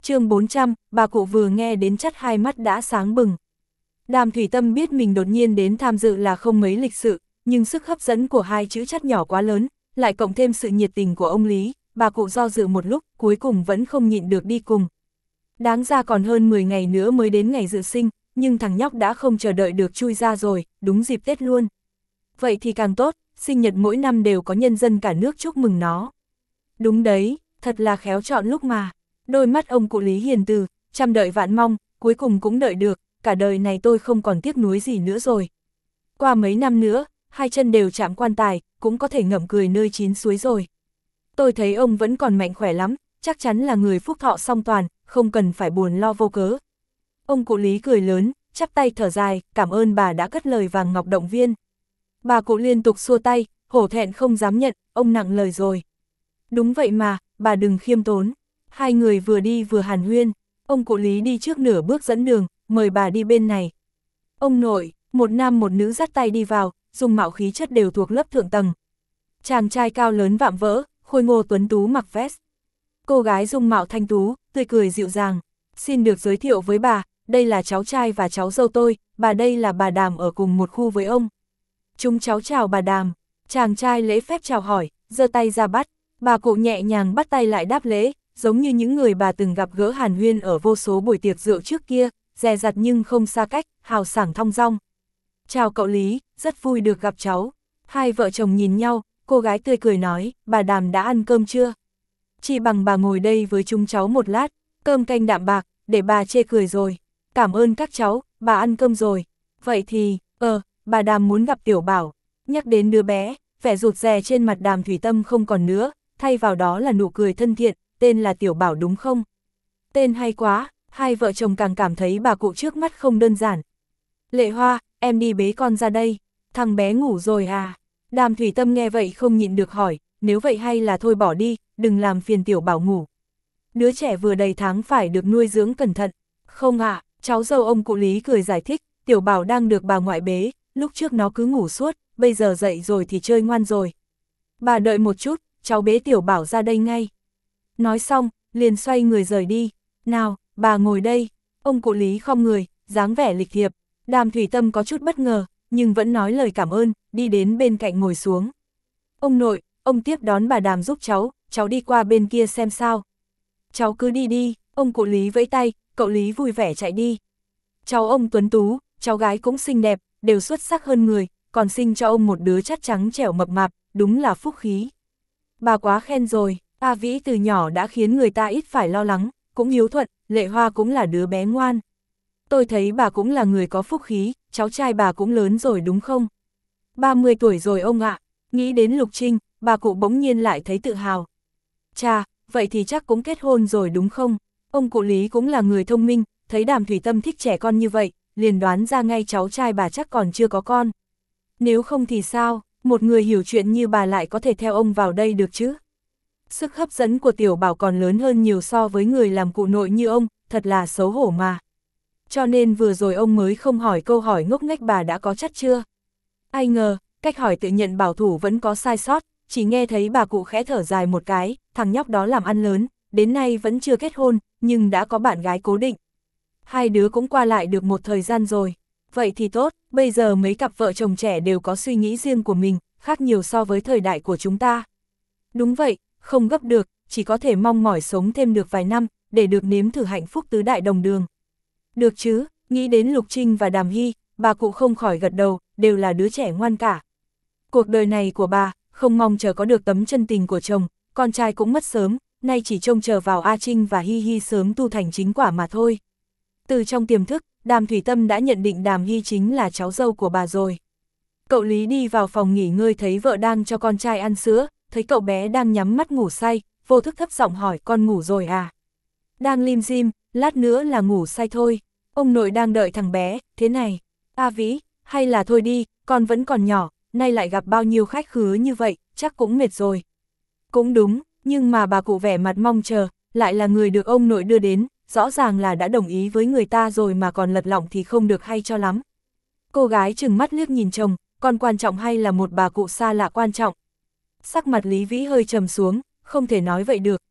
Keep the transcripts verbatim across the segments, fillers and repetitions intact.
chương bốn trăm, bà cụ vừa nghe đến chắt hai mắt đã sáng bừng. Đàm Thủy Tâm biết mình đột nhiên đến tham dự là không mấy lịch sự, nhưng sức hấp dẫn của hai chữ chắt nhỏ quá lớn, lại cộng thêm sự nhiệt tình của ông Lý, bà cụ do dự một lúc, cuối cùng vẫn không nhịn được đi cùng. Đáng ra còn hơn mười ngày nữa mới đến ngày dự sinh, nhưng thằng nhóc đã không chờ đợi được chui ra rồi, đúng dịp Tết luôn. Vậy thì càng tốt, sinh nhật mỗi năm đều có nhân dân cả nước chúc mừng nó. Đúng đấy, thật là khéo chọn lúc mà. Đôi mắt ông cụ Lý hiền từ, trăm đợi vạn mong, cuối cùng cũng đợi được, cả đời này tôi không còn tiếc nuối gì nữa rồi. Qua mấy năm nữa, hai chân đều chạm quan tài, cũng có thể ngậm cười nơi chín suối rồi. Tôi thấy ông vẫn còn mạnh khỏe lắm, chắc chắn là người phúc thọ song toàn, không cần phải buồn lo vô cớ. Ông cụ Lý cười lớn, chắp tay thở dài, cảm ơn bà đã cất lời vàng ngọc động viên. Bà cụ liên tục xua tay, hổ thẹn không dám nhận, ông nặng lời rồi. Đúng vậy mà, bà đừng khiêm tốn. Hai người vừa đi vừa hàn huyên, ông cụ Lý đi trước nửa bước dẫn đường, mời bà đi bên này. Ông nội, một nam một nữ dắt tay đi vào, dùng mạo khí chất đều thuộc lớp thượng tầng. Chàng trai cao lớn vạm vỡ, khôi ngô tuấn tú mặc vest. Cô gái dung mạo thanh tú, tươi cười dịu dàng. Xin được giới thiệu với bà, đây là cháu trai và cháu dâu tôi, bà đây là bà Đàm ở cùng một khu với ông. Chúng cháu chào bà Đàm. Chàng trai lễ phép chào hỏi, giơ tay ra bắt. Bà cụ nhẹ nhàng bắt tay lại đáp lễ, giống như những người bà từng gặp gỡ hàn huyên ở vô số buổi tiệc rượu trước kia, dè dặt nhưng không xa cách, hào sảng thong dong. Chào cậu Lý, rất vui được gặp cháu. Hai vợ chồng nhìn nhau, cô gái tươi cười nói, bà Đàm đã ăn cơm chưa? Chỉ bằng bà ngồi đây với chúng cháu một lát, cơm canh đạm bạc, để bà chê cười rồi. Cảm ơn các cháu, bà ăn cơm rồi. Vậy thì, ờ, bà Đàm muốn gặp Tiểu Bảo. Nhắc đến đứa bé, vẻ rụt rè trên mặt Đàm Thủy Tâm không còn nữa, thay vào đó là nụ cười thân thiện, tên là Tiểu Bảo đúng không? Tên hay quá, hai vợ chồng càng cảm thấy bà cụ trước mắt không đơn giản. Lệ Hoa, em đi bế con ra đây, thằng bé ngủ rồi à? Đàm Thủy Tâm nghe vậy không nhịn được hỏi, nếu vậy hay là thôi bỏ đi, đừng làm phiền Tiểu Bảo ngủ. Đứa trẻ vừa đầy tháng phải được nuôi dưỡng cẩn thận. Không ạ, à, cháu dâu ông cụ Lý cười giải thích, Tiểu Bảo đang được bà ngoại bế, lúc trước nó cứ ngủ suốt, bây giờ dậy rồi thì chơi ngoan rồi. Bà đợi một chút, cháu bế Tiểu Bảo ra đây ngay. Nói xong, liền xoay người rời đi. Nào, bà ngồi đây. Ông cụ Lý khom người, dáng vẻ lịch thiệp. Đàm Thủy Tâm có chút bất ngờ, nhưng vẫn nói lời cảm ơn, đi đến bên cạnh ngồi xuống. Ông nội, ông tiếp đón bà Đàm giúp cháu, cháu đi qua bên kia xem sao. Cháu cứ đi đi, ông cụ Lý vẫy tay, cậu Lý vui vẻ chạy đi. Cháu ông tuấn tú, cháu gái cũng xinh đẹp, đều xuất sắc hơn người, còn sinh cho ông một đứa chắt trắng trẻo mập mạp, đúng là phúc khí. Bà quá khen rồi, A Vĩ từ nhỏ đã khiến người ta ít phải lo lắng, cũng hiếu thuận, Lệ Hoa cũng là đứa bé ngoan. Tôi thấy bà cũng là người có phúc khí, cháu trai bà cũng lớn rồi đúng không? ba mươi tuổi rồi ông ạ, nghĩ đến Lục Trinh, bà cụ bỗng nhiên lại thấy tự hào. Chà, vậy thì chắc cũng kết hôn rồi đúng không? Ông cụ Lý cũng là người thông minh, thấy Đàm Thủy Tâm thích trẻ con như vậy, liền đoán ra ngay cháu trai bà chắc còn chưa có con. Nếu không thì sao, một người hiểu chuyện như bà lại có thể theo ông vào đây được chứ? Sức hấp dẫn của Tiểu Bảo còn lớn hơn nhiều so với người làm cụ nội như ông, thật là xấu hổ mà. Cho nên vừa rồi ông mới không hỏi câu hỏi ngốc nghếch bà đã có chắc chưa? Ai ngờ, cách hỏi tự nhận bảo thủ vẫn có sai sót, chỉ nghe thấy bà cụ khẽ thở dài một cái, thằng nhóc đó làm ăn lớn, đến nay vẫn chưa kết hôn, nhưng đã có bạn gái cố định. Hai đứa cũng qua lại được một thời gian rồi. Vậy thì tốt, bây giờ mấy cặp vợ chồng trẻ đều có suy nghĩ riêng của mình, khác nhiều so với thời đại của chúng ta. Đúng vậy, không gấp được, chỉ có thể mong mỏi sống thêm được vài năm, để được nếm thử hạnh phúc tứ đại đồng đường. Được chứ, nghĩ đến Lục Trinh và Đàm Hy, bà cụ không khỏi gật đầu, đều là đứa trẻ ngoan cả. Cuộc đời này của bà, không mong chờ có được tấm chân tình của chồng, con trai cũng mất sớm, nay chỉ trông chờ vào A Trinh và Hy Hy sớm tu thành chính quả mà thôi. Từ trong tiềm thức, Đàm Thủy Tâm đã nhận định Đàm Hy chính là cháu dâu của bà rồi. Cậu Lý đi vào phòng nghỉ ngơi thấy vợ đang cho con trai ăn sữa, thấy cậu bé đang nhắm mắt ngủ say, vô thức thấp giọng hỏi con ngủ rồi à? Đang lim dim, lát nữa là ngủ say thôi. Ông nội đang đợi thằng bé, thế này. A Vĩ, hay là thôi đi, con vẫn còn nhỏ, nay lại gặp bao nhiêu khách khứa như vậy, chắc cũng mệt rồi. Cũng đúng, nhưng mà bà cụ vẻ mặt mong chờ, lại là người được ông nội đưa đến, rõ ràng là đã đồng ý với người ta rồi mà còn lật lọng thì không được hay cho lắm. Cô gái trừng mắt liếc nhìn chồng, con quan trọng hay là một bà cụ xa lạ quan trọng. Sắc mặt Lý Vĩ hơi trầm xuống, không thể nói vậy được,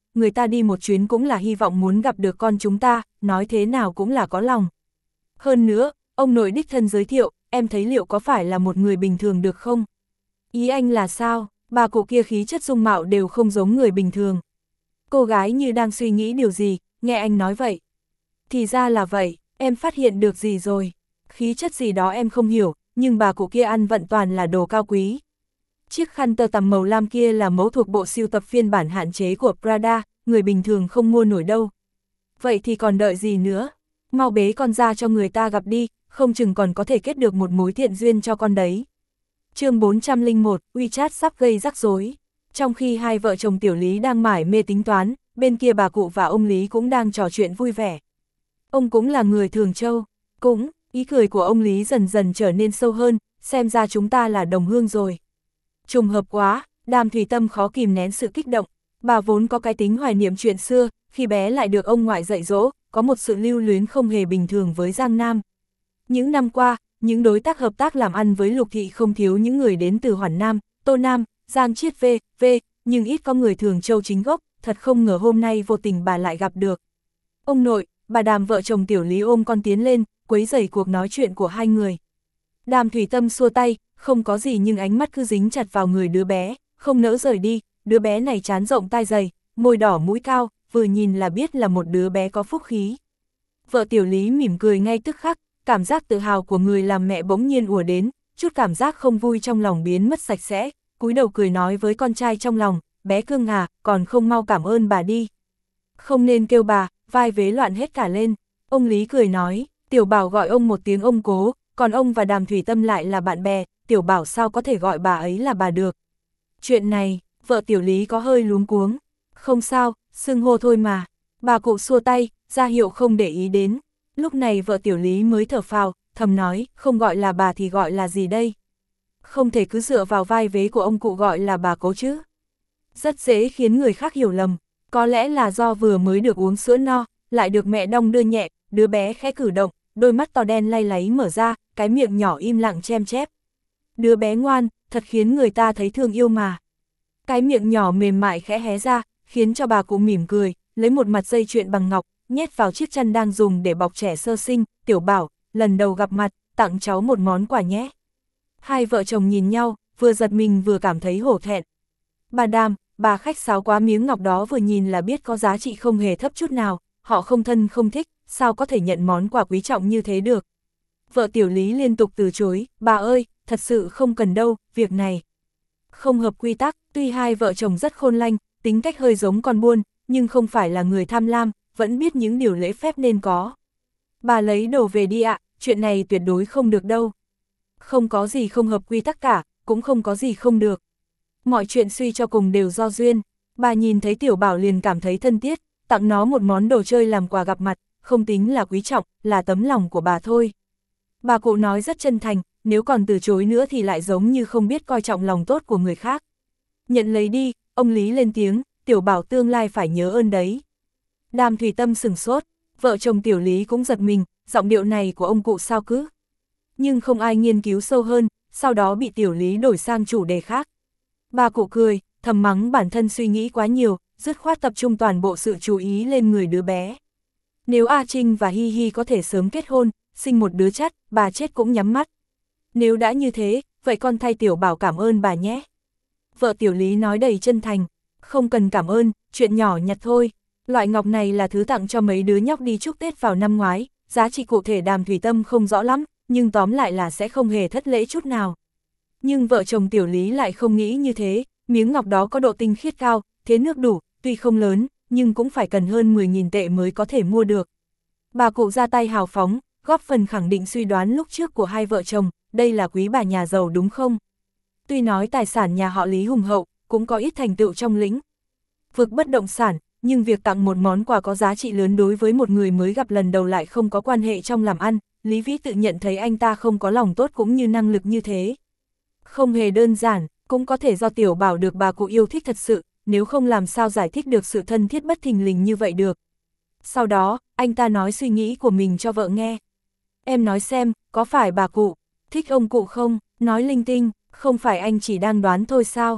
người ta đi một chuyến cũng là hy vọng muốn gặp được con chúng ta, nói thế nào cũng là có lòng. Hơn nữa, ông nội đích thân giới thiệu, em thấy liệu có phải là một người bình thường được không? Ý anh là sao? Bà cụ kia khí chất dung mạo đều không giống người bình thường. Cô gái như đang suy nghĩ điều gì, nghe anh nói vậy. Thì ra là vậy, em phát hiện được gì rồi? Khí chất gì đó em không hiểu, nhưng bà cụ kia ăn vận toàn là đồ cao quý. Chiếc khăn tơ tằm màu lam kia là mẫu thuộc bộ sưu tập phiên bản hạn chế của Prada, người bình thường không mua nổi đâu. Vậy thì còn đợi gì nữa? Mau bế con ra cho người ta gặp đi, không chừng còn có thể kết được một mối thiện duyên cho con đấy. Chương bốn trăm lẻ một, WeChat sắp gây rắc rối. Trong khi hai vợ chồng Tiểu Lý đang mải mê tính toán, bên kia bà cụ và ông Lý cũng đang trò chuyện vui vẻ. Ông cũng là người Thường Châu. Cũng, ý cười của ông Lý dần dần trở nên sâu hơn, xem ra chúng ta là đồng hương rồi. Trùng hợp quá, Đàm Thủy Tâm khó kìm nén sự kích động. Bà vốn có cái tính hoài niệm chuyện xưa, khi bé lại được ông ngoại dạy dỗ, có một sự lưu luyến không hề bình thường với Giang Nam. Những năm qua, những đối tác hợp tác làm ăn với Lục Thị không thiếu những người đến từ Hoản Nam, Tô Nam, Giang Chiết v, v, nhưng ít có người Thường Châu chính gốc, thật không ngờ hôm nay vô tình bà lại gặp được. Ông nội, bà Đàm vợ chồng Tiểu Lý ôm con tiến lên, quấy rầy cuộc nói chuyện của hai người. Đàm Thủy Tâm xua tay, không có gì nhưng ánh mắt cứ dính chặt vào người đứa bé, không nỡ rời đi, đứa bé này trán rộng tai dày, môi đỏ mũi cao, vừa nhìn là biết là một đứa bé có phúc khí. Vợ Tiểu Lý mỉm cười ngay tức khắc, cảm giác tự hào của người làm mẹ bỗng nhiên ùa đến, chút cảm giác không vui trong lòng biến mất sạch sẽ, cúi đầu cười nói với con trai trong lòng, bé cưng à, còn không mau cảm ơn bà đi. Không nên kêu bà, vai vế loạn hết cả lên. Ông Lý cười nói, Tiểu Bảo gọi ông một tiếng ông cố, còn ông và Đàm Thủy Tâm lại là bạn bè, Tiểu Bảo sao có thể gọi bà ấy là bà được. Chuyện này, vợ Tiểu Lý có hơi luống cuống. Không sao, xưng hô thôi mà. Bà cụ xua tay, ra hiệu không để ý đến. Lúc này vợ Tiểu Lý mới thở phào, thầm nói, không gọi là bà thì gọi là gì đây? Không thể cứ dựa vào vai vế của ông cụ gọi là bà cố chứ. Rất dễ khiến người khác hiểu lầm, có lẽ là do vừa mới được uống sữa no, lại được mẹ đong đưa nhẹ, đứa bé khẽ cử động, đôi mắt to đen lay láy mở ra, cái miệng nhỏ im lặng chem chép. Đứa bé ngoan, thật khiến người ta thấy thương yêu mà. Cái miệng nhỏ mềm mại khẽ hé ra, khiến cho bà cụ mỉm cười, lấy một mặt dây chuyền bằng ngọc, nhét vào chiếc chăn đang dùng để bọc trẻ sơ sinh, Tiểu Bảo, lần đầu gặp mặt, tặng cháu một món quà nhé. Hai vợ chồng nhìn nhau, vừa giật mình vừa cảm thấy hổ thẹn. Bà Đàm, bà khách sáo quá, miếng ngọc đó vừa nhìn là biết có giá trị không hề thấp chút nào, họ không thân không thích, sao có thể nhận món quà quý trọng như thế được. Vợ Tiểu Lý liên tục từ chối, bà ơi, thật sự không cần đâu, việc này không hợp quy tắc. Tuy hai vợ chồng rất khôn lanh, tính cách hơi giống con buôn, nhưng không phải là người tham lam, vẫn biết những điều lễ phép nên có. Bà lấy đồ về đi ạ, chuyện này tuyệt đối không được đâu. Không có gì không hợp quy tắc cả, cũng không có gì không được. Mọi chuyện suy cho cùng đều do duyên. Bà nhìn thấy Tiểu Bảo liền cảm thấy thân thiết, tặng nó một món đồ chơi làm quà gặp mặt, không tính là quý trọng, là tấm lòng của bà thôi. Bà cụ nói rất chân thành, nếu còn từ chối nữa thì lại giống như không biết coi trọng lòng tốt của người khác. Nhận lấy đi, ông Lý lên tiếng, Tiểu Bảo tương lai phải nhớ ơn đấy. Đàm Thủy Tâm sửng sốt, vợ chồng Tiểu Lý cũng giật mình, giọng điệu này của ông cụ sao cứ. Nhưng không ai nghiên cứu sâu hơn, sau đó bị Tiểu Lý đổi sang chủ đề khác. Bà cụ cười, thầm mắng bản thân suy nghĩ quá nhiều, dứt khoát tập trung toàn bộ sự chú ý lên người đứa bé. Nếu A Trinh và Hi Hi có thể sớm kết hôn, sinh một đứa chắt, bà chết cũng nhắm mắt. Nếu đã như thế, vậy con thay Tiểu Bảo cảm ơn bà nhé. Vợ Tiểu Lý nói đầy chân thành, không cần cảm ơn, chuyện nhỏ nhặt thôi. Loại ngọc này là thứ tặng cho mấy đứa nhóc đi chúc Tết vào năm ngoái, giá trị cụ thể Đàm Thủy Tâm không rõ lắm, nhưng tóm lại là sẽ không hề thất lễ chút nào. Nhưng vợ chồng Tiểu Lý lại không nghĩ như thế, miếng ngọc đó có độ tinh khiết cao, thế nước đủ, tuy không lớn, nhưng cũng phải cần hơn mười nghìn tệ mới có thể mua được. Bà cụ ra tay hào phóng, góp phần khẳng định suy đoán lúc trước của hai vợ chồng, đây là quý bà nhà giàu đúng không? Tuy nói tài sản nhà họ Lý hùng hậu, cũng có ít thành tựu trong lĩnh vực bất động sản, nhưng việc tặng một món quà có giá trị lớn đối với một người mới gặp lần đầu lại không có quan hệ trong làm ăn, Lý Vĩ tự nhận thấy anh ta không có lòng tốt cũng như năng lực như thế. Không hề đơn giản, cũng có thể do Tiểu Bảo được bà cụ yêu thích thật sự, nếu không làm sao giải thích được sự thân thiết bất thình lình như vậy được. Sau đó, anh ta nói suy nghĩ của mình cho vợ nghe. Em nói xem, có phải bà cụ thích ông cụ không? Nói linh tinh, không phải anh chỉ đang đoán thôi sao?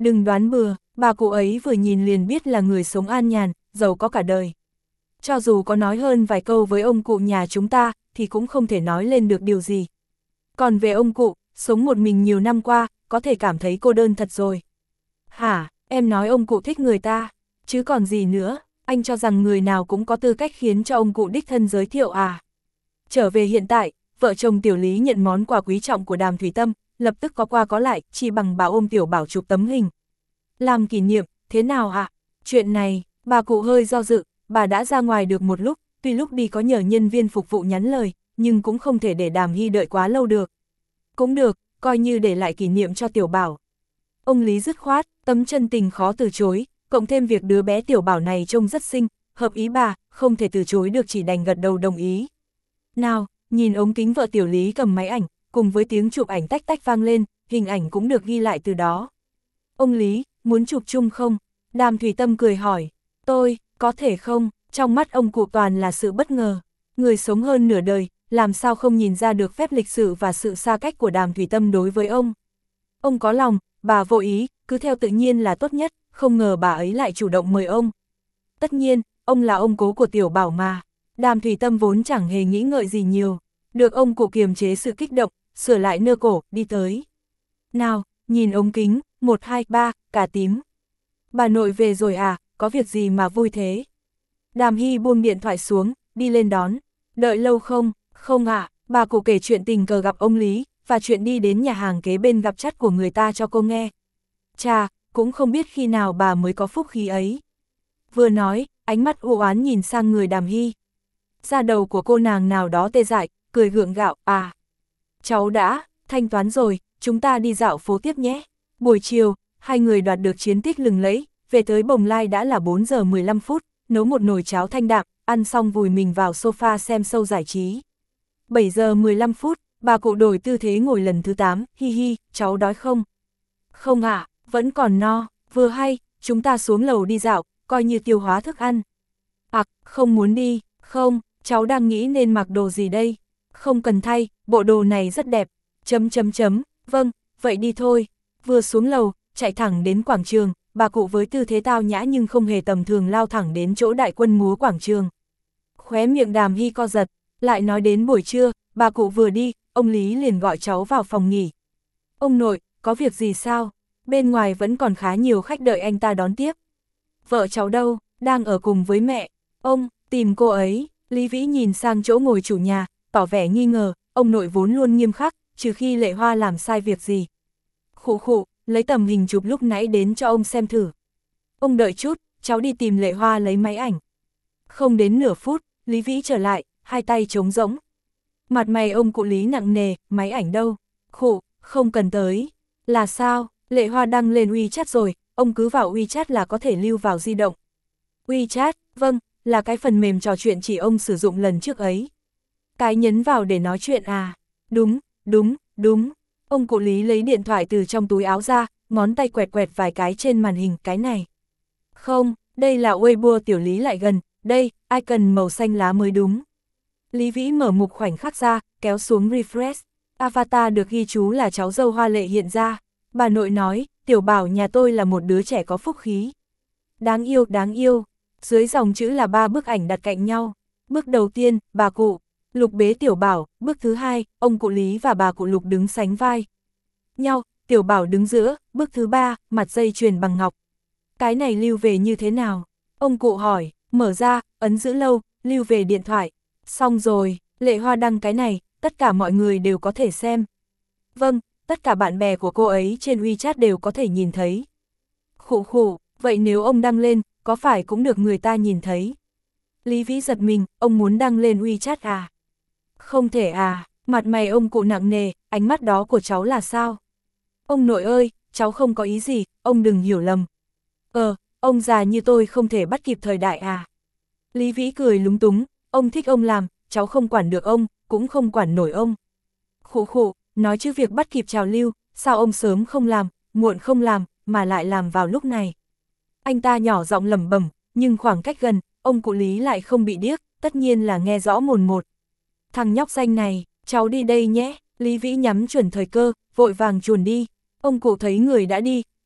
Đừng đoán bừa, bà cụ ấy vừa nhìn liền biết là người sống an nhàn, giàu có cả đời. Cho dù có nói hơn vài câu với ông cụ nhà chúng ta, thì cũng không thể nói lên được điều gì. Còn về ông cụ, sống một mình nhiều năm qua, có thể cảm thấy cô đơn thật rồi. Hả, em nói ông cụ thích người ta, chứ còn gì nữa, anh cho rằng người nào cũng có tư cách khiến cho ông cụ đích thân giới thiệu à. Trở về hiện tại, vợ chồng Tiểu Lý nhận món quà quý trọng của Đàm Thủy Tâm, lập tức có qua có lại, chỉ bằng bà ôm Tiểu Bảo chụp tấm hình. Làm kỷ niệm, thế nào ạ? À? Chuyện này, bà cụ hơi do dự, bà đã ra ngoài được một lúc, tuy lúc đi có nhờ nhân viên phục vụ nhắn lời, nhưng cũng không thể để Đàm Hy đợi quá lâu được. Cũng được, coi như để lại kỷ niệm cho Tiểu Bảo. Ông Lý dứt khoát, tấm chân tình khó từ chối, cộng thêm việc đứa bé Tiểu Bảo này trông rất xinh, hợp ý bà, không thể từ chối được, chỉ đành gật đầu đồng ý. Nào, nhìn ống kính vợ Tiểu Lý cầm máy ảnh, cùng với tiếng chụp ảnh tách tách vang lên, hình ảnh cũng được ghi lại từ đó. Ông Lý, muốn chụp chung không? Đàm Thủy Tâm cười hỏi. Tôi, có thể không? Trong mắt ông cụ toàn là sự bất ngờ. Người sống hơn nửa đời, làm sao không nhìn ra được phép lịch sự và sự xa cách của Đàm Thủy Tâm đối với ông. Ông có lòng, bà vô ý, cứ theo tự nhiên là tốt nhất, không ngờ bà ấy lại chủ động mời ông. Tất nhiên, ông là ông cố của Tiểu Bảo mà. Đàm Thủy Tâm vốn chẳng hề nghĩ ngợi gì nhiều. Được ông cụ kiềm chế sự kích động, sửa lại nơ cổ, đi tới. Nào, nhìn ống kính, một hai ba, cả tím. Bà nội về rồi à, có việc gì mà vui thế? Đàm Hy buông điện thoại xuống, đi lên đón. Đợi lâu không? Không ạ, à, bà cụ kể chuyện tình cờ gặp ông Lý, và chuyện đi đến nhà hàng kế bên gặp chắt của người ta cho cô nghe. Chà, cũng không biết khi nào bà mới có phúc khí ấy. Vừa nói, ánh mắt u oán nhìn sang người Đàm Hy. Da đầu của cô nàng nào đó tê dại, cười gượng gạo, à. Cháu đã, thanh toán rồi, chúng ta đi dạo phố tiếp nhé. Buổi chiều, hai người đoạt được chiến tích lừng lẫy, về tới Bồng Lai đã là bốn giờ mười lăm phút, nấu một nồi cháo thanh đạm, ăn xong vùi mình vào sofa xem show giải trí. bảy giờ mười lăm phút, bà cụ đổi tư thế ngồi lần thứ tám, hi hi, cháu đói không? Không ạ, à, vẫn còn no, vừa hay, chúng ta xuống lầu đi dạo, coi như tiêu hóa thức ăn. Ặc, à, không muốn đi, không, cháu đang nghĩ nên mặc đồ gì đây? Không cần thay, bộ đồ này rất đẹp, chấm chấm chấm, vâng, vậy đi thôi. Vừa xuống lầu, chạy thẳng đến quảng trường, bà cụ với tư thế tao nhã nhưng không hề tầm thường lao thẳng đến chỗ đại quân múa quảng trường. Khóe miệng Đàm Hy co giật, lại nói đến buổi trưa, bà cụ vừa đi, ông Lý liền gọi cháu vào phòng nghỉ. Ông nội, có việc gì sao? Bên ngoài vẫn còn khá nhiều khách đợi anh ta đón tiếp. Vợ cháu đâu, đang ở cùng với mẹ. Ông, tìm cô ấy. Lý Vĩ nhìn sang chỗ ngồi chủ nhà, tỏ vẻ nghi ngờ, ông nội vốn luôn nghiêm khắc, trừ khi Lệ Hoa làm sai việc gì. Khụ khụ, lấy tầm hình chụp lúc nãy đến cho ông xem thử. Ông đợi chút, cháu đi tìm Lệ Hoa lấy máy ảnh. Không đến nửa phút, Lý Vĩ trở lại, hai tay trống rỗng. Mặt mày ông cụ Lý nặng nề, máy ảnh đâu? Khụ, không cần tới. Là sao? Lệ Hoa đăng lên WeChat rồi, ông cứ vào WeChat là có thể lưu vào di động. WeChat, vâng, là cái phần mềm trò chuyện chỉ ông sử dụng lần trước ấy. Cái nhấn vào để nói chuyện à? Đúng, đúng, đúng. Ông cụ Lý lấy điện thoại từ trong túi áo ra, ngón tay quẹt quẹt vài cái trên màn hình, cái này. Không, đây là Weibo. Tiểu Lý lại gần, đây, icon màu xanh lá mới đúng. Lý Vĩ mở mục khoảnh khắc ra, kéo xuống refresh. Avatar được ghi chú là cháu dâu Hoa Lệ hiện ra. Bà nội nói, Tiểu Bảo nhà tôi là một đứa trẻ có phúc khí. Đáng yêu, đáng yêu. Dưới dòng chữ là ba bức ảnh đặt cạnh nhau. Bước đầu tiên, bà cụ Lục bế Tiểu Bảo, bước thứ hai, ông cụ Lý và bà cụ Lục đứng sánh vai nhau, Tiểu Bảo đứng giữa, bước thứ ba, mặt dây chuyền bằng ngọc. Cái này lưu về như thế nào? Ông cụ hỏi, mở ra, ấn giữ lâu, lưu về điện thoại. Xong rồi, Lệ Hoa đăng cái này, tất cả mọi người đều có thể xem. Vâng, tất cả bạn bè của cô ấy trên WeChat đều có thể nhìn thấy. Khụ khụ, vậy nếu ông đăng lên, có phải cũng được người ta nhìn thấy? Lý Vĩ giật mình, ông muốn đăng lên WeChat à? Không thể à, mặt mày ông cụ nặng nề, ánh mắt đó của cháu là sao? Ông nội ơi, cháu không có ý gì, ông đừng hiểu lầm. Ờ, ông già như tôi không thể bắt kịp thời đại à? Lý Vĩ cười lúng túng, ông thích ông làm, cháu không quản được ông, cũng không quản nổi ông. Khụ khụ, nói chứ việc bắt kịp trào lưu, sao ông sớm không làm, muộn không làm, mà lại làm vào lúc này? Anh ta nhỏ giọng lẩm bẩm, nhưng khoảng cách gần, ông cụ Lý lại không bị điếc, tất nhiên là nghe rõ mồn một. Thằng nhóc danh này, cháu đi đây nhé. Lý Vĩ nhắm chuẩn thời cơ, vội vàng chuồn đi. Ông cụ thấy người đã đi,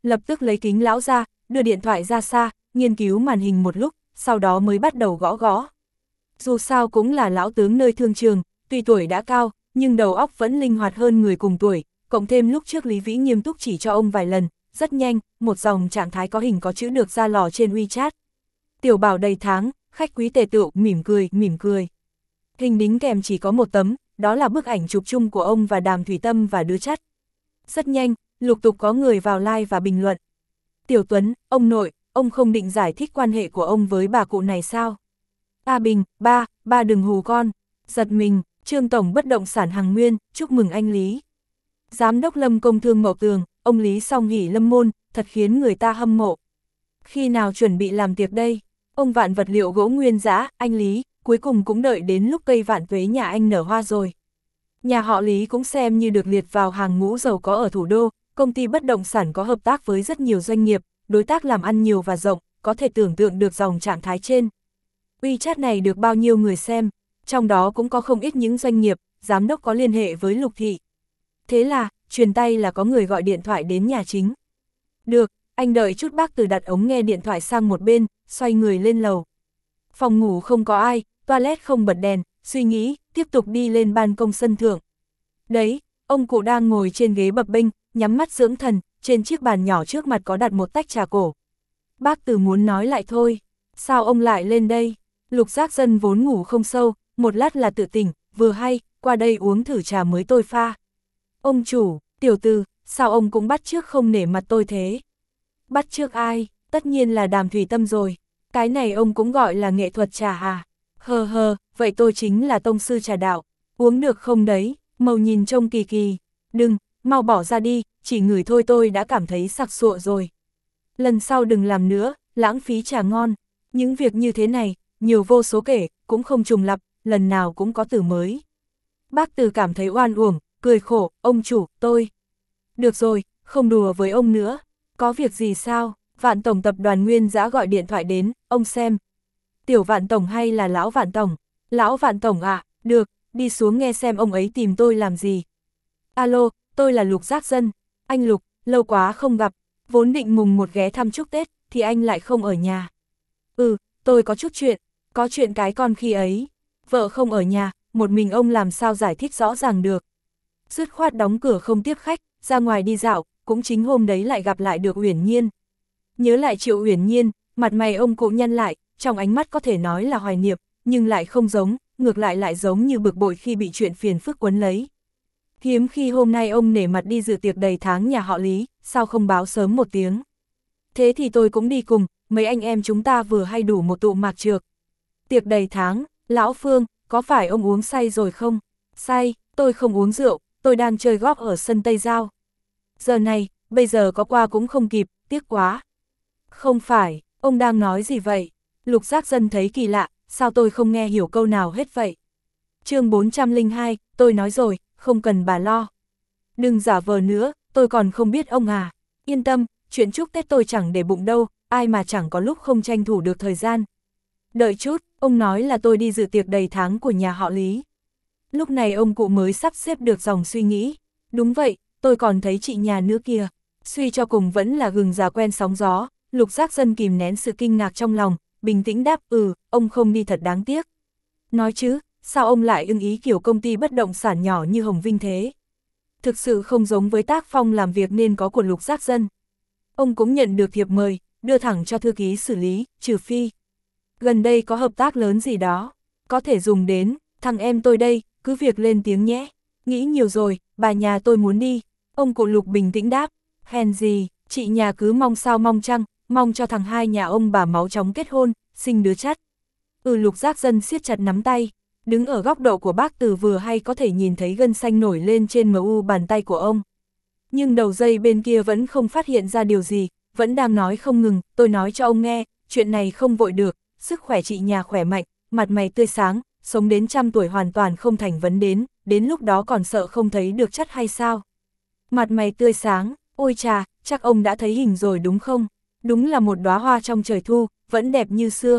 lập tức lấy kính lão ra, đưa điện thoại ra xa, nghiên cứu màn hình một lúc, sau đó mới bắt đầu gõ gõ. Dù sao cũng là lão tướng nơi thương trường, tuy tuổi đã cao, nhưng đầu óc vẫn linh hoạt hơn người cùng tuổi, cộng thêm lúc trước Lý Vĩ nghiêm túc chỉ cho ông vài lần, rất nhanh, một dòng trạng thái có hình có chữ được ra lò trên WeChat. Tiểu Bảo đầy tháng, khách quý tề tựu, mỉm cười, mỉm cười. Hình đính kèm chỉ có một tấm, đó là bức ảnh chụp chung của ông và Đàm Thủy Tâm và đứa chắt. Rất nhanh, lục tục có người vào like và bình luận. Tiểu Tuấn, ông nội, ông không định giải thích quan hệ của ông với bà cụ này sao? A Bình, ba, ba đừng hù con. Giật mình, Trương Tổng bất động sản Hằng Nguyên, chúc mừng anh Lý. Giám đốc Lâm Công Thương Mậu Tường, ông Lý song hỷ lâm môn, thật khiến người ta hâm mộ. Khi nào chuẩn bị làm tiệc đây? Ông Vạn vật liệu gỗ nguyên dã, anh Lý, cuối cùng cũng đợi đến lúc cây vạn tuế nhà anh nở hoa rồi. Nhà họ Lý cũng xem như được liệt vào hàng ngũ giàu có ở thủ đô, công ty bất động sản có hợp tác với rất nhiều doanh nghiệp, đối tác làm ăn nhiều và rộng, có thể tưởng tượng được dòng trạng thái trên. WeChat này được bao nhiêu người xem, trong đó cũng có không ít những doanh nghiệp, giám đốc có liên hệ với Lục Thị. Thế là, truyền tay là có người gọi điện thoại đến nhà chính. Được, anh đợi chút bác Từ đặt ống nghe điện thoại sang một bên, xoay người lên lầu. Phòng ngủ không có ai, toilet không bật đèn, suy nghĩ, tiếp tục đi lên ban công sân thượng. Đấy, ông cụ đang ngồi trên ghế bập bênh, nhắm mắt dưỡng thần, trên chiếc bàn nhỏ trước mặt có đặt một tách trà cổ. Bác Từ muốn nói lại thôi, sao ông lại lên đây? Lục Giác Dân vốn ngủ không sâu, một lát là tự tỉnh, vừa hay, qua đây uống thử trà mới tôi pha. Ông chủ, tiểu Từ, sao ông cũng bắt chước không nể mặt tôi thế? Bắt chước ai? Tất nhiên là Đàm Thủy Tâm rồi. Cái này ông cũng gọi là nghệ thuật trà à? Hờ hờ, vậy tôi chính là tông sư trà đạo. Uống được không đấy? Màu nhìn trông kỳ kỳ. Đừng, mau bỏ ra đi, chỉ ngửi thôi tôi đã cảm thấy sặc sụa rồi. Lần sau đừng làm nữa, lãng phí trà ngon. Những việc như thế này, nhiều vô số kể, cũng không trùng lặp, lần nào cũng có từ mới. Bác Từ cảm thấy oan uổng, cười khổ, ông chủ, tôi. Được rồi, không đùa với ông nữa. Có việc gì sao? Vạn Tổng tập đoàn Nguyên Dã gọi điện thoại đến, ông xem. Tiểu Vạn Tổng hay là Lão Vạn Tổng? Lão Vạn Tổng ạ, à? Được, đi xuống nghe xem ông ấy tìm tôi làm gì. Alo, tôi là Lục Giác Dân. Anh Lục, lâu quá không gặp, vốn định mùng một ghé thăm chúc Tết, thì anh lại không ở nhà. Ừ, tôi có chút chuyện, có chuyện cái con khi ấy. Vợ không ở nhà, một mình ông làm sao giải thích rõ ràng được. Dứt khoát đóng cửa không tiếp khách, ra ngoài đi dạo, cũng chính hôm đấy lại gặp lại được Uyển Nhiên. Nhớ lại Triệu Uyển Nhiên, mặt mày ông cụ nhăn lại, trong ánh mắt có thể nói là hoài niệm, nhưng lại không giống, ngược lại lại giống như bực bội khi bị chuyện phiền phức quấn lấy. Hiếm khi hôm nay ông nể mặt đi dự tiệc đầy tháng nhà họ Lý, sao không báo sớm một tiếng. Thế thì tôi cũng đi cùng, mấy anh em chúng ta vừa hay đủ một tụ mạc trược. Tiệc đầy tháng, Lão Phương, có phải ông uống say rồi không? Say, tôi không uống rượu, tôi đang chơi golf ở sân Tây Giao. Giờ này, bây giờ có qua cũng không kịp, tiếc quá. Không phải, ông đang nói gì vậy? Lục Giác Dân thấy kỳ lạ, sao tôi không nghe hiểu câu nào hết vậy? Chương bốn trăm lẻ hai, tôi nói rồi, không cần bà lo. Đừng giả vờ nữa, tôi còn không biết ông à. Yên tâm, chuyện chúc Tết tôi chẳng để bụng đâu, ai mà chẳng có lúc không tranh thủ được thời gian. Đợi chút, ông nói là tôi đi dự tiệc đầy tháng của nhà họ Lý. Lúc này ông cụ mới sắp xếp được dòng suy nghĩ. Đúng vậy, tôi còn thấy chị nhà nữa kìa. Suy cho cùng vẫn là gừng già quen sóng gió. Lục Giác Dân kìm nén sự kinh ngạc trong lòng, bình tĩnh đáp ừ, ông không đi thật đáng tiếc. Nói chứ, sao ông lại ưng ý kiểu công ty bất động sản nhỏ như Hồng Vinh thế? Thực sự không giống với tác phong làm việc nên có của Lục Giác Dân. Ông cũng nhận được thiệp mời, đưa thẳng cho thư ký xử lý, trừ phi. Gần đây có hợp tác lớn gì đó, có thể dùng đến, thằng em tôi đây, cứ việc lên tiếng nhé. Nghĩ nhiều rồi, bà nhà tôi muốn đi. Ông cụ Lục bình tĩnh đáp, hèn gì, chị nhà cứ mong sao mong chăng, mong cho thằng hai nhà ông bà máu chóng kết hôn, sinh đứa chắt. Ừ, Lục Giác Dân siết chặt nắm tay, đứng ở góc độ của bác Từ vừa hay có thể nhìn thấy gân xanh nổi lên trên mờ u bàn tay của ông. Nhưng đầu dây bên kia vẫn không phát hiện ra điều gì, vẫn đang nói không ngừng, tôi nói cho ông nghe, chuyện này không vội được, sức khỏe chị nhà khỏe mạnh, mặt mày tươi sáng, sống đến trăm tuổi hoàn toàn không thành vấn đến, đến lúc đó còn sợ không thấy được chắt hay sao? Mặt mày tươi sáng, ôi chà, chắc ông đã thấy hình rồi đúng không? Đúng là một đóa hoa trong trời thu, vẫn đẹp như xưa.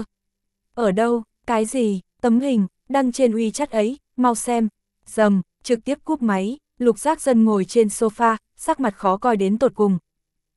Ở đâu, cái gì, tấm hình, đăng trên WeChat ấy, mau xem. Dầm, trực tiếp cúp máy, Lục Giác Dân ngồi trên sofa, sắc mặt khó coi đến tột cùng.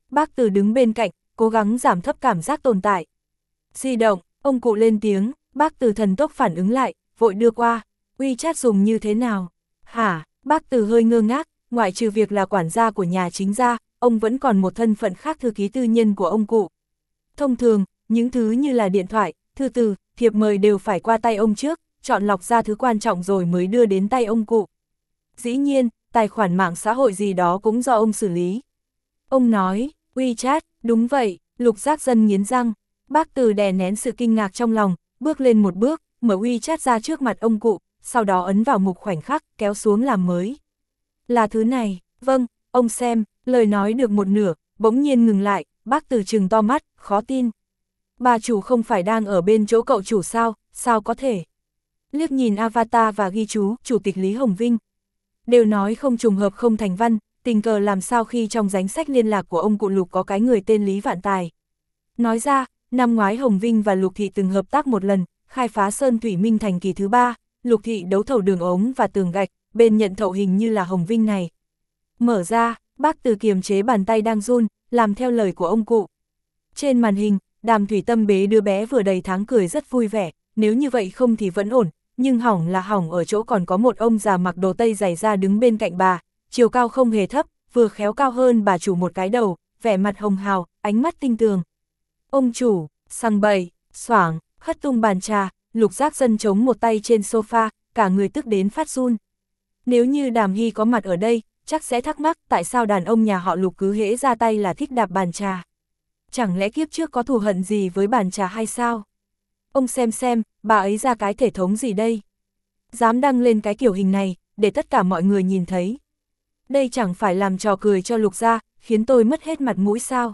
Bác Từ đứng bên cạnh, cố gắng giảm thấp cảm giác tồn tại. Di động, ông cụ lên tiếng, bác Từ thần tốc phản ứng lại, vội đưa qua. WeChat dùng như thế nào? Hả? Bác Từ hơi ngơ ngác, ngoại trừ việc là quản gia của nhà chính ra, ông vẫn còn một thân phận khác, thư ký tư nhân của ông cụ. Thông thường, những thứ như là điện thoại, thư từ, thiệp mời đều phải qua tay ông trước, chọn lọc ra thứ quan trọng rồi mới đưa đến tay ông cụ. Dĩ nhiên, tài khoản mạng xã hội gì đó cũng do ông xử lý. Ông nói, WeChat, đúng vậy, Lục Giác Dân nghiến răng. Bác Từ đè nén sự kinh ngạc trong lòng, bước lên một bước, mở WeChat ra trước mặt ông cụ, sau đó ấn vào mục khoảnh khắc, kéo xuống làm mới. Là thứ này, vâng, ông xem, lời nói được một nửa, bỗng nhiên ngừng lại, bác Từ trừng to mắt, khó tin. Bà chủ không phải đang ở bên chỗ cậu chủ sao, sao có thể? Liếc nhìn avatar và ghi chú, Chủ tịch Lý Hồng Vinh. Đều nói không trùng hợp không thành văn, tình cờ làm sao khi trong danh sách liên lạc của ông cụ Lục có cái người tên Lý Vạn Tài. Nói ra, năm ngoái Hồng Vinh và Lục Thị từng hợp tác một lần, khai phá Sơn Thủy Minh Thành kỳ thứ ba, Lục Thị đấu thầu đường ống và tường gạch, bên nhận thầu hình như là Hồng Vinh này. Mở ra, bác Từ kiềm chế bàn tay đang run, làm theo lời của ông cụ. Trên màn hình, Đàm Thủy Tâm bế đứa bé vừa đầy tháng cười rất vui vẻ, nếu như vậy không thì vẫn ổn, nhưng hỏng là hỏng ở chỗ còn có một ông già mặc đồ tây dày da đứng bên cạnh bà, chiều cao không hề thấp, vừa khéo cao hơn bà chủ một cái đầu, vẻ mặt hồng hào, ánh mắt tinh tường. Ông chủ, sằng bậy, xoảng, hất tung bàn trà, Lục Giác Dân chống một tay trên sofa, cả người tức đến phát run. Nếu như Đàm Hy có mặt ở đây, chắc sẽ thắc mắc tại sao đàn ông nhà họ Lục cứ hễ ra tay là thích đạp bàn trà. Chẳng lẽ kiếp trước có thù hận gì với bàn trà hay sao? Ông xem xem, bà ấy ra cái thể thống gì đây? Dám đăng lên cái kiểu hình này, để tất cả mọi người nhìn thấy. Đây chẳng phải làm trò cười cho Lục gia, khiến tôi mất hết mặt mũi sao?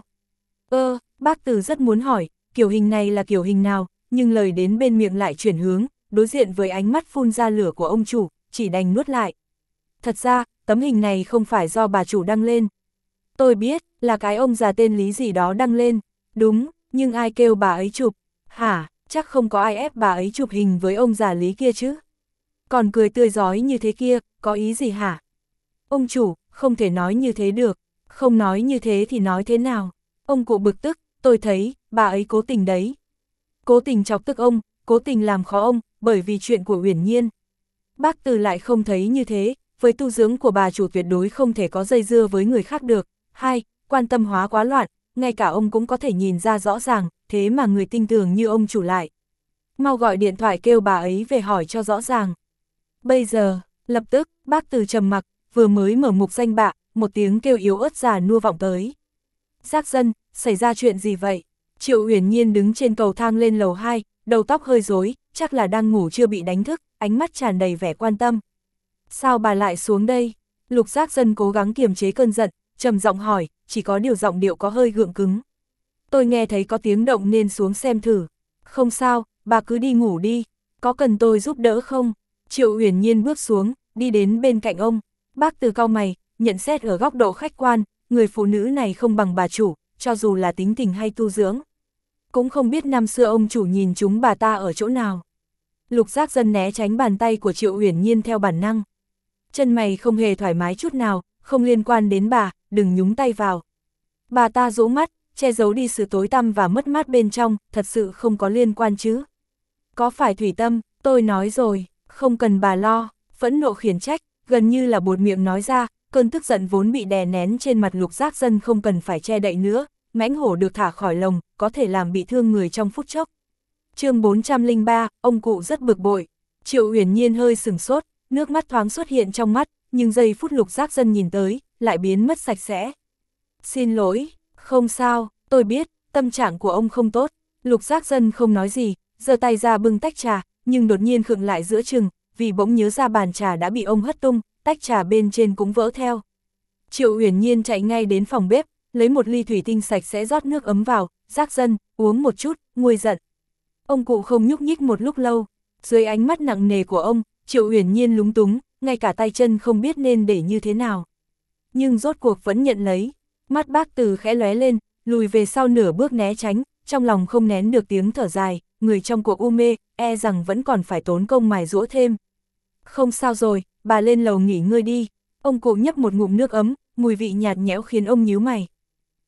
Ơ, bác Từ rất muốn hỏi, kiểu hình này là kiểu hình nào, nhưng lời đến bên miệng lại chuyển hướng, đối diện với ánh mắt phun ra lửa của ông chủ, chỉ đành nuốt lại. Thật ra, tấm hình này không phải do bà chủ đăng lên. Tôi biết, là cái ông già tên Lý gì đó đăng lên. Đúng, nhưng ai kêu bà ấy chụp? Hả, chắc không có ai ép bà ấy chụp hình với ông già Lý kia chứ? Còn cười tươi rói như thế kia, có ý gì hả? Ông chủ, không thể nói như thế được. Không nói như thế thì nói thế nào? Ông cụ bực tức, tôi thấy, bà ấy cố tình đấy. Cố tình chọc tức ông, cố tình làm khó ông, bởi vì chuyện của Uyển Nhiên. Bác Từ lại không thấy như thế, với tu dưỡng của bà chủ tuyệt đối không thể có dây dưa với người khác được. Hai, quan tâm hóa quá loạn, ngay cả ông cũng có thể nhìn ra rõ ràng, thế mà người tinh tường như ông chủ lại. Mau gọi điện thoại kêu bà ấy về hỏi cho rõ ràng. Bây giờ, lập tức, bác Từ trầm mặc, vừa mới mở mục danh bạ, một tiếng kêu yếu ớt già nua vọng tới. Giác Dân, xảy ra chuyện gì vậy? Triệu Uyển Nhiên đứng trên cầu thang lên lầu hai, đầu tóc hơi rối, chắc là đang ngủ chưa bị đánh thức, ánh mắt tràn đầy vẻ quan tâm. Sao bà lại xuống đây? Lục Giác Dân cố gắng kiềm chế cơn giận, trầm giọng hỏi, chỉ có điều giọng điệu có hơi gượng cứng. Tôi nghe thấy có tiếng động nên xuống xem thử. Không sao, bà cứ đi ngủ đi, có cần tôi giúp đỡ không? Triệu Uyển Nhiên bước xuống, đi đến bên cạnh ông. Bác Từ cau mày, nhận xét ở góc độ khách quan, người phụ nữ này không bằng bà chủ, cho dù là tính tình hay tu dưỡng. Cũng không biết năm xưa ông chủ nhìn chúng bà ta ở chỗ nào. Lục Giác Dân né tránh bàn tay của Triệu Uyển Nhiên theo bản năng. Chân mày không hề thoải mái chút nào, không liên quan đến bà, đừng nhúng tay vào. Bà ta rũ mắt, che giấu đi sự tối tăm và mất mát bên trong, thật sự không có liên quan chứ. Có phải Thủy Tâm, tôi nói rồi, không cần bà lo, phẫn nộ khiển trách, gần như là buột miệng nói ra, cơn tức giận vốn bị đè nén trên mặt Lục Giác Dân không cần phải che đậy nữa, mãnh hổ được thả khỏi lồng, có thể làm bị thương người trong phút chốc. Chương bốn trăm lẻ ba, ông cụ rất bực bội. Triệu Uyển Nhiên hơi sừng sốt, nước mắt thoáng xuất hiện trong mắt, nhưng giây phút Lục Giác Dân nhìn tới, lại biến mất sạch sẽ. Xin lỗi, không sao, tôi biết, tâm trạng của ông không tốt. Lục Giác Dân không nói gì, giơ tay ra bưng tách trà, nhưng đột nhiên khựng lại giữa chừng, vì bỗng nhớ ra bàn trà đã bị ông hất tung, tách trà bên trên cũng vỡ theo. Triệu Uyển Nhiên chạy ngay đến phòng bếp, lấy một ly thủy tinh sạch sẽ rót nước ấm vào, Giác Dân, uống một chút, nguôi giận. Ông cụ không nhúc nhích một lúc lâu, dưới ánh mắt nặng nề của ông, Triệu Uyển Nhiên lúng túng, ngay cả tay chân không biết nên để như thế nào. Nhưng rốt cuộc vẫn nhận lấy, mắt bác Từ khẽ lóe lên, lùi về sau nửa bước né tránh, trong lòng không nén được tiếng thở dài, người trong cuộc u mê, e rằng vẫn còn phải tốn công mài giũa thêm. Không sao rồi, bà lên lầu nghỉ ngơi đi. Ông cụ nhấp một ngụm nước ấm, mùi vị nhạt nhẽo khiến ông nhíu mày.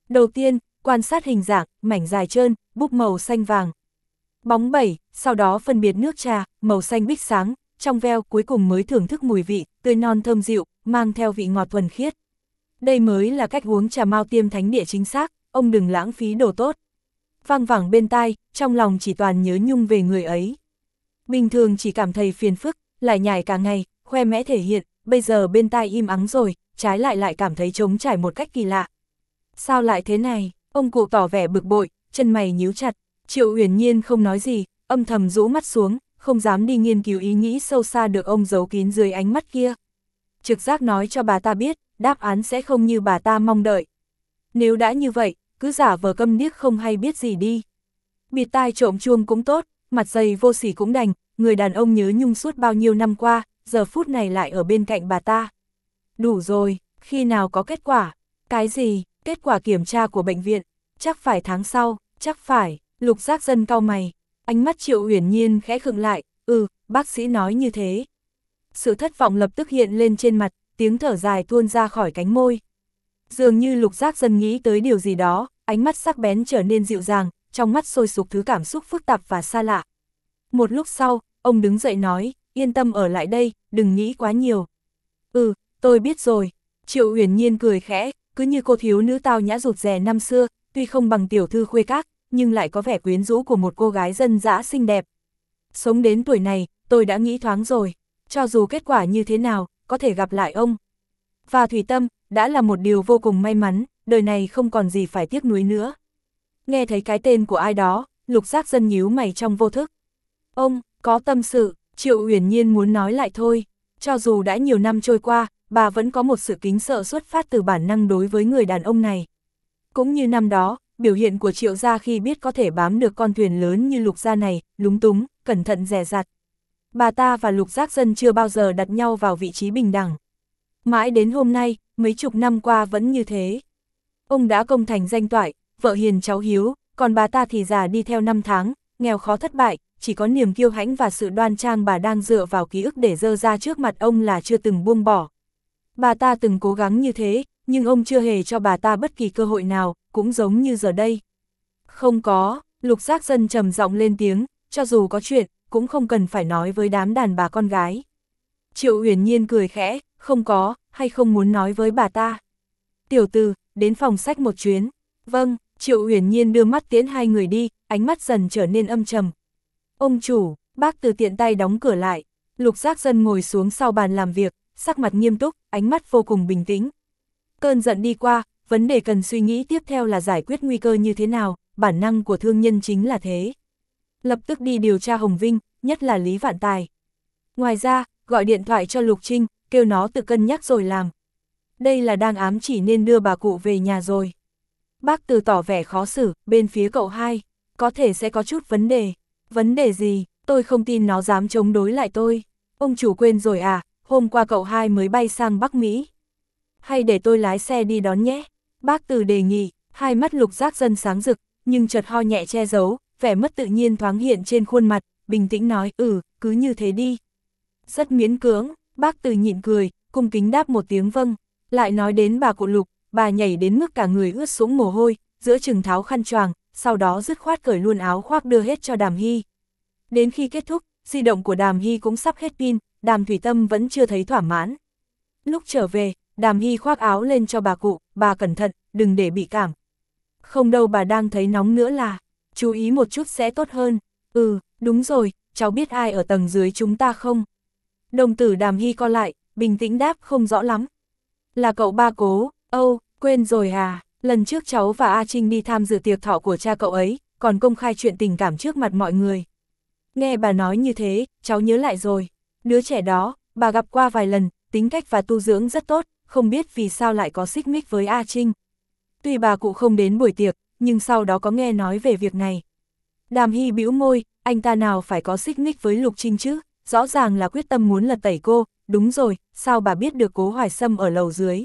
Đầu tiên, quan sát hình dạng, mảnh dài trơn, búp màu xanh vàng. Bóng bẩy, sau đó phân biệt nước trà, màu xanh bích sáng, trong veo, cuối cùng mới thưởng thức mùi vị, tươi non thơm dịu, mang theo vị ngọt thuần khiết. Đây mới là cách uống trà Mao Tiêm thánh địa chính xác, ông đừng lãng phí đồ tốt. Vang vẳng bên tai, trong lòng chỉ toàn nhớ nhung về người ấy. Bình thường chỉ cảm thấy phiền phức, lại nhải cả ngày, khoe mẽ thể hiện, bây giờ bên tai im ắng rồi, trái lại lại cảm thấy trống trải một cách kỳ lạ. Sao lại thế này? Ông cụ tỏ vẻ bực bội, chân mày nhíu chặt. Triệu Uyển Nhiên không nói gì, âm thầm rũ mắt xuống, không dám đi nghiên cứu ý nghĩ sâu xa được ông giấu kín dưới ánh mắt kia. Trực giác nói cho bà ta biết, đáp án sẽ không như bà ta mong đợi. Nếu đã như vậy, cứ giả vờ câm điếc không hay biết gì đi. Bịt tai trộm chuông cũng tốt, mặt dày vô sỉ cũng đành, người đàn ông nhớ nhung suốt bao nhiêu năm qua, giờ phút này lại ở bên cạnh bà ta. Đủ rồi, khi nào có kết quả? Cái gì? Kết quả kiểm tra của bệnh viện? Chắc phải tháng sau, chắc phải. Lục Giác Dân cau mày, ánh mắt Triệu Uyển Nhiên khẽ khựng lại, ừ, bác sĩ nói như thế. Sự thất vọng lập tức hiện lên trên mặt, tiếng thở dài tuôn ra khỏi cánh môi. Dường như Lục Giác Dân nghĩ tới điều gì đó, ánh mắt sắc bén trở nên dịu dàng, trong mắt sôi sục thứ cảm xúc phức tạp và xa lạ. Một lúc sau, ông đứng dậy nói, yên tâm ở lại đây, đừng nghĩ quá nhiều. Ừ, tôi biết rồi. Triệu Uyển Nhiên cười khẽ, cứ như cô thiếu nữ tao nhã rụt rè năm xưa, tuy không bằng tiểu thư khuê các, nhưng lại có vẻ quyến rũ của một cô gái dân dã xinh đẹp. Sống đến tuổi này, tôi đã nghĩ thoáng rồi, cho dù kết quả như thế nào, có thể gặp lại ông. Và Thủy Tâm, đã là một điều vô cùng may mắn, đời này không còn gì phải tiếc nuối nữa. Nghe thấy cái tên của ai đó, Lục Giác Dân nhíu mày trong vô thức. Ông, có tâm sự, Triệu Uyển Nhiên muốn nói lại thôi, cho dù đã nhiều năm trôi qua, bà vẫn có một sự kính sợ xuất phát từ bản năng đối với người đàn ông này. Cũng như năm đó, biểu hiện của Triệu gia khi biết có thể bám được con thuyền lớn như Lục gia này, lúng túng, cẩn thận dè dặt. Bà ta và Lục Giác Dân chưa bao giờ đặt nhau vào vị trí bình đẳng. Mãi đến hôm nay, mấy chục năm qua vẫn như thế. Ông đã công thành danh toại, vợ hiền cháu hiếu, còn bà ta thì già đi theo năm tháng, nghèo khó thất bại, chỉ có niềm kiêu hãnh và sự đoan trang bà đang dựa vào ký ức để dơ ra trước mặt ông là chưa từng buông bỏ. Bà ta từng cố gắng như thế, nhưng ông chưa hề cho bà ta bất kỳ cơ hội nào, cũng giống như giờ đây. Không có, Lục Giác Dân trầm giọng lên tiếng, cho dù có chuyện, cũng không cần phải nói với đám đàn bà con gái. Triệu Uyển Nhiên cười khẽ, không có, hay không muốn nói với bà ta. Tiểu Từ, đến phòng sách một chuyến. Vâng, Triệu Uyển Nhiên đưa mắt tiễn hai người đi, ánh mắt dần trở nên âm trầm. Ông chủ, bác Từ tiện tay đóng cửa lại. Lục Giác Dân ngồi xuống sau bàn làm việc, sắc mặt nghiêm túc, ánh mắt vô cùng bình tĩnh. Cơn giận đi qua, vấn đề cần suy nghĩ tiếp theo là giải quyết nguy cơ như thế nào, bản năng của thương nhân chính là thế. Lập tức đi điều tra Hồng Vinh, nhất là Lý Vạn Tài. Ngoài ra, gọi điện thoại cho Lục Trinh, kêu nó tự cân nhắc rồi làm. Đây là đang ám chỉ nên đưa bà cụ về nhà rồi. Bác Từ tỏ vẻ khó xử, bên phía cậu hai, có thể sẽ có chút vấn đề. Vấn đề gì, tôi không tin nó dám chống đối lại tôi. Ông chủ quên rồi à, hôm qua cậu hai mới bay sang Bắc Mỹ. Hay để tôi lái xe đi đón nhé. Bác Từ đề nghị, hai mắt Lục Giác Dân sáng rực, nhưng chợt ho nhẹ che giấu, vẻ mất tự nhiên thoáng hiện trên khuôn mặt, bình tĩnh nói, ừ, cứ như thế đi. Rất miễn cưỡng, bác Từ nhịn cười, cung kính đáp một tiếng vâng, lại nói đến bà cụ Lục, bà nhảy đến mức cả người ướt sũng mồ hôi, giữa chừng tháo khăn choàng, sau đó dứt khoát cởi luôn áo khoác đưa hết cho Đàm Hy. Đến khi kết thúc, di động của Đàm Hy cũng sắp hết pin, Đàm Thủy Tâm vẫn chưa thấy thỏa mãn. Lúc trở về, Đàm Hy khoác áo lên cho bà cụ, bà cẩn thận, đừng để bị cảm. Không đâu, bà đang thấy nóng nữa là, chú ý một chút sẽ tốt hơn. Ừ, đúng rồi, cháu biết ai ở tầng dưới chúng ta không? Đồng tử Đàm Hy co lại, bình tĩnh đáp không rõ lắm. Là cậu ba Cố, âu, quên rồi à, lần trước cháu và A Trinh đi tham dự tiệc thọ của cha cậu ấy, còn công khai chuyện tình cảm trước mặt mọi người. Nghe bà nói như thế, cháu nhớ lại rồi. Đứa trẻ đó, bà gặp qua vài lần, tính cách và tu dưỡng rất tốt, không biết vì sao lại có xích mích với A Trinh. Tuy bà cụ không đến buổi tiệc, nhưng sau đó có nghe nói về việc này. Đàm Hy bĩu môi, anh ta nào phải có xích mích với Lục Trinh chứ, rõ ràng là quyết tâm muốn lật tẩy cô, đúng rồi, sao bà biết được Cố Hoài Sâm ở lầu dưới.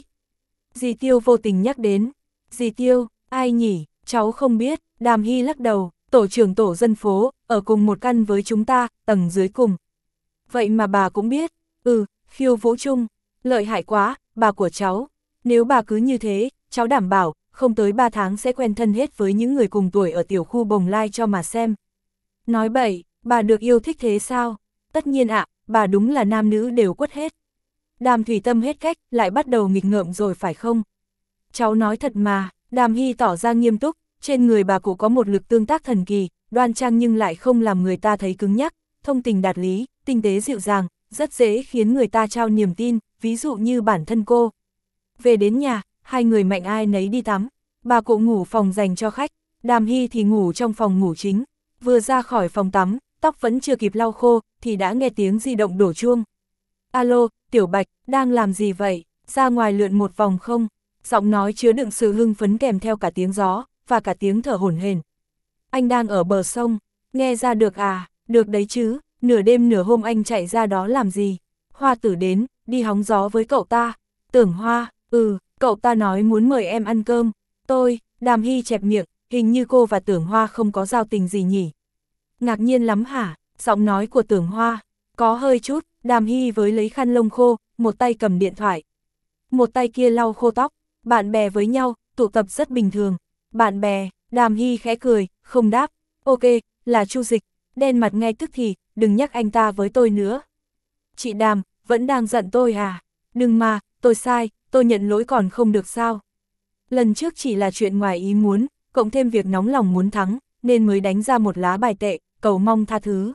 Dì Tiêu vô tình nhắc đến, dì Tiêu, ai nhỉ, cháu không biết, Đàm Hy lắc đầu, tổ trưởng tổ dân phố, ở cùng một căn với chúng ta, tầng dưới cùng. Vậy mà bà cũng biết, ừ, Khiêu Vũ Trung, lợi hại quá, bà của cháu, nếu bà cứ như thế, cháu đảm bảo, không tới ba tháng sẽ quen thân hết với những người cùng tuổi ở tiểu khu Bồng Lai cho mà xem. Nói bậy, bà được yêu thích thế sao? Tất nhiên ạ, bà đúng là nam nữ đều quất hết. Đàm Thủy Tâm hết cách, lại bắt đầu nghịch ngợm rồi phải không? Cháu nói thật mà, Đàm Hy tỏ ra nghiêm túc, trên người bà cụ có một lực tương tác thần kỳ, đoan trang nhưng lại không làm người ta thấy cứng nhắc, thông tình đạt lý, tinh tế dịu dàng, rất dễ khiến người ta trao niềm tin, ví dụ như bản thân cô. Về đến nhà, hai người mạnh ai nấy đi tắm, bà cụ ngủ phòng dành cho khách, Đàm Hy thì ngủ trong phòng ngủ chính, vừa ra khỏi phòng tắm, tóc vẫn chưa kịp lau khô, thì đã nghe tiếng di động đổ chuông. Alo, Tiểu Bạch, đang làm gì vậy, ra ngoài lượn một vòng không? Giọng nói chứa đựng sự hưng phấn kèm theo cả tiếng gió, và cả tiếng thở hổn hển. Anh đang ở bờ sông, nghe ra được à, được đấy chứ, nửa đêm nửa hôm anh chạy ra đó làm gì? Hoa Tử đến, đi hóng gió với cậu ta. Tưởng Hoa, ừ, cậu ta nói muốn mời em ăn cơm. Tôi, Đàm Hy chẹp miệng, hình như cô và Tưởng Hoa không có giao tình gì nhỉ? Ngạc nhiên lắm hả? Giọng nói của Tưởng Hoa, có hơi chút, Đàm Hy với lấy khăn lông khô, một tay cầm điện thoại. Một tay kia lau khô tóc, bạn bè với nhau, tụ tập rất bình thường. Bạn bè, Đàm Hy khẽ cười, không đáp, ok, là Chu Dịch, đen mặt ngay tức thì, đừng nhắc anh ta với tôi nữa. Chị Đàm, vẫn đang giận tôi à? Đừng mà, tôi sai, tôi nhận lỗi còn không được sao? Lần trước chỉ là chuyện ngoài ý muốn, cộng thêm việc nóng lòng muốn thắng, nên mới đánh ra một lá bài tệ, cầu mong tha thứ.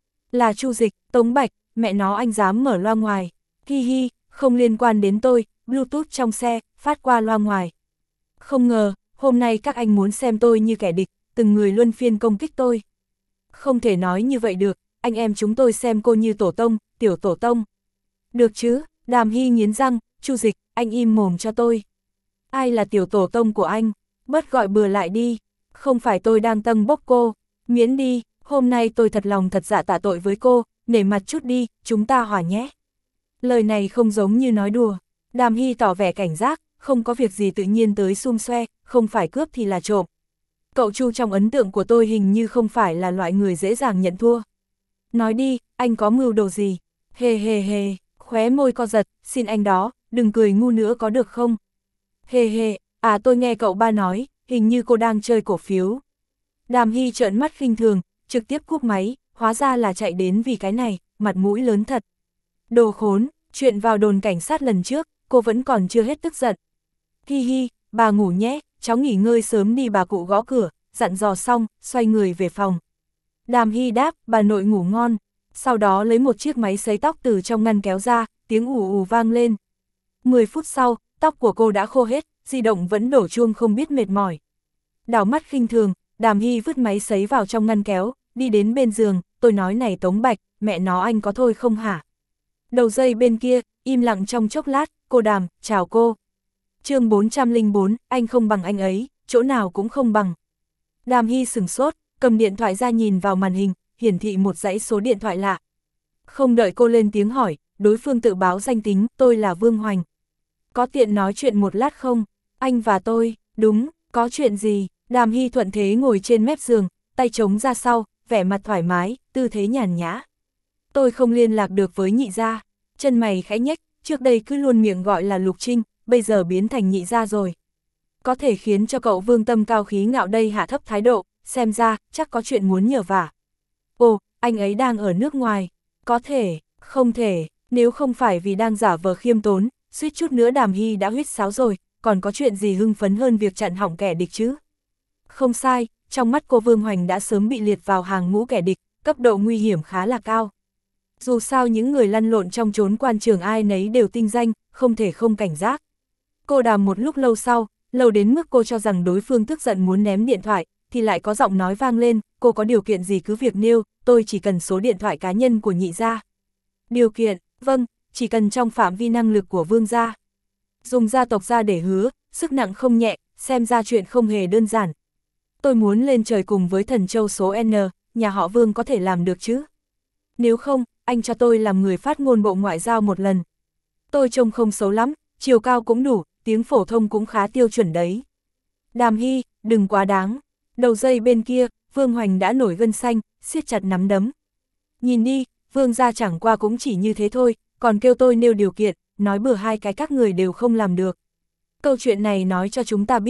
Là Chu Dịch, Tống Bạch, mẹ nó anh dám mở loa ngoài. Hi hi, không liên quan đến tôi, Bluetooth trong xe, phát qua loa ngoài. Không ngờ, hôm nay các anh muốn xem tôi như kẻ địch, từng người luân phiên công kích tôi. Không thể nói như vậy được, anh em chúng tôi xem cô như tổ tông, tiểu tổ tông. Được chứ, Đàm Hy nghiến răng, Chu Dịch, anh im mồm cho tôi. Ai là tiểu tổ tông của anh? Bớt gọi bừa lại đi, không phải tôi đang tâng bốc cô, miễn đi, hôm nay tôi thật lòng thật dạ tạ tội với cô, nể mặt chút đi, chúng ta hòa nhé. Lời này không giống như nói đùa, Đàm Hy tỏ vẻ cảnh giác, không có việc gì tự nhiên tới xum xoe, không phải cướp thì là trộm. Cậu Chu trong ấn tượng của tôi hình như không phải là loại người dễ dàng nhận thua. Nói đi, anh có mưu đồ gì? Hề hề hề, khóe môi co giật, xin anh đó, đừng cười ngu nữa có được không? Hề hề, à tôi nghe cậu ba nói, hình như cô đang chơi cổ phiếu. Đàm Hy trợn mắt khinh thường, trực tiếp cúp máy, hóa ra là chạy đến vì cái này, mặt mũi lớn thật. Đồ khốn, chuyện vào đồn cảnh sát lần trước, cô vẫn còn chưa hết tức giận. Hi hi, bà ngủ nhé, cháu nghỉ ngơi sớm đi, bà cụ gõ cửa, dặn dò xong, xoay người về phòng. Đàm Hy đáp, bà nội ngủ ngon, sau đó lấy một chiếc máy sấy tóc từ trong ngăn kéo ra, tiếng ù ù vang lên. Mười phút sau, tóc của cô đã khô hết, di động vẫn đổ chuông không biết mệt mỏi. Đảo mắt khinh thường, Đàm Hy vứt máy sấy vào trong ngăn kéo, đi đến bên giường, tôi nói này Tống Bạch, mẹ nó anh có thôi không hả? Đầu dây bên kia, im lặng trong chốc lát, cô Đàm, chào cô. chương bốn trăm lẻ bốn, anh không bằng anh ấy, chỗ nào cũng không bằng. Đàm Hy sửng sốt, cầm điện thoại ra nhìn vào màn hình, hiển thị một dãy số điện thoại lạ. Không đợi cô lên tiếng hỏi, đối phương tự báo danh tính, tôi là Vương Hoành. Có tiện nói chuyện một lát không? Anh và tôi, đúng, có chuyện gì? Đàm Hy thuận thế ngồi trên mép giường, tay chống ra sau, vẻ mặt thoải mái, tư thế nhàn nhã. Tôi không liên lạc được với nhị gia, chân mày khẽ nhếch, trước đây cứ luôn miệng gọi là Lục Trinh, bây giờ biến thành nhị gia rồi. Có thể khiến cho cậu Vương tâm cao khí ngạo đây hạ thấp thái độ, xem ra, chắc có chuyện muốn nhờ vả. Ồ, anh ấy đang ở nước ngoài. Có thể, không thể, nếu không phải vì đang giả vờ khiêm tốn, suýt chút nữa Đàm Hy đã huýt sáo rồi, còn có chuyện gì hưng phấn hơn việc chặn hỏng kẻ địch chứ? Không sai, trong mắt cô Vương Hoành đã sớm bị liệt vào hàng ngũ kẻ địch, cấp độ nguy hiểm khá là cao. Dù sao những người lăn lộn trong chốn quan trường ai nấy đều tinh danh, không thể không cảnh giác. Cô Đàm một lúc lâu sau, lâu đến mức cô cho rằng đối phương tức giận muốn ném điện thoại, thì lại có giọng nói vang lên, cô có điều kiện gì cứ việc nêu, tôi chỉ cần số điện thoại cá nhân của nhị gia. Điều kiện, vâng, chỉ cần trong phạm vi năng lực của Vương gia. Dùng gia tộc gia để hứa, sức nặng không nhẹ, xem ra chuyện không hề đơn giản. Tôi muốn lên trời cùng với thần châu số N, nhà họ Vương có thể làm được chứ? Nếu không, anh cho tôi làm người phát ngôn bộ ngoại giao một lần. Tôi trông không xấu lắm, chiều cao cũng đủ, tiếng phổ thông cũng khá tiêu chuẩn đấy. Đàm Hy, đừng quá đáng. Đầu dây bên kia, Vương Hoành đã nổi gân xanh, siết chặt nắm đấm. Nhìn đi, Vương gia chẳng qua cũng chỉ như thế thôi, còn kêu tôi nêu điều kiện, nói bừa hai cái các người đều không làm được. Câu chuyện này nói cho chúng ta biết,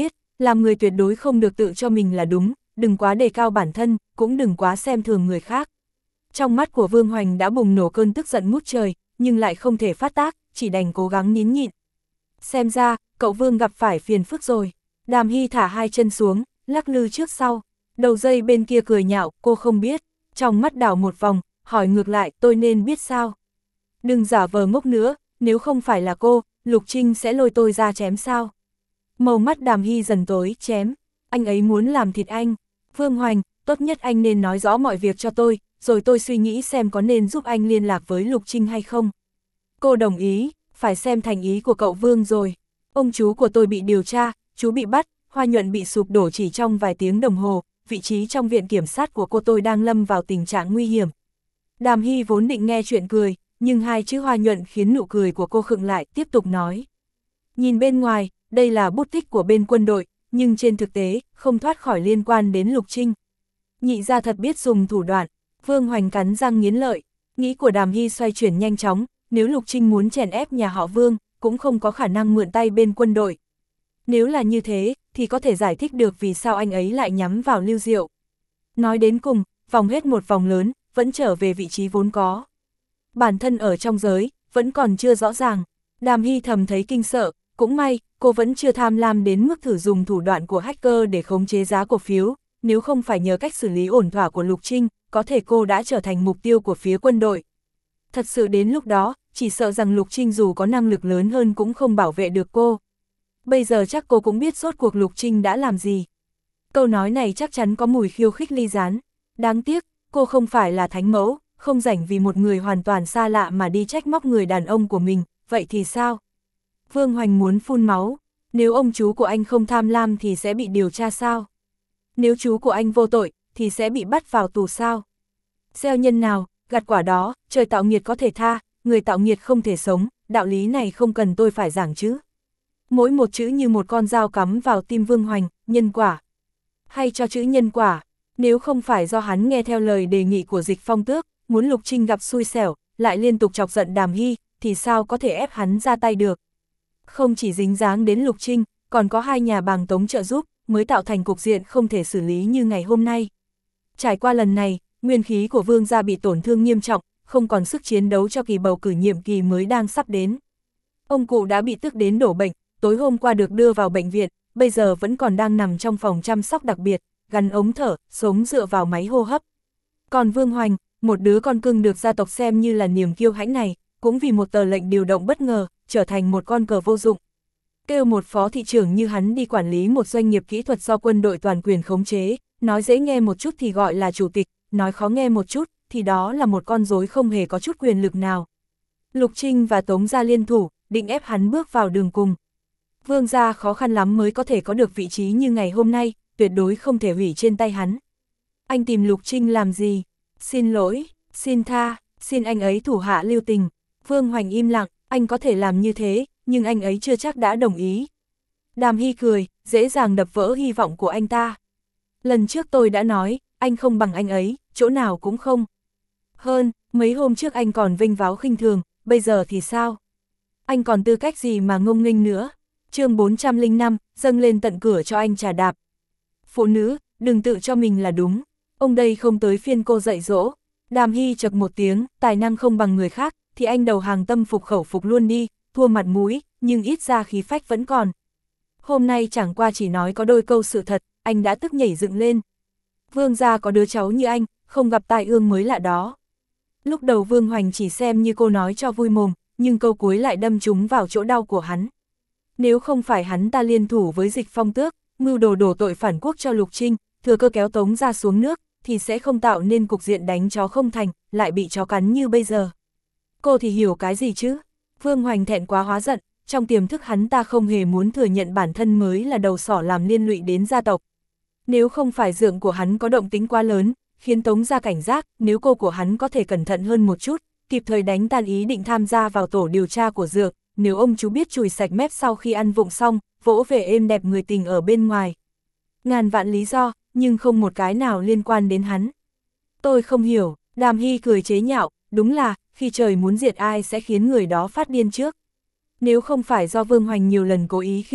Làm người tuyệt đối không được tự cho mình là đúng, đừng quá đề cao bản thân, cũng đừng quá xem thường người khác. Trong mắt của Vương Hoành đã bùng nổ cơn tức giận ngút trời, nhưng lại không thể phát tác, chỉ đành cố gắng nín nhịn. Xem ra, cậu Vương gặp phải phiền phức rồi. Đàm Hy thả hai chân xuống, lắc lư trước sau. Đầu dây bên kia cười nhạo, cô không biết. Trong mắt đảo một vòng, hỏi ngược lại, tôi nên biết sao? Đừng giả vờ ngốc nữa, nếu không phải là cô, Lục Trinh sẽ lôi tôi ra chém sao? Màu mắt Đàm Hy dần tối, chém. Anh ấy muốn làm thịt anh. Vương Hoành, tốt nhất anh nên nói rõ mọi việc cho tôi, rồi tôi suy nghĩ xem có nên giúp anh liên lạc với Lục Trinh hay không. Cô đồng ý, phải xem thành ý của cậu Vương rồi. Ông chú của tôi bị điều tra, chú bị bắt, Hoa Nhuận bị sụp đổ chỉ trong vài tiếng đồng hồ, vị trí trong viện kiểm sát của cô tôi đang lâm vào tình trạng nguy hiểm. Đàm Hy vốn định nghe chuyện cười, nhưng hai chữ Hoa Nhuận khiến nụ cười của cô khựng lại, tiếp tục nói. Nhìn bên ngoài, đây là bút tích của bên quân đội, nhưng trên thực tế, không thoát khỏi liên quan đến Lục Trinh. Nhị ra thật biết dùng thủ đoạn. Vương Hoành cắn răng nghiến lợi, nghĩ của Đàm Hy xoay chuyển nhanh chóng, nếu Lục Trinh muốn chèn ép nhà họ Vương, cũng không có khả năng mượn tay bên quân đội. Nếu là như thế, thì có thể giải thích được vì sao anh ấy lại nhắm vào Lưu Diệu. Nói đến cùng, vòng hết một vòng lớn, vẫn trở về vị trí vốn có. Bản thân ở trong giới, vẫn còn chưa rõ ràng. Đàm Hy thầm thấy kinh sợ, cũng may, cô vẫn chưa tham lam đến mức thử dùng thủ đoạn của hacker để khống chế giá cổ phiếu, nếu không phải nhờ cách xử lý ổn thỏa của Lục Trinh, có thể cô đã trở thành mục tiêu của phía quân đội. Thật sự đến lúc đó, chỉ sợ rằng Lục Trinh dù có năng lực lớn hơn cũng không bảo vệ được cô. Bây giờ chắc cô cũng biết rốt cuộc Lục Trinh đã làm gì. Câu nói này chắc chắn có mùi khiêu khích ly gián. Đáng tiếc, cô không phải là thánh mẫu, không rảnh vì một người hoàn toàn xa lạ mà đi trách móc người đàn ông của mình, vậy thì sao? Vương Hoành muốn phun máu, nếu ông chú của anh không tham lam thì sẽ bị điều tra sao? Nếu chú của anh vô tội, thì sẽ bị bắt vào tù sao? Gieo nhân nào, gặt quả đó, trời tạo nghiệt có thể tha, người tạo nghiệt không thể sống, đạo lý này không cần tôi phải giảng chứ. Mỗi một chữ như một con dao cắm vào tim Vương Hoành, nhân quả. Hay cho chữ nhân quả, nếu không phải do hắn nghe theo lời đề nghị của Dịch Phong Tước, muốn Lục Trinh gặp xui xẻo, lại liên tục chọc giận Đàm Hy, thì sao có thể ép hắn ra tay được. Không chỉ dính dáng đến Lục Trinh, còn có hai nhà bàng tống trợ giúp, mới tạo thành cục diện không thể xử lý như ngày hôm nay. Trải qua lần này, nguyên khí của Vương gia bị tổn thương nghiêm trọng, không còn sức chiến đấu cho kỳ bầu cử nhiệm kỳ mới đang sắp đến. Ông cụ đã bị tức đến đổ bệnh, tối hôm qua được đưa vào bệnh viện, bây giờ vẫn còn đang nằm trong phòng chăm sóc đặc biệt, gắn ống thở, sống dựa vào máy hô hấp. Còn Vương Hoành, một đứa con cưng được gia tộc xem như là niềm kiêu hãnh này, cũng vì một tờ lệnh điều động bất ngờ, trở thành một con cờ vô dụng. Kêu một phó thị trưởng như hắn đi quản lý một doanh nghiệp kỹ thuật do quân đội toàn quyền khống chế, nói dễ nghe một chút thì gọi là chủ tịch, nói khó nghe một chút, thì đó là một con rối không hề có chút quyền lực nào. Lục Trinh và Tống gia liên thủ, định ép hắn bước vào đường cùng. Vương gia khó khăn lắm mới có thể có được vị trí như ngày hôm nay, tuyệt đối không thể hủy trên tay hắn. Anh tìm Lục Trinh làm gì? Xin lỗi, xin tha, xin anh ấy thủ hạ lưu tình. Vương Hoành im lặng, anh có thể làm như thế, nhưng anh ấy chưa chắc đã đồng ý. Đàm Hy cười, dễ dàng đập vỡ hy vọng của anh ta. Lần trước tôi đã nói, anh không bằng anh ấy, chỗ nào cũng không. Hơn, mấy hôm trước anh còn vênh váo khinh thường, bây giờ thì sao? Anh còn tư cách gì mà ngông nghênh nữa? Chương bốn trăm lẻ năm, dâng lên tận cửa cho anh trà đạp. Phụ nữ, đừng tự cho mình là đúng. Ông đây không tới phiên cô dạy dỗ. Đàm Hy chật một tiếng, tài năng không bằng người khác, thì anh đầu hàng tâm phục khẩu phục luôn đi, thua mặt mũi, nhưng ít ra khí phách vẫn còn. Hôm nay chẳng qua chỉ nói có đôi câu sự thật, anh đã tức nhảy dựng lên. Vương gia có đứa cháu như anh, không gặp tai ương mới lạ đó. Lúc đầu Vương Hoành chỉ xem như cô nói cho vui mồm, nhưng câu cuối lại đâm trúng vào chỗ đau của hắn. Nếu không phải hắn ta liên thủ với Dịch Phong Tước, mưu đồ đổ tội phản quốc cho Lục Trinh, thừa cơ kéo Tống ra xuống nước, thì sẽ không tạo nên cục diện đánh chó không thành, lại bị chó cắn như bây giờ. Cô thì hiểu cái gì chứ? Vương Hoành thẹn quá hóa giận, trong tiềm thức hắn ta không hề muốn thừa nhận bản thân mới là đầu sỏ làm liên lụy đến gia tộc. Nếu không phải dượng của hắn có động tính quá lớn, khiến Tống ra cảnh giác, nếu cô của hắn có thể cẩn thận hơn một chút, kịp thời đánh tan ý định tham gia vào tổ điều tra của dượng, nếu ông chú biết chùi sạch mép sau khi ăn vụng xong, vỗ về êm đẹp người tình ở bên ngoài. Ngàn vạn lý do, nhưng không một cái nào liên quan đến hắn. Tôi không hiểu, Đàm Hy cười chế nhạo, đúng là, khi trời muốn diệt ai sẽ khiến người đó phát điên trước. Nếu không phải do Vương Hoành nhiều lần cố ý khiêu thích,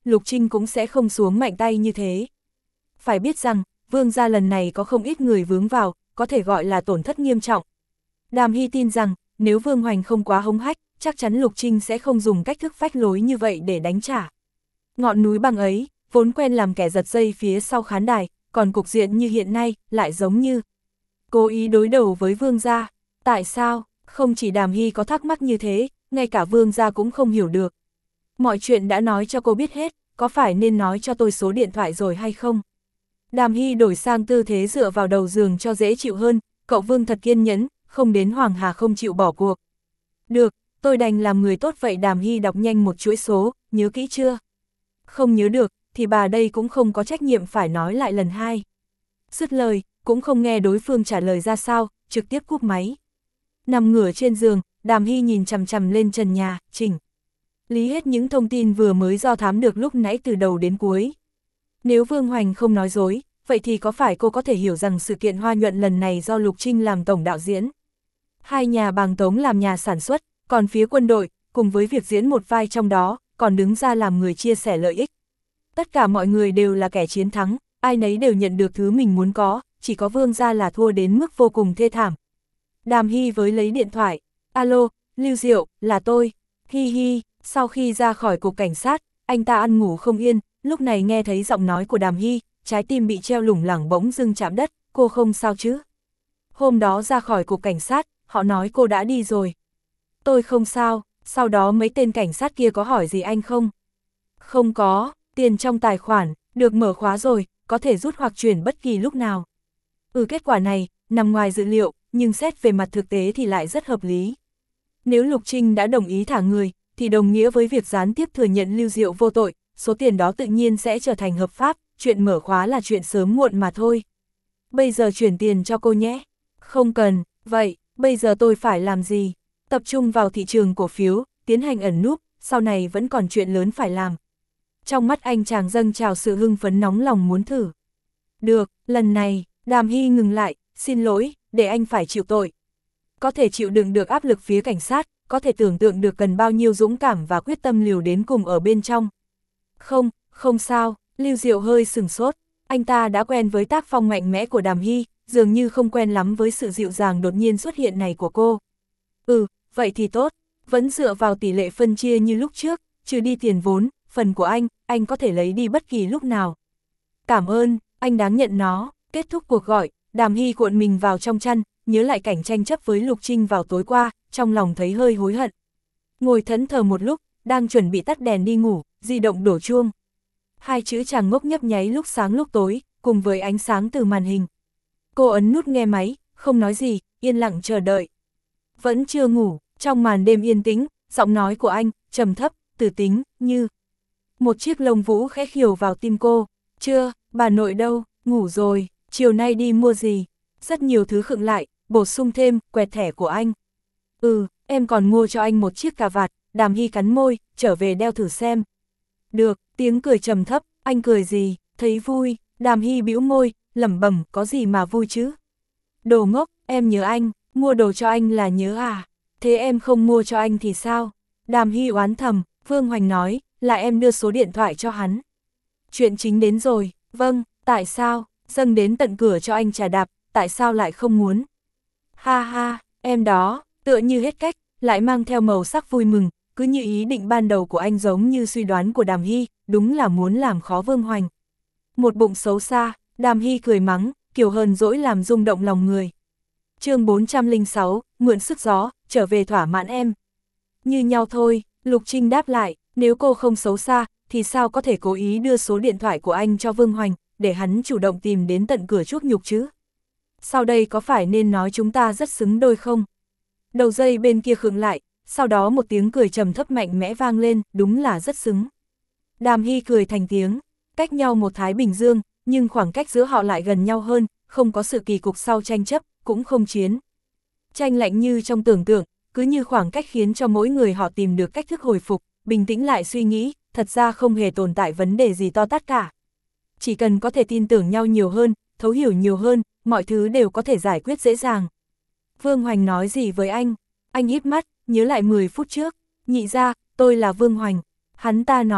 Lục Trinh cũng sẽ không xuống mạnh tay như thế. Phải biết rằng, Vương gia lần này có không ít người vướng vào, có thể gọi là tổn thất nghiêm trọng. Đàm Hy tin rằng, nếu Vương Hoành không quá hống hách, chắc chắn Lục Trinh sẽ không dùng cách thức phách lối như vậy để đánh trả. Ngọn núi băng ấy, vốn quen làm kẻ giật dây phía sau khán đài, còn cục diện như hiện nay, lại giống như cố ý đối đầu với Vương gia. Tại sao? Không chỉ Đàm Hy có thắc mắc như thế, ngay cả Vương gia cũng không hiểu được. Mọi chuyện đã nói cho cô biết hết, có phải nên nói cho tôi số điện thoại rồi hay không? Đàm Hy đổi sang tư thế dựa vào đầu giường cho dễ chịu hơn, cậu Vương thật kiên nhẫn, không đến Hoàng Hà không chịu bỏ cuộc. Được, tôi đành làm người tốt vậy. Đàm Hy đọc nhanh một chuỗi số, nhớ kỹ chưa? Không nhớ được, thì bà đây cũng không có trách nhiệm phải nói lại lần hai. Dứt lời, cũng không nghe đối phương trả lời ra sao, trực tiếp cúp máy. Nằm ngửa trên giường, Đàm Hy nhìn chằm chằm lên trần nhà, chỉnh lý hết những thông tin vừa mới do thám được lúc nãy từ đầu đến cuối. Nếu Vương Hoành không nói dối, vậy thì có phải cô có thể hiểu rằng sự kiện Hoa Nhuận lần này do Lục Trinh làm tổng đạo diễn? Hai nhà Bàng Tống làm nhà sản xuất, còn phía quân đội, cùng với việc diễn một vai trong đó, còn đứng ra làm người chia sẻ lợi ích. Tất cả mọi người đều là kẻ chiến thắng, ai nấy đều nhận được thứ mình muốn có, chỉ có Vương gia là thua đến mức vô cùng thê thảm. Đàm Hy với lấy điện thoại, alo, Lưu Diệu, là tôi, hi hi. Sau khi ra khỏi cục cảnh sát, anh ta ăn ngủ không yên, lúc này nghe thấy giọng nói của Đàm Hy, trái tim bị treo lủng lẳng bỗng dưng chạm đất, cô không sao chứ? Hôm đó ra khỏi cục cảnh sát, họ nói cô đã đi rồi. Tôi không sao, sau đó mấy tên cảnh sát kia có hỏi gì anh không? Không có, tiền trong tài khoản, được mở khóa rồi, có thể rút hoặc chuyển bất kỳ lúc nào. Ừ, kết quả này, nằm ngoài dự liệu, nhưng xét về mặt thực tế thì lại rất hợp lý. Nếu Lục Trinh đã đồng ý thả người, thì đồng nghĩa với việc gián tiếp thừa nhận Lưu Diệu vô tội, số tiền đó tự nhiên sẽ trở thành hợp pháp, chuyện mở khóa là chuyện sớm muộn mà thôi. Bây giờ chuyển tiền cho cô nhé. Không cần, vậy, bây giờ tôi phải làm gì? Tập trung vào thị trường cổ phiếu, tiến hành ẩn núp, sau này vẫn còn chuyện lớn phải làm. Trong mắt anh chàng dâng trào sự hưng phấn nóng lòng muốn thử. Được, lần này, Đàm Hy ngừng lại, xin lỗi, để anh phải chịu tội. Có thể chịu đựng được áp lực phía cảnh sát, có thể tưởng tượng được cần bao nhiêu dũng cảm và quyết tâm liều đến cùng ở bên trong. Không, không sao, Lưu Diệu hơi sừng sốt, anh ta đã quen với tác phong mạnh mẽ của Đàm Hy, dường như không quen lắm với sự dịu dàng đột nhiên xuất hiện này của cô. Ừ, vậy thì tốt, vẫn dựa vào tỷ lệ phân chia như lúc trước, trừ đi tiền vốn, phần của anh, anh có thể lấy đi bất kỳ lúc nào. Cảm ơn, anh đáng nhận nó. Kết thúc cuộc gọi, Đàm Hy cuộn mình vào trong chăn, nhớ lại cảnh tranh chấp với Lục Trinh vào tối qua, trong lòng thấy hơi hối hận. Ngồi thẫn thờ một lúc, đang chuẩn bị tắt đèn đi ngủ, di động đổ chuông. Hai chữ chàng ngốc nhấp nháy lúc sáng lúc tối, cùng với ánh sáng từ màn hình. Cô ấn nút nghe máy, không nói gì, yên lặng chờ đợi. Vẫn chưa ngủ, trong màn đêm yên tĩnh, giọng nói của anh, trầm thấp, từ tính, như một chiếc lông vũ khẽ khiều vào tim cô. Chưa, bà nội đâu, ngủ rồi, chiều nay đi mua gì? Rất nhiều thứ khựng lại, bổ sung thêm, quẹt thẻ của anh. Ừ, em còn mua cho anh một chiếc cà vạt. Đàm Hy cắn môi, trở về đeo thử xem. Được, tiếng cười trầm thấp, anh cười gì, thấy vui. Đàm Hy bĩu môi, lẩm bẩm, có gì mà vui chứ? Đồ ngốc, em nhớ anh, mua đồ cho anh là nhớ à? Thế em không mua cho anh thì sao? Đàm Hy oán thầm, Vương Hoành nói, là em đưa số điện thoại cho hắn. Chuyện chính đến rồi, vâng, tại sao? Dâng đến tận cửa cho anh trà đạp, tại sao lại không muốn? Ha ha, em đó, tựa như hết cách, lại mang theo màu sắc vui mừng, cứ như ý định ban đầu của anh giống như suy đoán của Đàm Hy, đúng là muốn làm khó Vương Hoành. Một bụng xấu xa, Đàm Hy cười mắng, kiểu hờn dỗi làm rung động lòng người. Chương bốn trăm lẻ sáu, mượn sức gió, trở về thỏa mãn em. Như nhau thôi, Lục Trinh đáp lại, nếu cô không xấu xa, thì sao có thể cố ý đưa số điện thoại của anh cho Vương Hoành, để hắn chủ động tìm đến tận cửa chuốc nhục chứ? Sau đây có phải nên nói chúng ta rất xứng đôi không? Đầu dây bên kia khựng lại, sau đó một tiếng cười trầm thấp mạnh mẽ vang lên, đúng là rất xứng. Đàm Hy cười thành tiếng, cách nhau một Thái Bình Dương, nhưng khoảng cách giữa họ lại gần nhau hơn, không có sự kỳ cục sau tranh chấp, cũng không chiến. Tranh lạnh như trong tưởng tượng, cứ như khoảng cách khiến cho mỗi người họ tìm được cách thức hồi phục, bình tĩnh lại suy nghĩ, thật ra không hề tồn tại vấn đề gì to tát cả. Chỉ cần có thể tin tưởng nhau nhiều hơn, thấu hiểu nhiều hơn, mọi thứ đều có thể giải quyết dễ dàng. Vương Hoành nói gì với anh? Anh híp mắt, nhớ lại mười phút trước. Nhị ra, tôi là Vương Hoành. Hắn ta nói,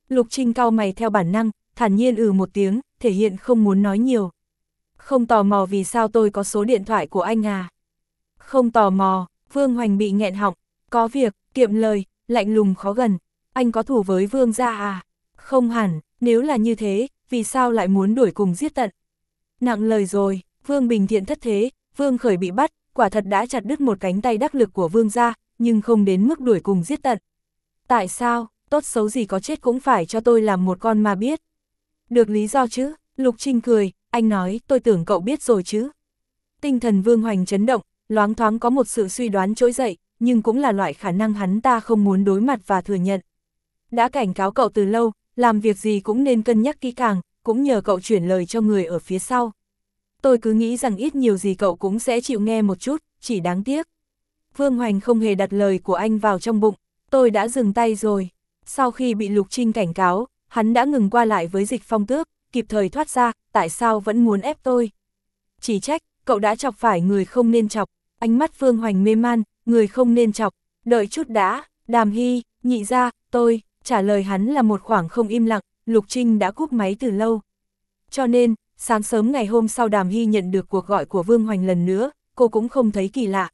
Lục Trinh cau mày theo bản năng, thản nhiên ừ một tiếng, thể hiện không muốn nói nhiều. Không tò mò vì sao tôi có số điện thoại của anh à? Không tò mò, Vương Hoành bị nghẹn họng, có việc, kiệm lời, lạnh lùng khó gần. Anh có thù với Vương gia à? Không hẳn, nếu là như thế, vì sao lại muốn đuổi cùng giết tận? Nặng lời rồi, Vương Bình Thiện thất thế, Vương Khởi bị bắt, quả thật đã chặt đứt một cánh tay đắc lực của Vương gia, nhưng không đến mức đuổi cùng giết tận. Tại sao, tốt xấu gì có chết cũng phải cho tôi làm một con ma biết. Được lý do chứ, Lục Trinh cười, anh nói tôi tưởng cậu biết rồi chứ. Tinh thần Vương Hoành chấn động, loáng thoáng có một sự suy đoán trỗi dậy, nhưng cũng là loại khả năng hắn ta không muốn đối mặt và thừa nhận. Đã cảnh cáo cậu từ lâu, làm việc gì cũng nên cân nhắc kỹ càng, cũng nhờ cậu chuyển lời cho người ở phía sau. Tôi cứ nghĩ rằng ít nhiều gì cậu cũng sẽ chịu nghe một chút, chỉ đáng tiếc. Vương Hoành không hề đặt lời của anh vào trong bụng, tôi đã dừng tay rồi. Sau khi bị Lục Trinh cảnh cáo, hắn đã ngừng qua lại với Dịch Phong Tước, kịp thời thoát ra, tại sao vẫn muốn ép tôi. Chỉ trách, cậu đã chọc phải người không nên chọc, ánh mắt Vương Hoành mê man, người không nên chọc, đợi chút đã, Đàm Hy, nhị ra, tôi, trả lời hắn là một khoảng không im lặng, Lục Trinh đã cúp máy từ lâu. Cho nên, sáng sớm ngày hôm sau Đàm Hy nhận được cuộc gọi của Vương Hoành lần nữa, cô cũng không thấy kỳ lạ.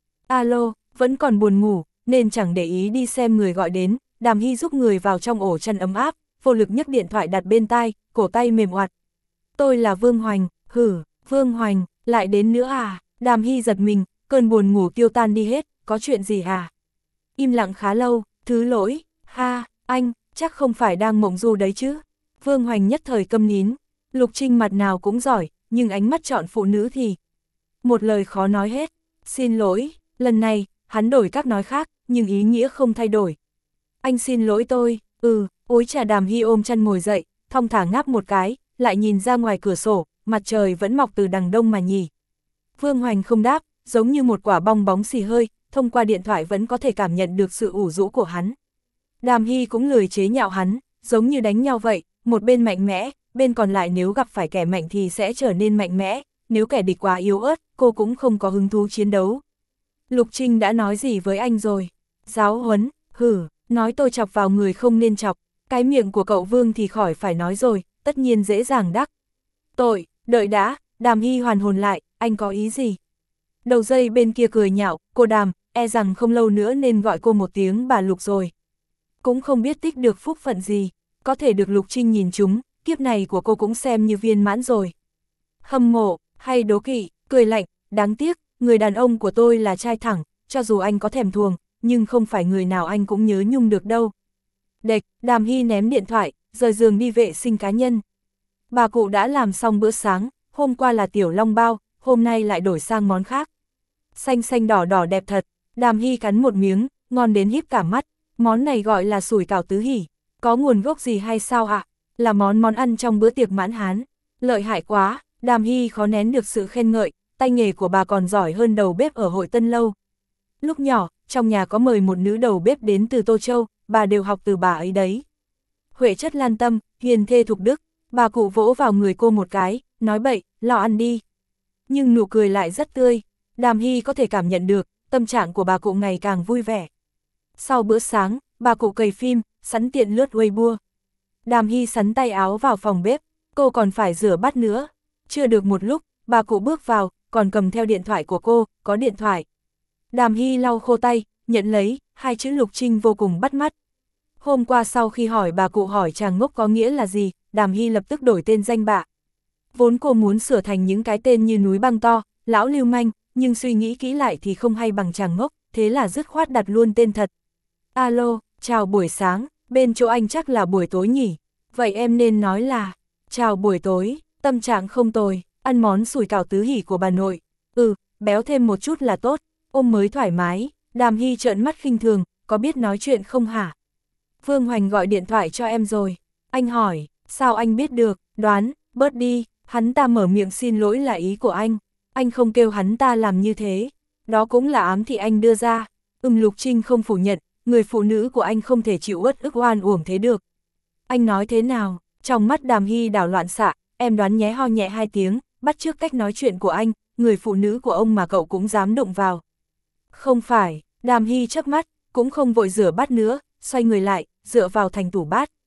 Alo, vẫn còn buồn ngủ, nên chẳng để ý đi xem người gọi đến, Đàm Hy giúp người vào trong ổ chăn ấm áp, vô lực nhấc điện thoại đặt bên tai, cổ tay mềm oặt. Tôi là Vương Hoành, hử, Vương Hoành, lại đến nữa à? Đàm Hy giật mình, cơn buồn ngủ tiêu tan đi hết, có chuyện gì hả? Im lặng khá lâu, thứ lỗi, ha, anh, chắc không phải đang mộng du đấy chứ? Vương Hoành nhất thời câm nín, Lục Trinh mặt nào cũng giỏi, nhưng ánh mắt chọn phụ nữ thì... Một lời khó nói hết, xin lỗi, lần này, hắn đổi các nói khác, nhưng ý nghĩa không thay đổi. Anh xin lỗi tôi, ừ, ối trà. Đàm Hy ôm chăn ngồi dậy, thong thả ngáp một cái, lại nhìn ra ngoài cửa sổ, mặt trời vẫn mọc từ đằng đông mà nhỉ. Vương Hoành không đáp, giống như một quả bong bóng xì hơi, thông qua điện thoại vẫn có thể cảm nhận được sự ủ rũ của hắn. Đàm Hy cũng lười chế nhạo hắn, giống như đánh nhau vậy, một bên mạnh mẽ, bên còn lại nếu gặp phải kẻ mạnh thì sẽ trở nên mạnh mẽ, nếu kẻ địch quá yếu ớt, cô cũng không có hứng thú chiến đấu. Lục Trinh đã nói gì với anh rồi? Giáo huấn, hử, nói tôi chọc vào người không nên chọc, cái miệng của cậu Vương thì khỏi phải nói rồi, tất nhiên dễ dàng đắc. Tội, đợi đã, Đàm Hy hoàn hồn lại, anh có ý gì? Đầu dây bên kia cười nhạo, cô Đàm, e rằng không lâu nữa nên gọi cô một tiếng bà Lục rồi. Cũng không biết tích được phúc phận gì, có thể được Lục Trinh nhìn chúng, kiếp này của cô cũng xem như viên mãn rồi. Hâm mộ, hay đố kỵ, cười lạnh, đáng tiếc, người đàn ông của tôi là trai thẳng, cho dù anh có thèm thuồng, nhưng không phải người nào anh cũng nhớ nhung được đâu. Đệch, Đàm Hy ném điện thoại, rời giường đi vệ sinh cá nhân. Bà cụ đã làm xong bữa sáng, hôm qua là tiểu long bao, hôm nay lại đổi sang món khác. Xanh xanh đỏ đỏ đẹp thật, Đàm Hy cắn một miếng, ngon đến híp cả mắt, món này gọi là sủi cảo tứ hỉ, có nguồn gốc gì hay sao ạ? À? Là món món ăn trong bữa tiệc mãn hán, lợi hại quá, Đàm Hy khó nén được sự khen ngợi, tay nghề của bà còn giỏi hơn đầu bếp ở Hội Tân Lâu. Lúc nhỏ, trong nhà có mời một nữ đầu bếp đến từ Tô Châu, bà đều học từ bà ấy đấy. Huệ chất lan tâm, hiền thê thục đức, bà cụ vỗ vào người cô một cái, nói bậy, lo ăn đi. Nhưng nụ cười lại rất tươi, Đàm Hy có thể cảm nhận được, tâm trạng của bà cụ ngày càng vui vẻ. Sau bữa sáng, bà cụ cày phim, sẵn tiện lướt Weibo. Đàm Hy sắn tay áo vào phòng bếp, cô còn phải rửa bát nữa. Chưa được một lúc, bà cụ bước vào, còn cầm theo điện thoại của cô, có điện thoại. Đàm Hy lau khô tay, nhận lấy, hai chữ Lục Trinh vô cùng bắt mắt. Hôm qua sau khi hỏi bà cụ hỏi chàng ngốc có nghĩa là gì, Đàm Hy lập tức đổi tên danh bạ. Vốn cô muốn sửa thành những cái tên như núi băng to, lão lưu manh, nhưng suy nghĩ kỹ lại thì không hay bằng chàng ngốc, thế là dứt khoát đặt luôn tên thật. Alo, chào buổi sáng, bên chỗ anh chắc là buổi tối nhỉ? Vậy em nên nói là, chào buổi tối, tâm trạng không tồi, ăn món sủi cảo tứ hỉ của bà nội. Ừ, béo thêm một chút là tốt, ôm mới thoải mái. Đàm Hy trợn mắt khinh thường, có biết nói chuyện không hả? Vương Hoành gọi điện thoại cho em rồi. Anh hỏi, sao anh biết được, đoán, bớt đi, hắn ta mở miệng xin lỗi là ý của anh. Anh không kêu hắn ta làm như thế, đó cũng là ám thị anh đưa ra. Ừm, Lục Trinh không phủ nhận, người phụ nữ của anh không thể chịu uất ức oan uổng thế được. Anh nói thế nào? Trong mắt Đàm Hy đảo loạn xạ, em đoán nhé, ho nhẹ hai tiếng, bắt chước cách nói chuyện của anh, người phụ nữ của ông mà cậu cũng dám đụng vào. Không phải, Đàm Hy chớp mắt, cũng không vội rửa bát nữa, xoay người lại, dựa vào thành tủ bát.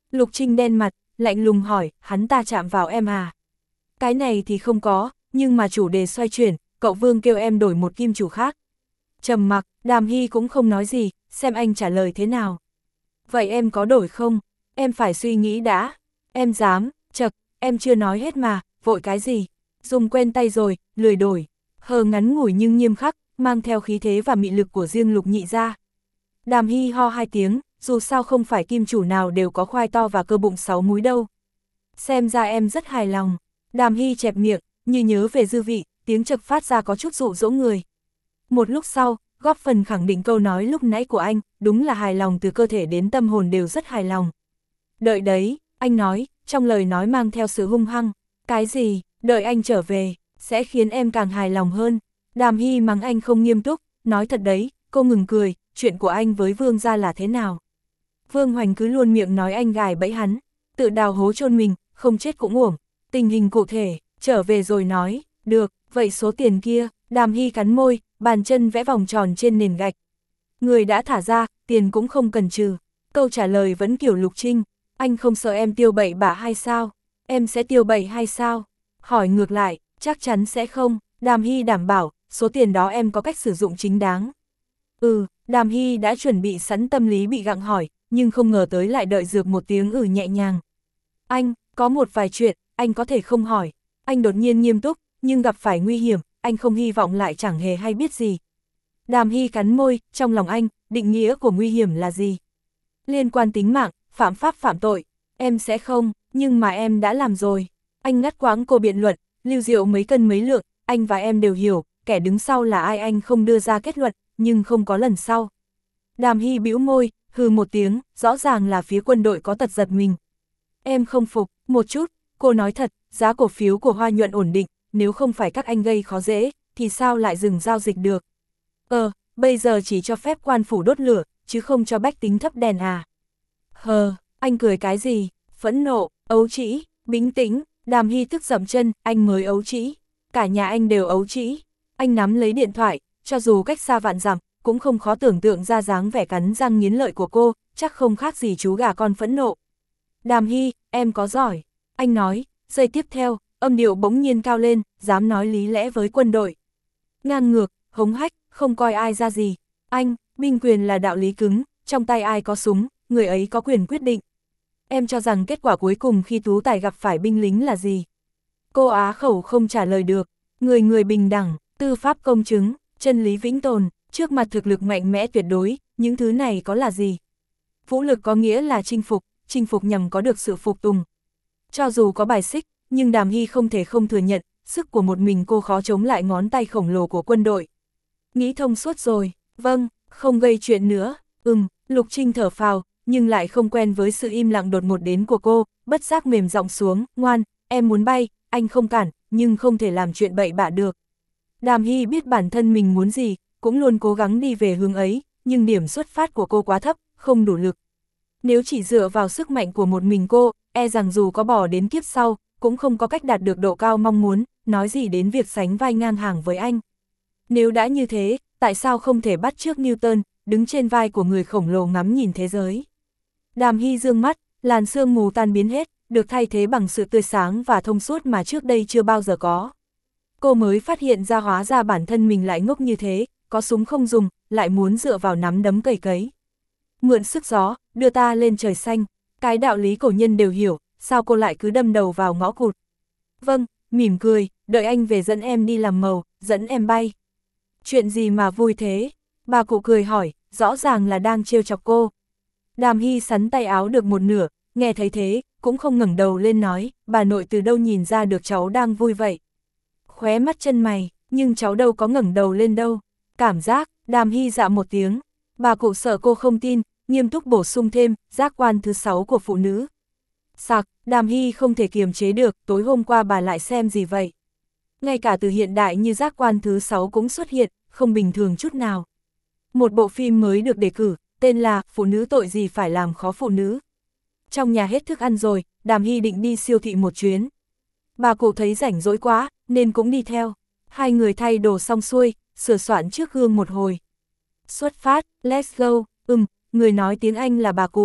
Lục Trinh đen mặt, lạnh lùng hỏi, hắn ta chạm vào em à? Cái này thì không có, nhưng mà chủ đề xoay chuyển, cậu Vương kêu em đổi một kim chủ khác. Trầm mặc, Đàm Hy cũng không nói gì, xem anh trả lời thế nào. Vậy em có đổi không? Em phải suy nghĩ đã. Em dám, chậc, em chưa nói hết mà, vội cái gì? Dùng quen tay rồi, lười đổi. Hờ ngắn ngủi nhưng nghiêm khắc, mang theo khí thế và mị lực của riêng Lục Nhị ra. Đàm Hy ho hai tiếng, dù sao không phải kim chủ nào đều có khoai to và cơ bụng sáu múi đâu. Xem ra em rất hài lòng. Đàm Hy chẹp miệng, như nhớ về dư vị, tiếng chật phát ra có chút dụ dỗ người. Một lúc sau, góp phần khẳng định câu nói lúc nãy của anh, đúng là hài lòng từ cơ thể đến tâm hồn đều rất hài lòng. Đợi đấy, anh nói, trong lời nói mang theo sự hung hăng. Cái gì, đợi anh trở về, sẽ khiến em càng hài lòng hơn. Đàm Hy mắng anh không nghiêm túc, nói thật đấy, cô ngừng cười, chuyện của anh với Vương gia là thế nào? Vương Hoành cứ luôn miệng nói anh gài bẫy hắn, tự đào hố chôn mình, không chết cũng uổng. Tình hình cụ thể, trở về rồi nói, được, vậy số tiền kia, Đàm Hy cắn môi, bàn chân vẽ vòng tròn trên nền gạch. Người đã thả ra, tiền cũng không cần trừ. Câu trả lời vẫn kiểu Lục Trinh, anh không sợ em tiêu bậy bạ hay sao? Em sẽ tiêu bậy hay sao? Hỏi ngược lại, chắc chắn sẽ không, Đàm Hy đảm bảo, số tiền đó em có cách sử dụng chính đáng. Ừ, Đàm Hy đã chuẩn bị sẵn tâm lý bị gặng hỏi, nhưng không ngờ tới lại đợi dược một tiếng ừ nhẹ nhàng. Anh, có một vài chuyện, anh có thể không hỏi. Anh đột nhiên nghiêm túc, nhưng gặp phải nguy hiểm, anh không hy vọng lại chẳng hề hay biết gì. Đàm Hy cắn môi, trong lòng anh, định nghĩa của nguy hiểm là gì? Liên quan tính mạng, phạm pháp phạm tội, em sẽ không, nhưng mà em đã làm rồi. Anh ngắt quãng cô biện luận, Lưu Diệu mấy cân mấy lượng, anh và em đều hiểu, kẻ đứng sau là ai anh không đưa ra kết luận, nhưng không có lần sau. Đàm Hy bĩu môi, hừ một tiếng, rõ ràng là phía quân đội có tật giật mình. Em không phục, một chút, cô nói thật, giá cổ phiếu của Hoa Nhuận ổn định, nếu không phải các anh gây khó dễ, thì sao lại dừng giao dịch được? Ờ, bây giờ chỉ cho phép quan phủ đốt lửa, chứ không cho bách tính thắp đèn à? Hờ, anh cười cái gì? Phẫn nộ, ấu trĩ, bính tĩnh, Đàm Hy tức dậm chân, anh mới ấu trĩ. Cả nhà anh đều ấu trĩ. Anh nắm lấy điện thoại, cho dù cách xa vạn dặm, cũng không khó tưởng tượng ra dáng vẻ cắn răng nghiến lợi của cô, chắc không khác gì chú gà con phẫn nộ. Đàm Hy, em có giỏi. Anh nói, giây tiếp theo, âm điệu bỗng nhiên cao lên, dám nói lý lẽ với quân đội. Ngang ngược, hống hách, không coi ai ra gì. Anh, binh quyền là đạo lý cứng, trong tay ai có súng, người ấy có quyền quyết định. Em cho rằng kết quả cuối cùng khi Tú Tài gặp phải binh lính là gì? Cô á khẩu không trả lời được. Người người bình đẳng, tư pháp công chứng, chân lý vĩnh tồn, trước mặt thực lực mạnh mẽ tuyệt đối, những thứ này có là gì? Vũ lực có nghĩa là chinh phục, chinh phục nhằm có được sự phục tùng. Cho dù có bài xích, nhưng Đàm Hy không thể không thừa nhận, sức của một mình cô khó chống lại ngón tay khổng lồ của quân đội. Nghĩ thông suốt rồi, vâng, không gây chuyện nữa, ừm, Lục Trinh thở phào, nhưng lại không quen với sự im lặng đột ngột đến của cô, bất giác mềm giọng xuống, ngoan, em muốn bay, anh không cản, nhưng không thể làm chuyện bậy bạ được. Đàm Hy biết bản thân mình muốn gì, cũng luôn cố gắng đi về hướng ấy, nhưng điểm xuất phát của cô quá thấp, không đủ lực. Nếu chỉ dựa vào sức mạnh của một mình cô, e rằng dù có bỏ đến kiếp sau, cũng không có cách đạt được độ cao mong muốn, nói gì đến việc sánh vai ngang hàng với anh. Nếu đã như thế, tại sao không thể bắt chước Newton, đứng trên vai của người khổng lồ ngắm nhìn thế giới? Đàm Hy dương mắt, làn sương mù tan biến hết, được thay thế bằng sự tươi sáng và thông suốt mà trước đây chưa bao giờ có. Cô mới phát hiện ra hóa ra bản thân mình lại ngốc như thế, có súng không dùng, lại muốn dựa vào nắm đấm cày cấy. Mượn sức gió, đưa ta lên trời xanh, cái đạo lý cổ nhân đều hiểu, sao cô lại cứ đâm đầu vào ngõ cụt? Vâng, mỉm cười, đợi anh về dẫn em đi làm màu, dẫn em bay. Chuyện gì mà vui thế? Bà cụ cười hỏi, rõ ràng là đang trêu chọc cô. Đàm Hy sắn tay áo được một nửa, nghe thấy thế, cũng không ngẩng đầu lên nói, bà nội từ đâu nhìn ra được cháu đang vui vậy? Khóe mắt chân mày, nhưng cháu đâu có ngẩng đầu lên đâu. Cảm giác, Đàm Hy dạ một tiếng. Bà cụ sợ cô không tin, nghiêm túc bổ sung thêm, giác quan thứ sáu của phụ nữ. Sặc, Đàm Hy không thể kiềm chế được, tối hôm qua bà lại xem gì vậy? Ngay cả từ hiện đại như giác quan thứ sáu cũng xuất hiện, không bình thường chút nào. Một bộ phim mới được đề cử, tên là Phụ nữ tội gì phải làm khó phụ nữ. Trong nhà hết thức ăn rồi, Đàm Hy định đi siêu thị một chuyến. Bà cụ thấy rảnh rỗi quá, nên cũng đi theo. Hai người thay đồ xong xuôi, sửa soạn trước gương một hồi. Xuất phát, let's go, ừm, người nói tiếng Anh là bà cụ.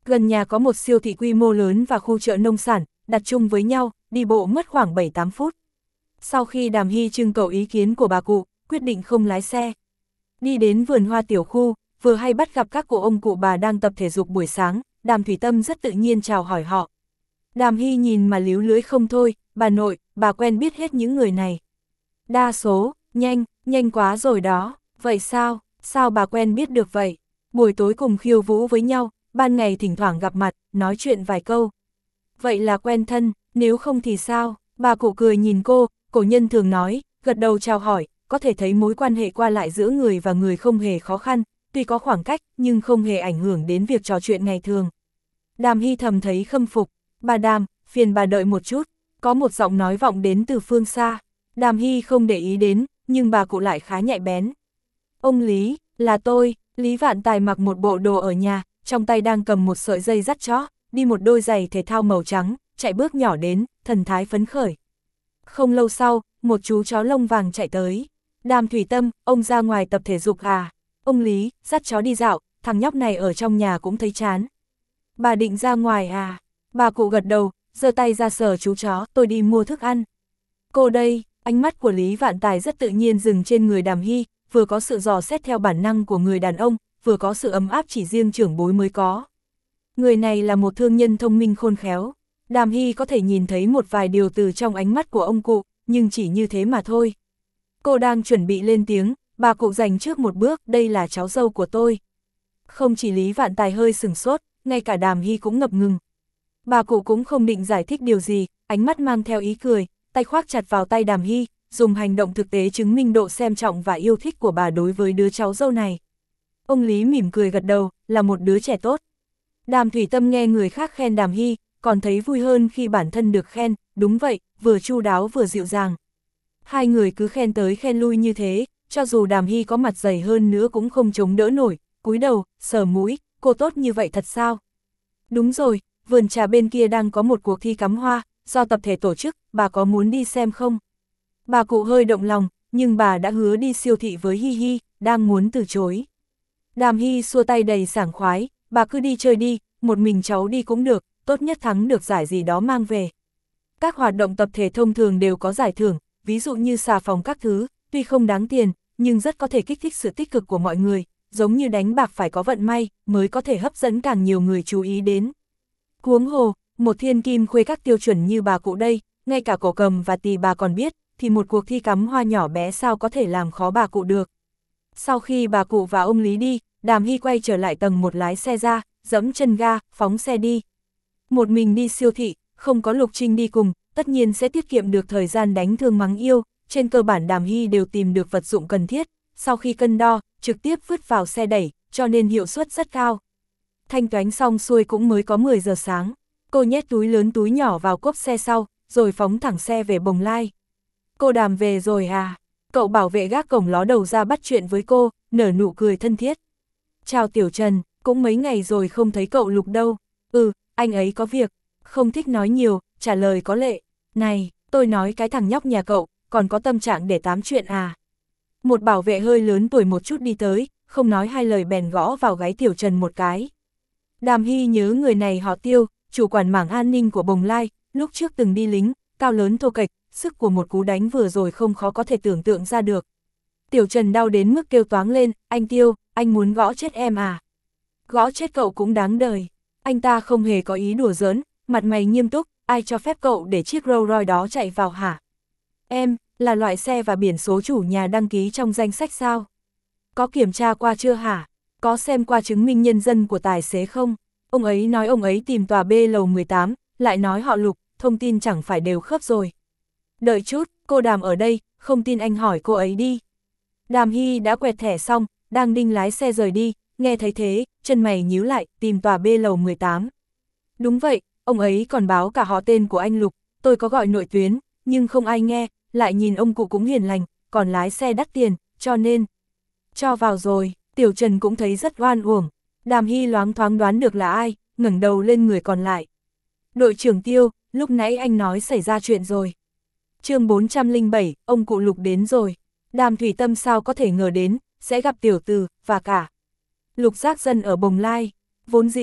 Gần nhà có một siêu thị quy mô lớn và khu chợ nông sản, đặt chung với nhau, đi bộ mất khoảng bảy tám phút. Sau khi Đàm Hy trưng cầu ý kiến của bà cụ, quyết định không lái xe. Đi đến vườn hoa tiểu khu, vừa hay bắt gặp các cụ ông cụ bà đang tập thể dục buổi sáng, Đàm Thủy Tâm rất tự nhiên chào hỏi họ. Đàm Hy nhìn mà líu lưỡi không thôi, bà nội, bà quen biết hết những người này. Đa số, nhanh, nhanh quá rồi đó, vậy sao, sao bà quen biết được vậy? Buổi tối cùng khiêu vũ với nhau, ban ngày thỉnh thoảng gặp mặt, nói chuyện vài câu. Vậy là quen thân, nếu không thì sao? Bà cụ cười nhìn cô, cổ nhân thường nói, gật đầu chào hỏi, có thể thấy mối quan hệ qua lại giữa người và người không hề khó khăn, tuy có khoảng cách nhưng không hề ảnh hưởng đến việc trò chuyện ngày thường. Đàm Hy thầm thấy khâm phục, bà Đàm, phiền bà đợi một chút, có một giọng nói vọng đến từ phương xa. Đàm Hy không để ý đến, nhưng bà cụ lại khá nhạy bén. Ông Lý, là tôi. Lý Vạn Tài mặc một bộ đồ ở nhà, trong tay đang cầm một sợi dây dắt chó, đi một đôi giày thể thao màu trắng, chạy bước nhỏ đến, thần thái phấn khởi. Không lâu sau, một chú chó lông vàng chạy tới. Đàm Thủy Tâm, ông ra ngoài tập thể dục à? Ông Lý, dắt chó đi dạo, thằng nhóc này ở trong nhà cũng thấy chán. Bà định ra ngoài à? Bà cụ gật đầu, giơ tay ra sờ chú chó, tôi đi mua thức ăn. Cô đây, ánh mắt của Lý Vạn Tài rất tự nhiên dừng trên người Đàm Hy, vừa có sự dò xét theo bản năng của người đàn ông, vừa có sự ấm áp chỉ riêng trưởng bối mới có. Người này là một thương nhân thông minh khôn khéo. Đàm Hy có thể nhìn thấy một vài điều từ trong ánh mắt của ông cụ, nhưng chỉ như thế mà thôi. Cô đang chuẩn bị lên tiếng, bà cụ giành trước một bước, đây là cháu dâu của tôi. Không chỉ Lý Vạn Tài hơi sửng sốt, ngay cả Đàm Hy cũng ngập ngừng. Bà cụ cũng không định giải thích điều gì, ánh mắt mang theo ý cười, tay khoác chặt vào tay Đàm Hy, dùng hành động thực tế chứng minh độ xem trọng và yêu thích của bà đối với đứa cháu dâu này. Ông Lý mỉm cười gật đầu, là một đứa trẻ tốt. Đàm Thủy Tâm nghe người khác khen Đàm Hy, còn thấy vui hơn khi bản thân được khen, đúng vậy, vừa chu đáo vừa dịu dàng. Hai người cứ khen tới khen lui như thế, cho dù Đàm Hy có mặt dày hơn nữa cũng không chống đỡ nổi, cúi đầu, sờ mũi, cô tốt như vậy thật sao? Đúng rồi, vườn trà bên kia đang có một cuộc thi cắm hoa, do tập thể tổ chức, bà có muốn đi xem không? Bà cụ hơi động lòng, nhưng bà đã hứa đi siêu thị với Hi Hi, đang muốn từ chối. Đàm Hy xua tay đầy sảng khoái, bà cứ đi chơi đi, một mình cháu đi cũng được, tốt nhất thắng được giải gì đó mang về. Các hoạt động tập thể thông thường đều có giải thưởng, ví dụ như xà phòng các thứ, tuy không đáng tiền, nhưng rất có thể kích thích sự tích cực của mọi người, giống như đánh bạc phải có vận may, mới có thể hấp dẫn càng nhiều người chú ý đến. Huống hồ, một thiên kim khuê các tiêu chuẩn như bà cụ đây, ngay cả cổ cầm và tỳ bà còn biết, thì một cuộc thi cắm hoa nhỏ bé sao có thể làm khó bà cụ được. Sau khi bà cụ và ông Lý đi, Đàm Hy quay trở lại tầng một lái xe ra, dẫm chân ga, phóng xe đi. Một mình đi siêu thị, không có Lục Trinh đi cùng, tất nhiên sẽ tiết kiệm được thời gian đánh thương mắng yêu, trên cơ bản Đàm Hy đều tìm được vật dụng cần thiết, sau khi cân đo, trực tiếp vứt vào xe đẩy, cho nên hiệu suất rất cao. Thanh toán xong xuôi cũng mới có mười giờ sáng, cô nhét túi lớn túi nhỏ vào cốp xe sau, rồi phóng thẳng xe về Bồng Lai. Cô Đàm về rồi à? Cậu bảo vệ gác cổng ló đầu ra bắt chuyện với cô, nở nụ cười thân thiết. Chào Tiểu Trần, cũng mấy ngày rồi không thấy cậu Lục đâu. Ừ, anh ấy có việc, không thích nói nhiều, trả lời có lệ. Này, tôi nói cái thằng nhóc nhà cậu, còn có tâm trạng để tám chuyện à? Một bảo vệ hơi lớn tuổi một chút đi tới, không nói hai lời bèn gõ vào gáy Tiểu Trần một cái. Đàm Hy nhớ người này họ Tiêu, chủ quản mảng an ninh của Bồng Lai, lúc trước từng đi lính, cao lớn thô kệch, sức của một cú đánh vừa rồi không khó có thể tưởng tượng ra được. Tiểu Trần đau đến mức kêu toáng lên, anh Tiêu, anh muốn gõ chết em à? Gõ chết cậu cũng đáng đời. Anh ta không hề có ý đùa giỡn, mặt mày nghiêm túc, ai cho phép cậu để chiếc Rolls Royce đó chạy vào hả? Em, là loại xe và biển số chủ nhà đăng ký trong danh sách sao? Có kiểm tra qua chưa hả? Có xem qua chứng minh nhân dân của tài xế không? Ông ấy nói ông ấy tìm tòa B lầu mười tám, lại nói họ Lục, thông tin chẳng phải đều khớp rồi. Đợi chút, cô Đàm ở đây, không tin anh hỏi cô ấy đi. Đàm Hy đã quẹt thẻ xong, đang định lái xe rời đi, nghe thấy thế, chân mày nhíu lại, tìm tòa B lầu mười tám. Đúng vậy, ông ấy còn báo cả họ tên của anh Lục, tôi có gọi nội tuyến, nhưng không ai nghe, lại nhìn ông cụ cũng hiền lành, còn lái xe đắt tiền, cho nên... Cho vào rồi, Tiểu Trần cũng thấy rất oan uổng. Đàm Hy loáng thoáng đoán được là ai, ngẩng đầu lên người còn lại. Đội trưởng Tiêu, lúc nãy anh nói xảy ra chuyện rồi. chương bốn trăm lẻ bảy, ông cụ Lục đến rồi. Đàm Thủy Tâm sao có thể ngờ đến, sẽ gặp tiểu tử, và cả Lục Giác Dân ở Bồng Lai. Vốn dĩ,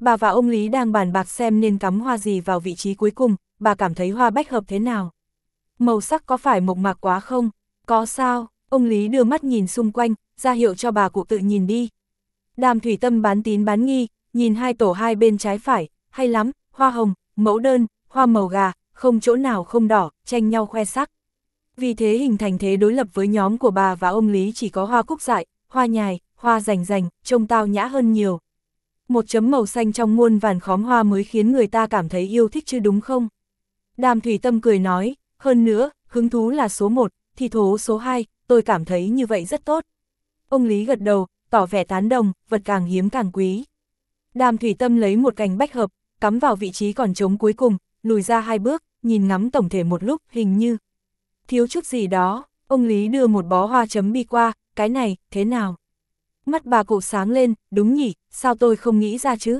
Bà và ông Lý đang bàn bạc xem nên cắm hoa gì vào vị trí cuối cùng, bà cảm thấy hoa bách hợp thế nào. Màu sắc có phải mộc mạc quá không? Có sao? Ông Lý đưa mắt nhìn xung quanh, ra hiệu cho bà cụ tự nhìn đi. Đàm Thủy Tâm bán tín bán nghi, nhìn hai tổ hai bên trái phải, hay lắm, hoa hồng, mẫu đơn, hoa màu gà, không chỗ nào không đỏ, tranh nhau khoe sắc. Vì thế hình thành thế đối lập với nhóm của bà và ông Lý chỉ có hoa cúc dại, hoa nhài, hoa rành rành, trông tao nhã hơn nhiều. Một chấm màu xanh trong muôn vàn khóm hoa mới khiến người ta cảm thấy yêu thích chứ đúng không? Đàm Thủy Tâm cười nói, hơn nữa, hứng thú là số một, thì thố số hai, tôi cảm thấy như vậy rất tốt. Ông Lý gật đầu, tỏ vẻ tán đồng, vật càng hiếm càng quý. Đàm Thủy Tâm lấy một cành bách hợp, cắm vào vị trí còn trống cuối cùng, lùi ra hai bước, nhìn ngắm tổng thể một lúc, hình như thiếu chút gì đó. Ông Lý đưa một bó hoa chấm bi qua, cái này, thế nào? Mắt bà cụ sáng lên, đúng nhỉ, sao tôi không nghĩ ra chứ?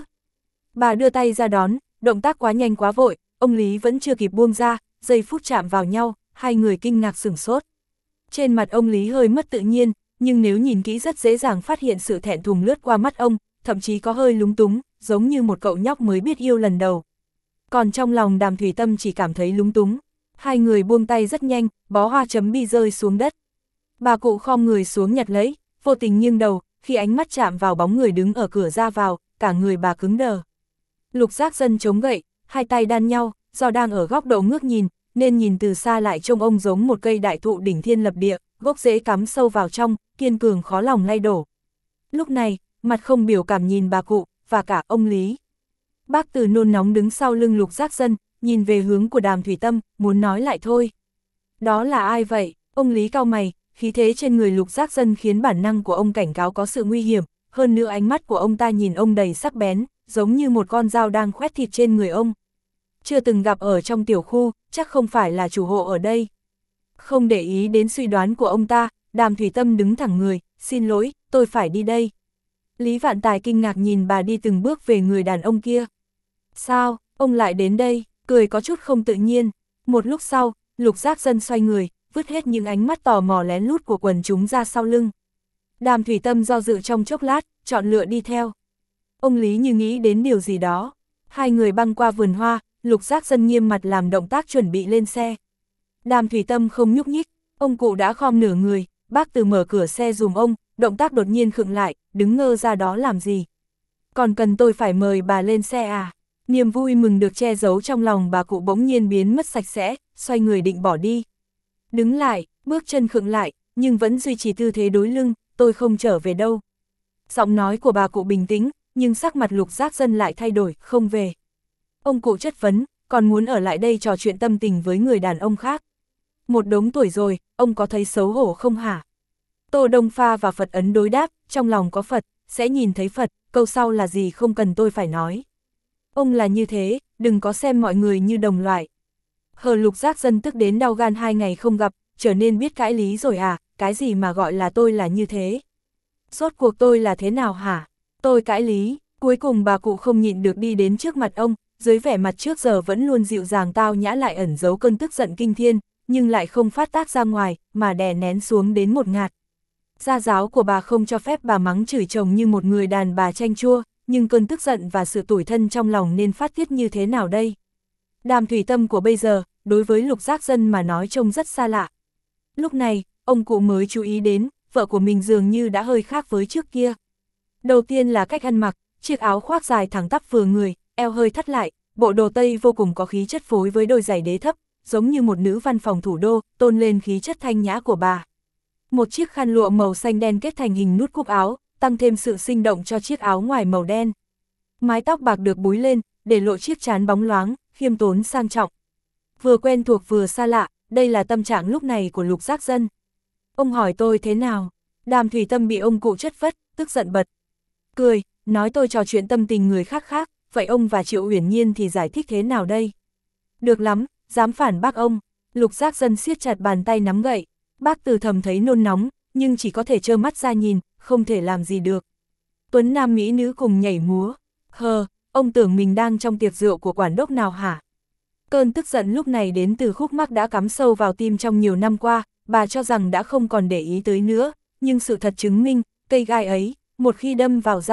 Bà đưa tay ra đón, động tác quá nhanh quá vội, ông Lý vẫn chưa kịp buông ra, giây phút chạm vào nhau, hai người kinh ngạc sửng sốt. Trên mặt ông Lý hơi mất tự nhiên, nhưng nếu nhìn kỹ rất dễ dàng phát hiện sự thẹn thùng lướt qua mắt ông, thậm chí có hơi lúng túng, giống như một cậu nhóc mới biết yêu lần đầu. Còn trong lòng Đàm Thủy Tâm chỉ cảm thấy lúng túng. Hai người buông tay rất nhanh, bó hoa chấm bi rơi xuống đất. Bà cụ khom người xuống nhặt lấy, vô tình nghiêng đầu, khi ánh mắt chạm vào bóng người đứng ở cửa ra vào, cả người bà cứng đờ. Lục Giác Dân chống gậy, hai tay đan nhau, do đang ở góc độ ngước nhìn, nên nhìn từ xa lại trông ông giống một cây đại thụ đỉnh thiên lập địa, gốc rễ cắm sâu vào trong, kiên cường khó lòng lay đổ. Lúc này, mặt không biểu cảm nhìn bà cụ, và cả ông Lý. Bác Từ nôn nóng đứng sau lưng Lục Giác Dân, nhìn về hướng của Đàm Thủy Tâm, muốn nói lại thôi. Đó là ai vậy? Ông Lý cau mày, khí thế trên người Lục Giác Dân khiến bản năng của ông cảnh cáo có sự nguy hiểm, hơn nữa ánh mắt của ông ta nhìn ông đầy sắc bén, giống như một con dao đang khoét thịt trên người ông. Chưa từng gặp ở trong tiểu khu, chắc không phải là chủ hộ ở đây. Không để ý đến suy đoán của ông ta, Đàm Thủy Tâm đứng thẳng người, xin lỗi, tôi phải đi đây. Lý Vạn Tài kinh ngạc nhìn bà đi từng bước về người đàn ông kia. Sao, ông lại đến đây? Cười có chút không tự nhiên. Một lúc sau, Lục Giác Dân xoay người, vứt hết những ánh mắt tò mò lén lút của quần chúng ra sau lưng. Đàm Thủy Tâm do dự trong chốc lát, chọn lựa đi theo. Ông Lý như nghĩ đến điều gì đó. Hai người băng qua vườn hoa, Lục Giác Dân nghiêm mặt làm động tác chuẩn bị lên xe. Đàm Thủy Tâm không nhúc nhích, ông cụ đã khom nửa người, bác Từ mở cửa xe dùm ông, động tác đột nhiên khựng lại, đứng ngơ ra đó làm gì. Còn cần tôi phải mời bà lên xe à? Niềm vui mừng được che giấu trong lòng bà cụ bỗng nhiên biến mất sạch sẽ, xoay người định bỏ đi. Đứng lại, bước chân khựng lại, nhưng vẫn duy trì tư thế đối lưng, tôi không trở về đâu. Giọng nói của bà cụ bình tĩnh, nhưng sắc mặt Lục Giác Dân lại thay đổi, không về. Ông cụ chất vấn, còn muốn ở lại đây trò chuyện tâm tình với người đàn ông khác. Một đống tuổi rồi, ông có thấy xấu hổ không hả? Tô Đông Pha và Phật Ấn đối đáp, trong lòng có Phật, sẽ nhìn thấy Phật, câu sau là gì không cần tôi phải nói. Ông là như thế, đừng có xem mọi người như đồng loại. Hờ Lục Giác Dân tức đến đau gan hai ngày không gặp, trở nên biết cãi lý rồi à, cái gì mà gọi là tôi là như thế? Rốt cuộc tôi là thế nào hả? Tôi cãi lý, cuối cùng bà cụ không nhịn được đi đến trước mặt ông, dưới vẻ mặt trước giờ vẫn luôn dịu dàng tao nhã lại ẩn giấu cơn tức giận kinh thiên, nhưng lại không phát tác ra ngoài, mà đè nén xuống đến một ngạt. Gia giáo của bà không cho phép bà mắng chửi chồng như một người đàn bà chanh chua, nhưng cơn tức giận và sự tủi thân trong lòng nên phát tiết như thế nào đây? Đàm Thủy Tâm của bây giờ, đối với Lục Giác Dân mà nói trông rất xa lạ. Lúc này, ông cụ mới chú ý đến, vợ của mình dường như đã hơi khác với trước kia. Đầu tiên là cách ăn mặc, chiếc áo khoác dài thẳng tắp vừa người, eo hơi thắt lại, bộ đồ tây vô cùng có khí chất phối với đôi giày đế thấp, giống như một nữ văn phòng thủ đô, tôn lên khí chất thanh nhã của bà. Một chiếc khăn lụa màu xanh đen kết thành hình nút cúc áo, tăng thêm sự sinh động cho chiếc áo ngoài màu đen. Mái tóc bạc được búi lên, để lộ chiếc trán bóng loáng, khiêm tốn sang trọng. Vừa quen thuộc vừa xa lạ, đây là tâm trạng lúc này của Lục Giác Dân. Ông hỏi tôi thế nào? Đàm Thủy Tâm bị ông cụ chất vấn, tức giận bật. Cười, nói tôi trò chuyện tâm tình người khác khác, vậy ông và Triệu Uyển Nhiên thì giải thích thế nào đây? Được lắm, dám phản bác ông. Lục Giác Dân siết chặt bàn tay nắm gậy. Bác Từ thầm thấy nôn nóng, nhưng chỉ có thể trơ mắt ra nhìn, không thể làm gì được. Tuấn nam mỹ nữ cùng nhảy múa. Hờ, ông tưởng mình đang trong tiệc rượu của quản đốc nào hả? Cơn tức giận lúc này đến từ khúc mắc đã cắm sâu vào tim trong nhiều năm qua, bà cho rằng đã không còn để ý tới nữa, nhưng sự thật chứng minh, cây gai ấy, một khi đâm vào da thịt,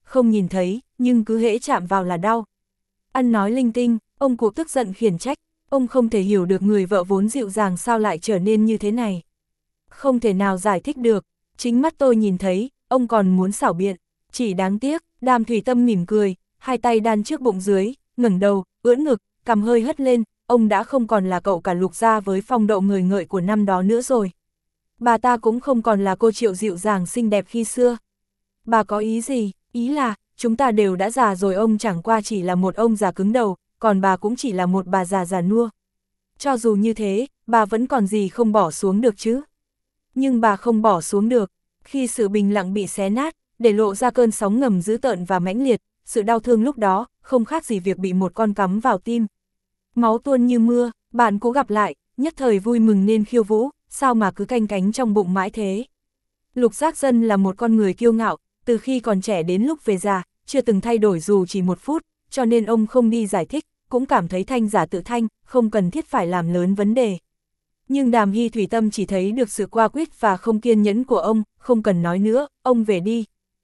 không nhìn thấy, nhưng cứ hễ chạm vào là đau. Ăn nói linh tinh, ông cụ tức giận khiển trách, ông không thể hiểu được người vợ vốn dịu dàng sao lại trở nên như thế này. Không thể nào giải thích được, chính mắt tôi nhìn thấy, ông còn muốn xảo biện, chỉ đáng tiếc. Đàm Thủy Tâm mỉm cười, hai tay đan trước bụng dưới, ngẩng đầu, ưỡn ngực, cằm hơi hất lên, ông đã không còn là cậu cả Lục gia với phong độ ngời ngợi của năm đó nữa rồi. Bà ta cũng không còn là cô Triệu dịu dàng xinh đẹp khi xưa. Bà có ý gì? Ý là, chúng ta đều đã già rồi, ông chẳng qua chỉ là một ông già cứng đầu, còn bà cũng chỉ là một bà già già nua. Cho dù như thế, bà vẫn còn gì không bỏ xuống được chứ? Nhưng bà không bỏ xuống được, khi sự bình lặng bị xé nát, để lộ ra cơn sóng ngầm dữ tợn và mãnh liệt, sự đau thương lúc đó, không khác gì việc bị một con cắm vào tim. Máu tuôn như mưa, bạn cũng gặp lại, nhất thời vui mừng nên khiêu vũ, sao mà cứ canh cánh trong bụng mãi thế. Lục Giác Dân là một con người kiêu ngạo, từ khi còn trẻ đến lúc về già, chưa từng thay đổi dù chỉ một phút, cho nên ông không đi giải thích, cũng cảm thấy thanh giả tự thanh, không cần thiết phải làm lớn vấn đề. Nhưng Đàm Hy Thủy Tâm chỉ thấy được sự qua quyết và không kiên nhẫn của ông, không cần nói nữa, ông về đi.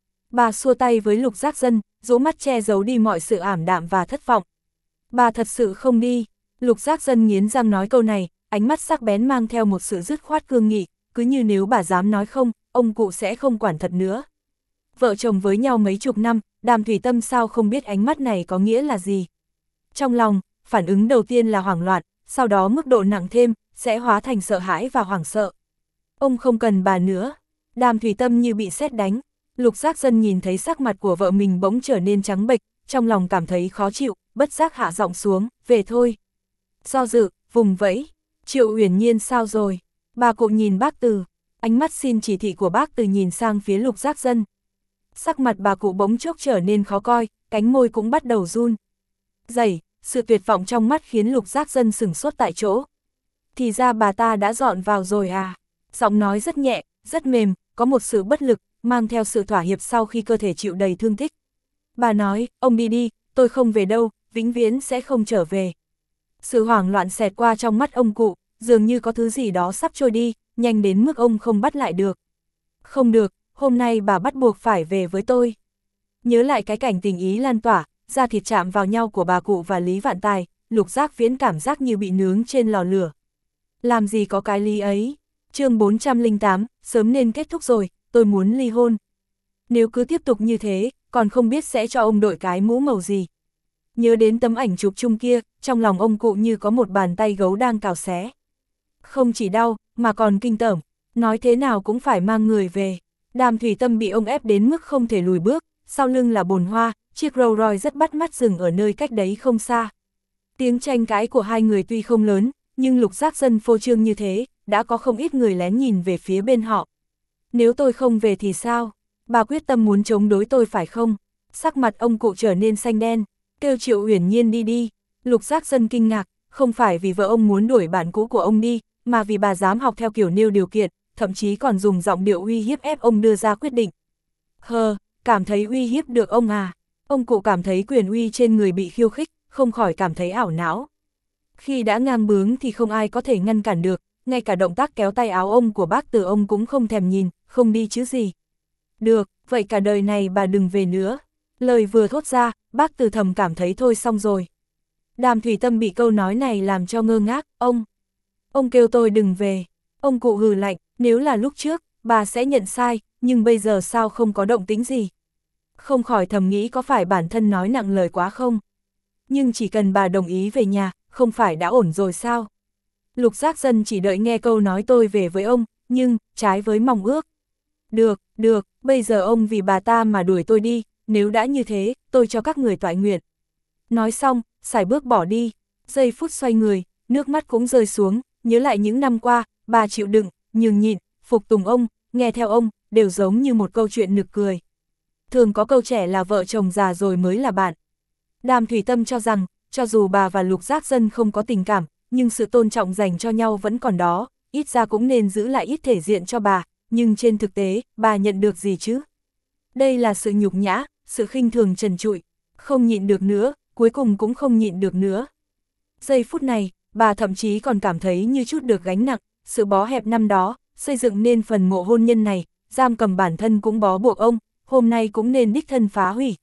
Bà xua tay với Lục Giác Dân, dỗ mắt che giấu đi mọi sự ảm đạm và thất vọng. Bà thật sự không đi. Lục Giác Dân nghiến răng nói câu này, ánh mắt sắc bén mang theo một sự dứt khoát cương nghị, cứ như nếu bà dám nói không, ông cụ sẽ không quản thật nữa. Vợ chồng với nhau mấy chục năm, Đàm Thủy Tâm sao không biết ánh mắt này có nghĩa là gì. Trong lòng, phản ứng đầu tiên là hoảng loạn, sau đó mức độ nặng thêm, sẽ hóa thành sợ hãi và hoảng sợ. Ông không cần bà nữa. Đàm Thủy Tâm như bị sét đánh. Lục Giác Dân nhìn thấy sắc mặt của vợ mình bỗng trở nên trắng bệch, trong lòng cảm thấy khó chịu, bất giác hạ giọng xuống, về thôi. Do dự, vùng vẫy, Triệu Uyển Nhiên sao rồi? Bà cụ nhìn bác Từ, ánh mắt xin chỉ thị của bác Từ nhìn sang phía Lục Giác Dân. Sắc mặt bà cụ bỗng chốc trở nên khó coi, cánh môi cũng bắt đầu run. Dày, sự tuyệt vọng trong mắt khiến Lục Giác Dân sửng sốt tại chỗ. Thì ra bà ta đã dọn vào rồi à? Giọng nói rất nhẹ, rất mềm, có một sự bất lực, mang theo sự thỏa hiệp sau khi cơ thể chịu đầy thương tích. Bà nói, ông đi đi, tôi không về đâu, vĩnh viễn sẽ không trở về. Sự hoảng loạn xẹt qua trong mắt ông cụ, dường như có thứ gì đó sắp trôi đi, nhanh đến mức ông không bắt lại được. Không được, hôm nay bà bắt buộc phải về với tôi. Nhớ lại cái cảnh tình ý lan tỏa, da thịt chạm vào nhau của bà cụ và Lý Vạn Tài, Lục Giác Viễn cảm giác như bị nướng trên lò lửa. Làm gì có cái lý ấy. Chương bốn trăm lẻ tám, sớm nên kết thúc rồi, tôi muốn ly hôn. Nếu cứ tiếp tục như thế, còn không biết sẽ cho ông đội cái mũ màu gì. Nhớ đến tấm ảnh chụp chung kia, trong lòng ông cụ như có một bàn tay gấu đang cào xé. Không chỉ đau, mà còn kinh tởm, nói thế nào cũng phải mang người về. Đàm Thủy Tâm bị ông ép đến mức không thể lùi bước, sau lưng là bồn hoa, chiếc Rolls Royce rất bắt mắt dừng ở nơi cách đấy không xa. Tiếng tranh cãi của hai người tuy không lớn, nhưng Lục Giác Dân phô trương như thế, đã có không ít người lén nhìn về phía bên họ. Nếu tôi không về thì sao? Bà quyết tâm muốn chống đối tôi phải không? Sắc mặt ông cụ trở nên xanh đen, kêu Triệu Uyển Nhiên đi đi. Lục Giác Dân kinh ngạc, không phải vì vợ ông muốn đuổi bạn cũ của ông đi, mà vì bà dám học theo kiểu nêu điều kiện, thậm chí còn dùng giọng điệu uy hiếp ép ông đưa ra quyết định. Hờ, cảm thấy uy hiếp được ông à? Ông cụ cảm thấy quyền uy trên người bị khiêu khích, không khỏi cảm thấy ảo não. Khi đã ngang bướng thì không ai có thể ngăn cản được, ngay cả động tác kéo tay áo ông của bác Từ ông cũng không thèm nhìn, không đi chứ gì. Được, vậy cả đời này bà đừng về nữa. Lời vừa thốt ra, bác Từ thầm cảm thấy thôi xong rồi. Đàm Thủy Tâm bị câu nói này làm cho ngơ ngác, ông. Ông kêu tôi đừng về. Ông cụ hừ lạnh, nếu là lúc trước, bà sẽ nhận sai, nhưng bây giờ sao không có động tĩnh gì. Không khỏi thầm nghĩ có phải bản thân nói nặng lời quá không? Nhưng chỉ cần bà đồng ý về nhà, không phải đã ổn rồi sao? Lục Giác Dân chỉ đợi nghe câu nói tôi về với ông, nhưng, trái với mong ước. Được, được, bây giờ ông vì bà ta mà đuổi tôi đi, nếu đã như thế, tôi cho các người toại nguyện. Nói xong, sải bước bỏ đi, giây phút xoay người, nước mắt cũng rơi xuống, nhớ lại những năm qua, bà chịu đựng, nhường nhịn, phục tùng ông, nghe theo ông, đều giống như một câu chuyện nực cười. Thường có câu trẻ là vợ chồng già rồi mới là bạn. Đàm Thủy Tâm cho rằng, cho dù bà và Lục Giác Dân không có tình cảm, nhưng sự tôn trọng dành cho nhau vẫn còn đó, ít ra cũng nên giữ lại ít thể diện cho bà, nhưng trên thực tế, bà nhận được gì chứ? Đây là sự nhục nhã, sự khinh thường trần trụi, không nhịn được nữa, cuối cùng cũng không nhịn được nữa. Giây phút này, bà thậm chí còn cảm thấy như chút được gánh nặng, sự bó hẹp năm đó, xây dựng nên phần mộ hôn nhân này, giam cầm bản thân cũng bó buộc ông, hôm nay cũng nên đích thân phá hủy.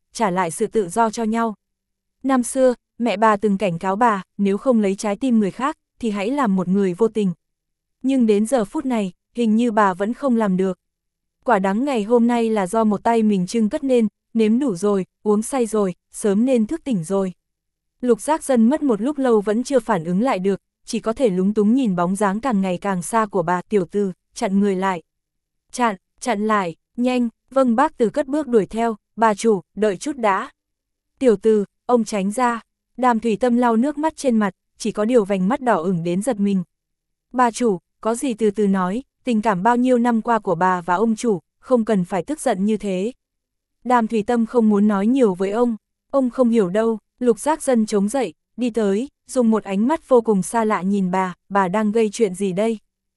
trả lại sự tự do cho nhau. Năm xưa, mẹ bà từng cảnh cáo bà, nếu không lấy trái tim người khác, thì hãy làm một người vô tình. Nhưng đến giờ phút này, hình như bà vẫn không làm được. Quả đắng ngày hôm nay là do một tay mình trưng cất nên, nếm đủ rồi, uống say rồi, sớm nên thức tỉnh rồi. Lục Giác Dân mất một lúc lâu vẫn chưa phản ứng lại được, chỉ có thể lúng túng nhìn bóng dáng càng ngày càng xa của bà. Tiểu Từ, chặn người lại. Chặn, chặn lại, nhanh, vâng. Bác Từ cất bước đuổi theo, bà chủ, đợi chút đã. Tiểu Từ, ông tránh ra. Đàm Thủy Tâm lau nước mắt trên mặt, chỉ có điều vành mắt đỏ ửng đến giật mình. Bà chủ, có gì từ từ nói, tình cảm bao nhiêu năm qua của bà và ông chủ, không cần phải tức giận như thế. Đàm Thủy Tâm không muốn nói nhiều với ông, ông không hiểu đâu. Lục Giác Dân chống dậy, đi tới, dùng một ánh mắt vô cùng xa lạ nhìn bà, bà đang gây chuyện gì đây?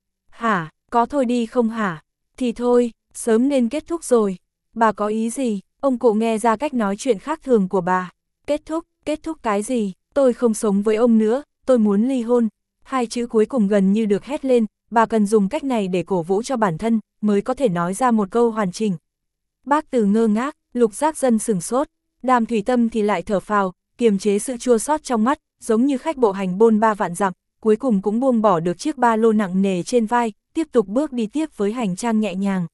Hả, có thôi đi không hả? Thì thôi, sớm nên kết thúc rồi. Bà có ý gì? Ông cụ nghe ra cách nói chuyện khác thường của bà. Kết thúc, kết thúc cái gì? Tôi không sống với ông nữa, tôi muốn ly hôn. Hai chữ cuối cùng gần như được hét lên, bà cần dùng cách này để cổ vũ cho bản thân, mới có thể nói ra một câu hoàn chỉnh. Bác Từ ngơ ngác, Lục Giác Dân sửng sốt, Đàm Thủy Tâm thì lại thở phào, kiềm chế sự chua xót trong mắt, giống như khách bộ hành bôn ba vạn dặm, cuối cùng cũng buông bỏ được chiếc ba lô nặng nề trên vai, tiếp tục bước đi tiếp với hành trang nhẹ nhàng.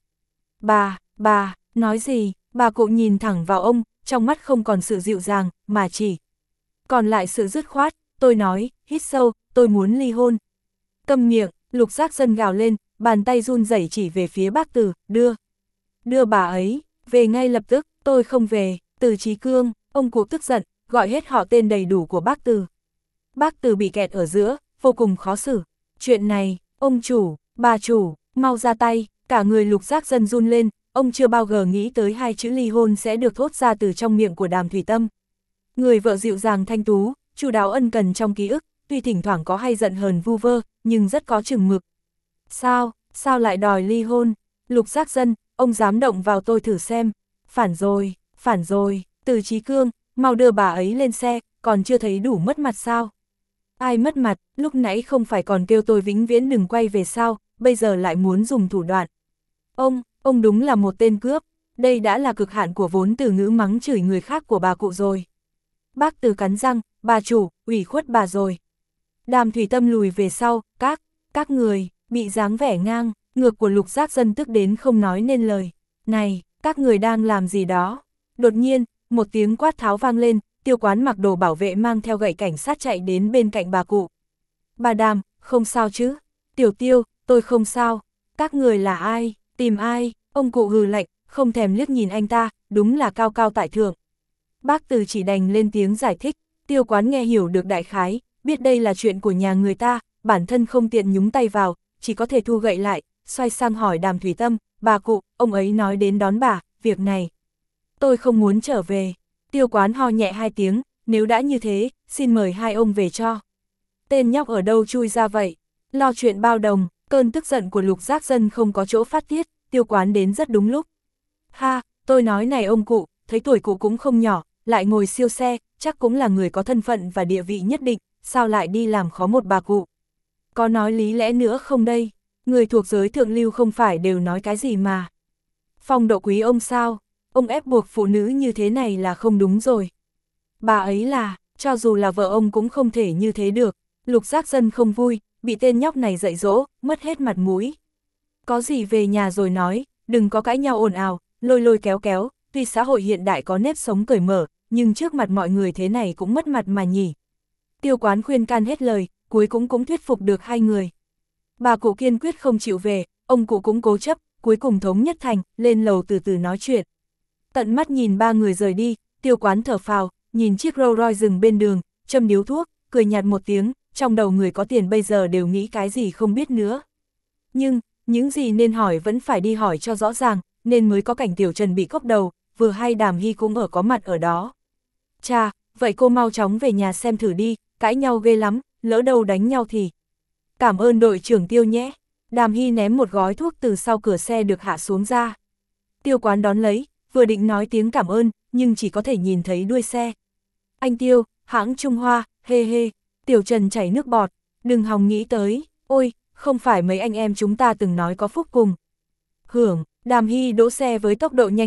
Bà, bà, nói gì? Bà cụ nhìn thẳng vào ông, trong mắt không còn sự dịu dàng, mà chỉ còn lại sự dứt khoát. Tôi nói, hít sâu, tôi muốn ly hôn. Câm miệng, Lục Giác Dân gào lên, bàn tay run rẩy chỉ về phía bác Từ, đưa. Đưa bà ấy, về ngay lập tức. Tôi không về. Từ Chí Cương, ông cụ tức giận, gọi hết họ tên đầy đủ của bác Từ. Bác Từ bị kẹt ở giữa, vô cùng khó xử. Chuyện này, ông chủ, bà chủ, mau ra tay. Cả người Lục Giác Dân run lên, ông chưa bao giờ nghĩ tới hai chữ ly hôn sẽ được thốt ra từ trong miệng của Đàm Thủy Tâm. Người vợ dịu dàng thanh tú, chu đáo ân cần trong ký ức, tuy thỉnh thoảng có hay giận hờn vu vơ, nhưng rất có chừng mực. Sao, sao lại đòi ly hôn? Lục Giác Dân, ông dám động vào tôi thử xem. Phản rồi, phản rồi. Từ Chí Cương, mau đưa bà ấy lên xe, còn chưa thấy đủ mất mặt sao? Ai mất mặt, lúc nãy không phải còn kêu tôi vĩnh viễn đừng quay về sao, bây giờ lại muốn dùng thủ đoạn. Ông, ông đúng là một tên cướp, đây đã là cực hạn của vốn từ ngữ mắng chửi người khác của bà cụ rồi. Bác Từ cắn răng, bà chủ, ủy khuất bà rồi. Đàm Thủy Tâm lùi về sau, các, các người, bị dáng vẻ ngang, ngược của Lục Giác Dân tức đến không nói nên lời. Này, các người đang làm gì đó? Đột nhiên, một tiếng quát tháo vang lên, Tiêu Quán mặc đồ bảo vệ mang theo gậy cảnh sát chạy đến bên cạnh bà cụ. Bà Đàm, không sao chứ? Tiểu Tiêu, tôi không sao. Các người là ai? Tìm ai? Ông cụ hừ lạnh, không thèm liếc nhìn anh ta, đúng là cao cao tại thượng. Bác Từ chỉ đành lên tiếng giải thích, Tiêu Quán nghe hiểu được đại khái, biết đây là chuyện của nhà người ta, bản thân không tiện nhúng tay vào, chỉ có thể thu gậy lại, xoay sang hỏi Đàm Thủy Tâm, bà cụ, ông ấy nói đến đón bà, việc này. Tôi không muốn trở về. Tiêu Quán ho nhẹ hai tiếng, nếu đã như thế, xin mời hai ông về cho. Tên nhóc ở đâu chui ra vậy? Lo chuyện bao đồng, cơn tức giận của Lục Giác Dân không có chỗ phát tiết, Tiêu Quán đến rất đúng lúc. Ha, tôi nói này ông cụ, thấy tuổi cụ cũng không nhỏ, lại ngồi siêu xe, chắc cũng là người có thân phận và địa vị nhất định, sao lại đi làm khó một bà cụ? Có nói lý lẽ nữa không đây? Người thuộc giới thượng lưu không phải đều nói cái gì mà. Phong độ quý ông sao? Ông ép buộc phụ nữ như thế này là không đúng rồi. Bà ấy là, cho dù là vợ ông cũng không thể như thế được. Lục Giác Dân không vui, bị tên nhóc này dạy dỗ, mất hết mặt mũi. Có gì về nhà rồi nói, đừng có cãi nhau ồn ào, lôi lôi kéo kéo, tuy xã hội hiện đại có nếp sống cởi mở, nhưng trước mặt mọi người thế này cũng mất mặt mà nhỉ. Tiêu Quán khuyên can hết lời, cuối cũng cũng thuyết phục được hai người. Bà cụ kiên quyết không chịu về, ông cụ cũng cố chấp, cuối cùng thống nhất thành, lên lầu từ từ nói chuyện. Tận mắt nhìn ba người rời đi, Tiêu Quán thở phào, nhìn chiếc Rolls Royce dừng bên đường, châm điếu thuốc, cười nhạt một tiếng, trong đầu người có tiền bây giờ đều nghĩ cái gì không biết nữa. Nhưng, những gì nên hỏi vẫn phải đi hỏi cho rõ ràng, nên mới có cảnh Tiểu Trần bị cốc đầu, vừa hay Đàm Hy cũng ở có mặt ở đó. Chà, vậy cô mau chóng về nhà xem thử đi, cãi nhau ghê lắm, lỡ đâu đánh nhau thì. Cảm ơn đội trưởng Tiêu nhé. Đàm Hy ném một gói thuốc từ sau cửa xe được hạ xuống ra. Tiêu Quán đón lấy, vừa định nói tiếng cảm ơn, nhưng chỉ có thể nhìn thấy đuôi xe. Anh Tiêu, hãng Trung Hoa, hê hê. Tiểu Trần chảy nước bọt, đừng hòng nghĩ tới, ôi, không phải mấy anh em chúng ta từng nói có phúc cùng. Hưởng, Đàm Hy đỗ xe với tốc độ nhanh nhất,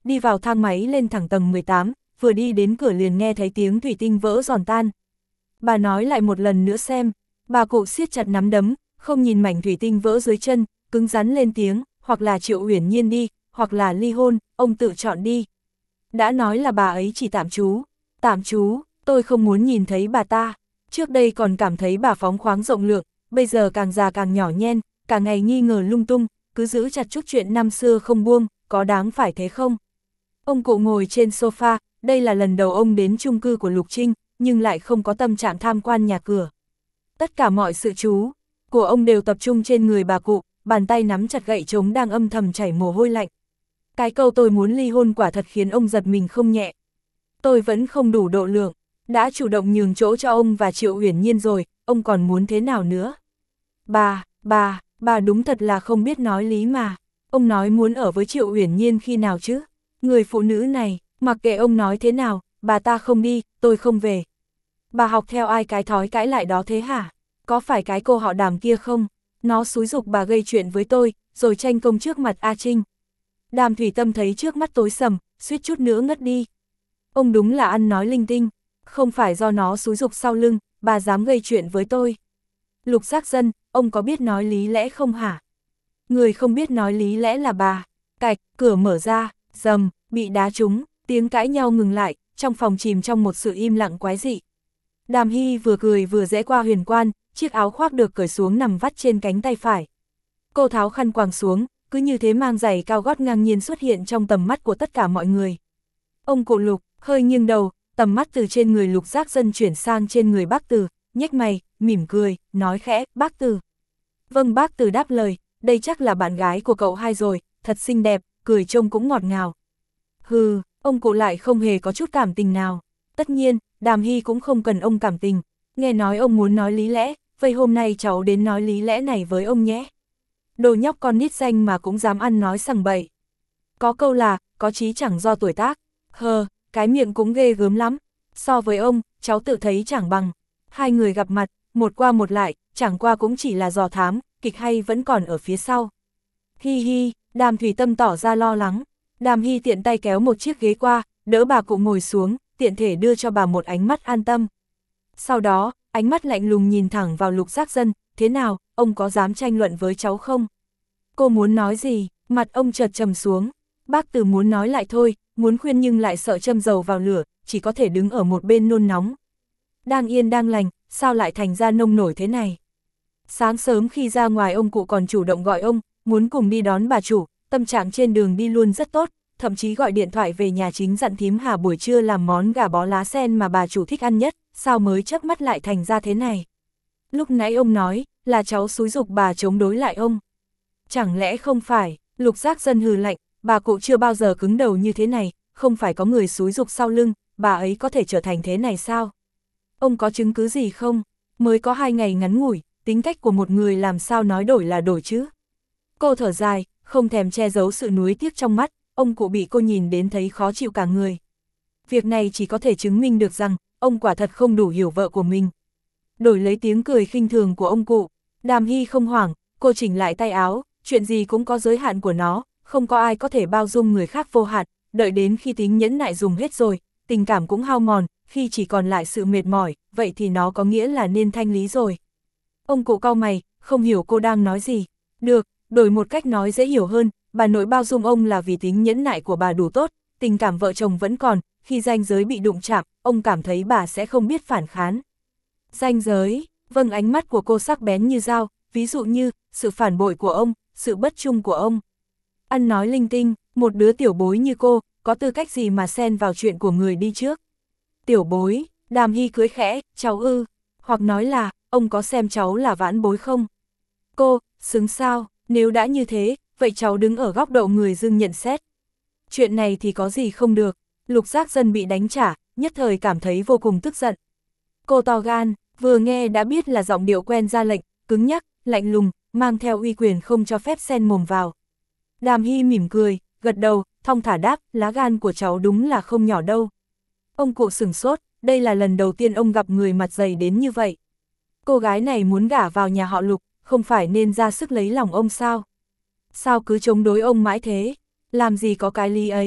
đi vào thang máy lên thẳng tầng mười tám, vừa đi đến cửa liền nghe thấy tiếng thủy tinh vỡ giòn tan. Bà nói lại một lần nữa xem, bà cụ siết chặt nắm đấm, không nhìn mảnh thủy tinh vỡ dưới chân, cứng rắn lên tiếng, hoặc là Triệu Uyển Nhiên đi, hoặc là ly hôn, ông tự chọn đi. Đã nói là bà ấy chỉ tạm trú, tạm trú, tôi không muốn nhìn thấy bà ta. Trước đây còn cảm thấy bà phóng khoáng rộng lượng, bây giờ càng già càng nhỏ nhen, cả ngày nghi ngờ lung tung, cứ giữ chặt chút chuyện năm xưa không buông, có đáng phải thế không? Ông cụ ngồi trên sofa, đây là lần đầu ông đến chung cư của Lục Trinh, nhưng lại không có tâm trạng tham quan nhà cửa. Tất cả mọi sự chú của ông đều tập trung trên người bà cụ, bàn tay nắm chặt gậy trống đang âm thầm chảy mồ hôi lạnh. Cái câu tôi muốn ly hôn quả thật khiến ông giật mình không nhẹ. Tôi vẫn không đủ độ lượng, đã chủ động nhường chỗ cho ông và Triệu Uyển Nhiên rồi, ông còn muốn thế nào nữa? Bà, bà, bà đúng thật là không biết nói lý mà. Ông nói muốn ở với Triệu Uyển Nhiên khi nào chứ? Người phụ nữ này, mặc kệ ông nói thế nào, bà ta không đi, tôi không về. Bà học theo ai cái thói cãi lại đó thế hả? Có phải cái cô họ Đàm kia không? Nó xúi giục bà gây chuyện với tôi, rồi tranh công trước mặt A Trinh. Đàm Thủy Tâm thấy trước mắt tối sầm, suýt chút nữa ngất đi. Ông đúng là ăn nói linh tinh, không phải do nó xúi giục sau lưng, bà dám gây chuyện với tôi. Lục Giác Dân, ông có biết nói lý lẽ không hả? Người không biết nói lý lẽ là bà. Cạch, cửa mở ra, rầm, bị đá trúng, tiếng cãi nhau ngừng lại, trong phòng chìm trong một sự im lặng quái dị. Đàm Hy vừa cười vừa rẽ qua Huyền Quan, chiếc áo khoác được cởi xuống nằm vắt trên cánh tay phải. Cô tháo khăn quàng xuống, cứ như thế mang giày cao gót ngang nhiên xuất hiện trong tầm mắt của tất cả mọi người. Ông cụ Lục, hơi nghiêng đầu, tầm mắt từ trên người Lục Giác Dân chuyển sang trên người bác Từ, nhếch mày, mỉm cười, nói khẽ, bác Từ. Vâng, bác Từ đáp lời, đây chắc là bạn gái của cậu hai rồi, thật xinh đẹp, cười trông cũng ngọt ngào. Hừ, ông cụ lại không hề có chút cảm tình nào. Tất nhiên, Đàm Hy cũng không cần ông cảm tình, nghe nói ông muốn nói lý lẽ, vậy hôm nay cháu đến nói lý lẽ này với ông nhé. Đồ nhóc con nít danh mà cũng dám ăn nói sằng bậy. Có câu là, có chí chẳng do tuổi tác, hờ, cái miệng cũng ghê gớm lắm. So với ông, cháu tự thấy chẳng bằng. Hai người gặp mặt, một qua một lại, chẳng qua cũng chỉ là dò thám, kịch hay vẫn còn ở phía sau. Hi hi, Đàm Thủy Tâm tỏ ra lo lắng. Đàm Hy tiện tay kéo một chiếc ghế qua, đỡ bà cụ ngồi xuống, tiện thể đưa cho bà một ánh mắt an tâm. Sau đó, ánh mắt lạnh lùng nhìn thẳng vào Lục Giác Dân, thế nào, ông có dám tranh luận với cháu không? Cô muốn nói gì? Mặt ông chợt trầm xuống. Bác Từ muốn nói lại thôi, muốn khuyên nhưng lại sợ châm dầu vào lửa, chỉ có thể đứng ở một bên nôn nóng. Đang yên đang lành, sao lại thành ra nông nổi thế này? Sáng sớm khi ra ngoài ông cụ còn chủ động gọi ông, muốn cùng đi đón bà chủ, tâm trạng trên đường đi luôn rất tốt, thậm chí gọi điện thoại về nhà chính dặn thím Hà buổi trưa làm món gà bó lá sen mà bà chủ thích ăn nhất, sao mới chớp mắt lại thành ra thế này? Lúc nãy ông nói, là cháu xúi giục bà chống đối lại ông. Chẳng lẽ không phải? Lục Giác Dân hừ lạnh, bà cụ chưa bao giờ cứng đầu như thế này, không phải có người xúi giục sau lưng, bà ấy có thể trở thành thế này sao? Ông có chứng cứ gì không? Mới có hai ngày ngắn ngủi, tính cách của một người làm sao nói đổi là đổi chứ? Cô thở dài, không thèm che giấu sự nuối tiếc trong mắt, ông cụ bị cô nhìn đến thấy khó chịu cả người. Việc này chỉ có thể chứng minh được rằng, ông quả thật không đủ hiểu vợ của mình. Đổi lấy tiếng cười khinh thường của ông cụ, Đàm Hy không hoảng, cô chỉnh lại tay áo, chuyện gì cũng có giới hạn của nó, không có ai có thể bao dung người khác vô hạn, đợi đến khi tính nhẫn nại dùng hết rồi, tình cảm cũng hao mòn, khi chỉ còn lại sự mệt mỏi, vậy thì nó có nghĩa là nên thanh lý rồi. Ông cụ cau mày, không hiểu cô đang nói gì. Được, đổi một cách nói dễ hiểu hơn, bà nội bao dung ông là vì tính nhẫn nại của bà đủ tốt, tình cảm vợ chồng vẫn còn, khi ranh giới bị đụng chạm, ông cảm thấy bà sẽ không biết phản kháng. Ranh giới, vâng, ánh mắt của cô sắc bén như dao, ví dụ như, sự phản bội của ông, sự bất trung của ông. Ăn nói linh tinh, một đứa tiểu bối như cô, có tư cách gì mà xen vào chuyện của người đi trước? Tiểu bối, Đàm Hy cưới khẽ, cháu ư, hoặc nói là, ông có xem cháu là vãn bối không? Cô, xứng sao, nếu đã như thế, vậy cháu đứng ở góc độ người dưng nhận xét. Chuyện này thì có gì không được, Lục Giác Dân bị đánh trả, nhất thời cảm thấy vô cùng tức giận. Cô to gan, vừa nghe đã biết là giọng điệu quen ra lệnh, cứng nhắc, lạnh lùng, mang theo uy quyền không cho phép xen mồm vào. Đàm Hy mỉm cười, gật đầu, thong thả đáp, lá gan của cháu đúng là không nhỏ đâu. Ông cụ sửng sốt, đây là lần đầu tiên ông gặp người mặt dày đến như vậy. Cô gái này muốn gả vào nhà họ Lục, không phải nên ra sức lấy lòng ông sao? Sao cứ chống đối ông mãi thế? Làm gì có cái lý ấy?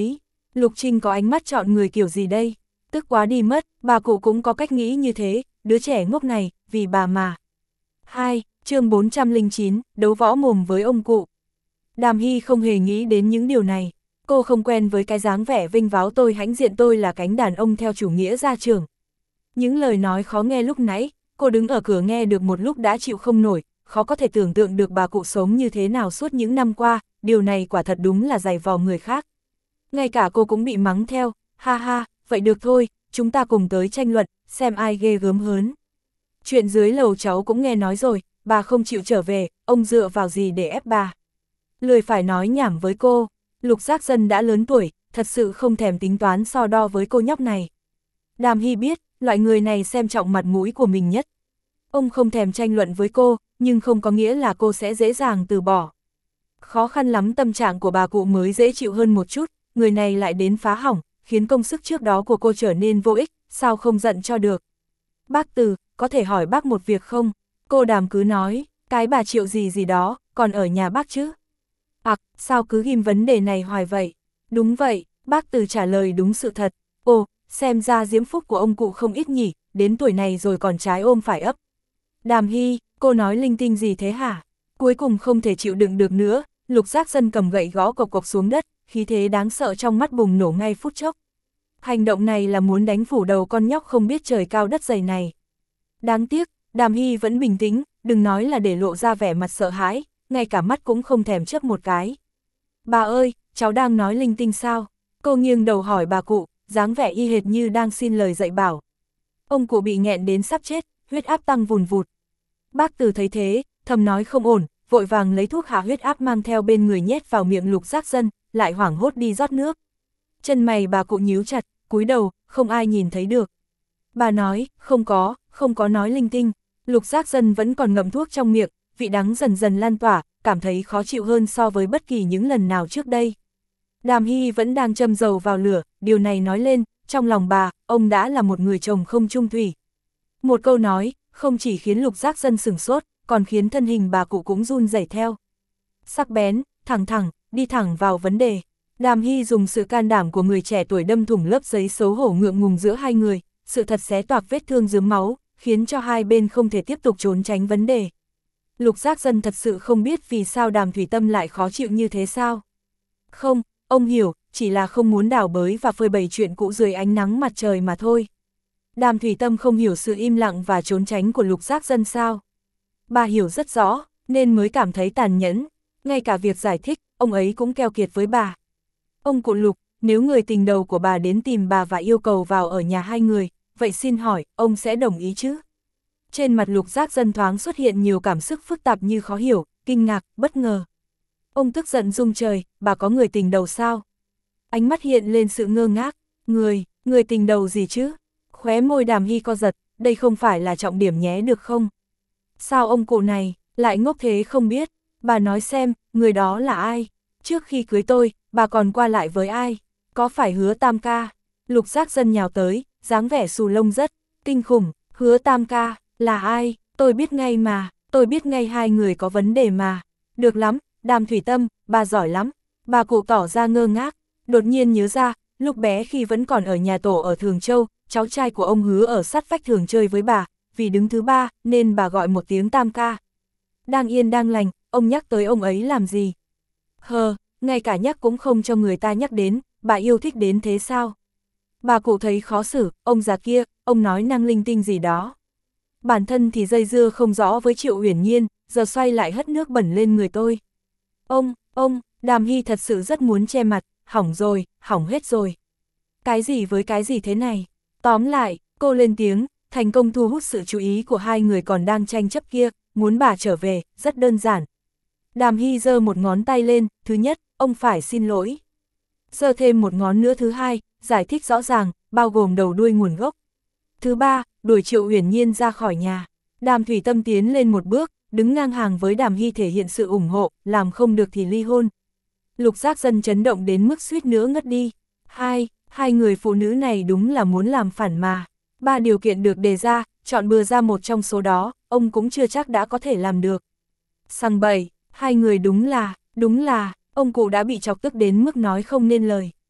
Lục Trinh có ánh mắt chọn người kiểu gì đây? Tức quá đi mất, bà cụ cũng có cách nghĩ như thế, đứa trẻ ngốc này, vì bà mà. hai. Chương bốn trăm lẻ chín, đấu võ mồm với ông cụ. Đàm Hy không hề nghĩ đến những điều này. Cô không quen với cái dáng vẻ vinh váo tôi hãnh diện tôi là cánh đàn ông theo chủ nghĩa gia trưởng. Những lời nói khó nghe lúc nãy, cô đứng ở cửa nghe được một lúc đã chịu không nổi, khó có thể tưởng tượng được bà cụ sống như thế nào suốt những năm qua, điều này quả thật đúng là dày vò người khác. Ngay cả cô cũng bị mắng theo, ha ha, vậy được thôi, chúng ta cùng tới tranh luận, xem ai ghê gớm hơn. Chuyện dưới lầu cháu cũng nghe nói rồi, bà không chịu trở về, ông dựa vào gì để ép bà. Lười phải nói nhảm với cô, Lục Giác Dân đã lớn tuổi, thật sự không thèm tính toán so đo với cô nhóc này. Đàm Hy biết, loại người này xem trọng mặt mũi của mình nhất. Ông không thèm tranh luận với cô, nhưng không có nghĩa là cô sẽ dễ dàng từ bỏ. Khó khăn lắm tâm trạng của bà cụ mới dễ chịu hơn một chút, người này lại đến phá hỏng, khiến công sức trước đó của cô trở nên vô ích, sao không giận cho được. Bác Từ, có thể hỏi bác một việc không? Cô Đàm cứ nói, cái bà Triệu gì gì đó, còn ở nhà bác chứ? Ặc, à, sao cứ ghim vấn đề này hoài vậy? Đúng vậy, bác Từ trả lời đúng sự thật. Ồ, xem ra diễm phúc của ông cụ không ít nhỉ, đến tuổi này rồi còn trái ôm phải ấp. Đàm Hy, cô nói linh tinh gì thế hả? Cuối cùng không thể chịu đựng được nữa, Lục Giác Dân cầm gậy gõ cộc cộc xuống đất, khí thế đáng sợ trong mắt bùng nổ ngay phút chốc. Hành động này là muốn đánh phủ đầu con nhóc không biết trời cao đất dày này. Đáng tiếc, Đàm Hy vẫn bình tĩnh, đừng nói là để lộ ra vẻ mặt sợ hãi, ngay cả mắt cũng không thèm chớp một cái. Bà ơi, cháu đang nói linh tinh sao? Cô nghiêng đầu hỏi bà cụ, dáng vẻ y hệt như đang xin lời dạy bảo. Ông cụ bị nghẹn đến sắp chết, huyết áp tăng vùn vụt. Bác Từ thấy thế, thầm nói không ổn, vội vàng lấy thuốc hạ huyết áp mang theo bên người nhét vào miệng Lục Giác Dân, lại hoảng hốt đi rót nước. Chân mày bà cụ nhíu chặt, cúi đầu, không ai nhìn thấy được. Bà nói, không có, không có nói linh tinh. Lục Giác Dân vẫn còn ngậm thuốc trong miệng, vị đắng dần dần lan tỏa, cảm thấy khó chịu hơn so với bất kỳ những lần nào trước đây. Đàm Hy vẫn đang châm dầu vào lửa, điều này nói lên, trong lòng bà, ông đã là một người chồng không trung thủy. Một câu nói, không chỉ khiến Lục Giác Dân sửng sốt, còn khiến thân hình bà cụ cũng run rẩy theo. Sắc bén, thẳng thẳng, đi thẳng vào vấn đề. Đàm Hy dùng sự can đảm của người trẻ tuổi đâm thủng lớp giấy xấu hổ ngượng ngùng giữa hai người, sự thật xé toạc vết thương rướm máu, khiến cho hai bên không thể tiếp tục trốn tránh vấn đề. Lục Giác Dân thật sự không biết vì sao Đàm Thủy Tâm lại khó chịu như thế sao. Không, ông hiểu, chỉ là không muốn đào bới và phơi bày chuyện cũ dưới ánh nắng mặt trời mà thôi. Đàm Thủy Tâm không hiểu sự im lặng và trốn tránh của Lục Giác Dân sao. Bà hiểu rất rõ, nên mới cảm thấy tàn nhẫn, ngay cả việc giải thích, ông ấy cũng keo kiệt với bà. Ông cụ Lục, nếu người tình đầu của bà đến tìm bà và yêu cầu vào ở nhà hai người, vậy xin hỏi, ông sẽ đồng ý chứ? Trên mặt Lục Giác Dân thoáng xuất hiện nhiều cảm xúc phức tạp như khó hiểu, kinh ngạc, bất ngờ. Ông tức giận rung trời, bà có người tình đầu sao? Ánh mắt hiện lên sự ngơ ngác, người, người tình đầu gì chứ? Khóe môi Đàm Hy co giật, đây không phải là trọng điểm nhé được không? Sao ông cụ này, lại ngốc thế không biết? Bà nói xem, người đó là ai? Trước khi cưới tôi, bà còn qua lại với ai? Có phải Hứa Tam Ca? Lục Giác Dân nhào tới, dáng vẻ xù lông rất kinh khủng. Hứa Tam Ca, là ai? Tôi biết ngay mà, tôi biết ngay hai người có vấn đề mà. Được lắm, Đàm Thủy Tâm, bà giỏi lắm. Bà cụ tỏ ra ngơ ngác, đột nhiên nhớ ra, lúc bé khi vẫn còn ở nhà tổ ở Thường Châu, cháu trai của ông Hứa ở sát vách thường chơi với bà, vì đứng thứ ba, nên bà gọi một tiếng Tam Ca. Đang yên đang lành, ông nhắc tới ông ấy làm gì? Hờ, ngay cả nhắc cũng không cho người ta nhắc đến, bà yêu thích đến thế sao? Bà cụ thấy khó xử, ông già kia, ông nói năng linh tinh gì đó. Bản thân thì dây dưa không rõ với Triệu Uyển Nhiên, giờ xoay lại hất nước bẩn lên người tôi. Ông, ông, Đàm Hy thật sự rất muốn che mặt, hỏng rồi, hỏng hết rồi. Cái gì với cái gì thế này? Tóm lại, cô lên tiếng, thành công thu hút sự chú ý của hai người còn đang tranh chấp kia, muốn bà trở về, rất đơn giản. Đàm Hy giơ một ngón tay lên, thứ nhất, ông phải xin lỗi. Giơ thêm một ngón nữa thứ hai, giải thích rõ ràng, bao gồm đầu đuôi nguồn gốc. Thứ ba, đuổi Triệu Uyển Nhiên ra khỏi nhà. Đàm Thủy Tâm tiến lên một bước, đứng ngang hàng với Đàm Hy thể hiện sự ủng hộ, làm không được thì ly hôn. Lục Giác Dân chấn động đến mức suýt nữa ngất đi. Hai, hai người phụ nữ này đúng là muốn làm phản mà. Ba điều kiện được đề ra, chọn bừa ra một trong số đó, ông cũng chưa chắc đã có thể làm được. Sằng bậy, hai người đúng là, đúng là, ông cụ đã bị chọc tức đến mức nói không nên lời.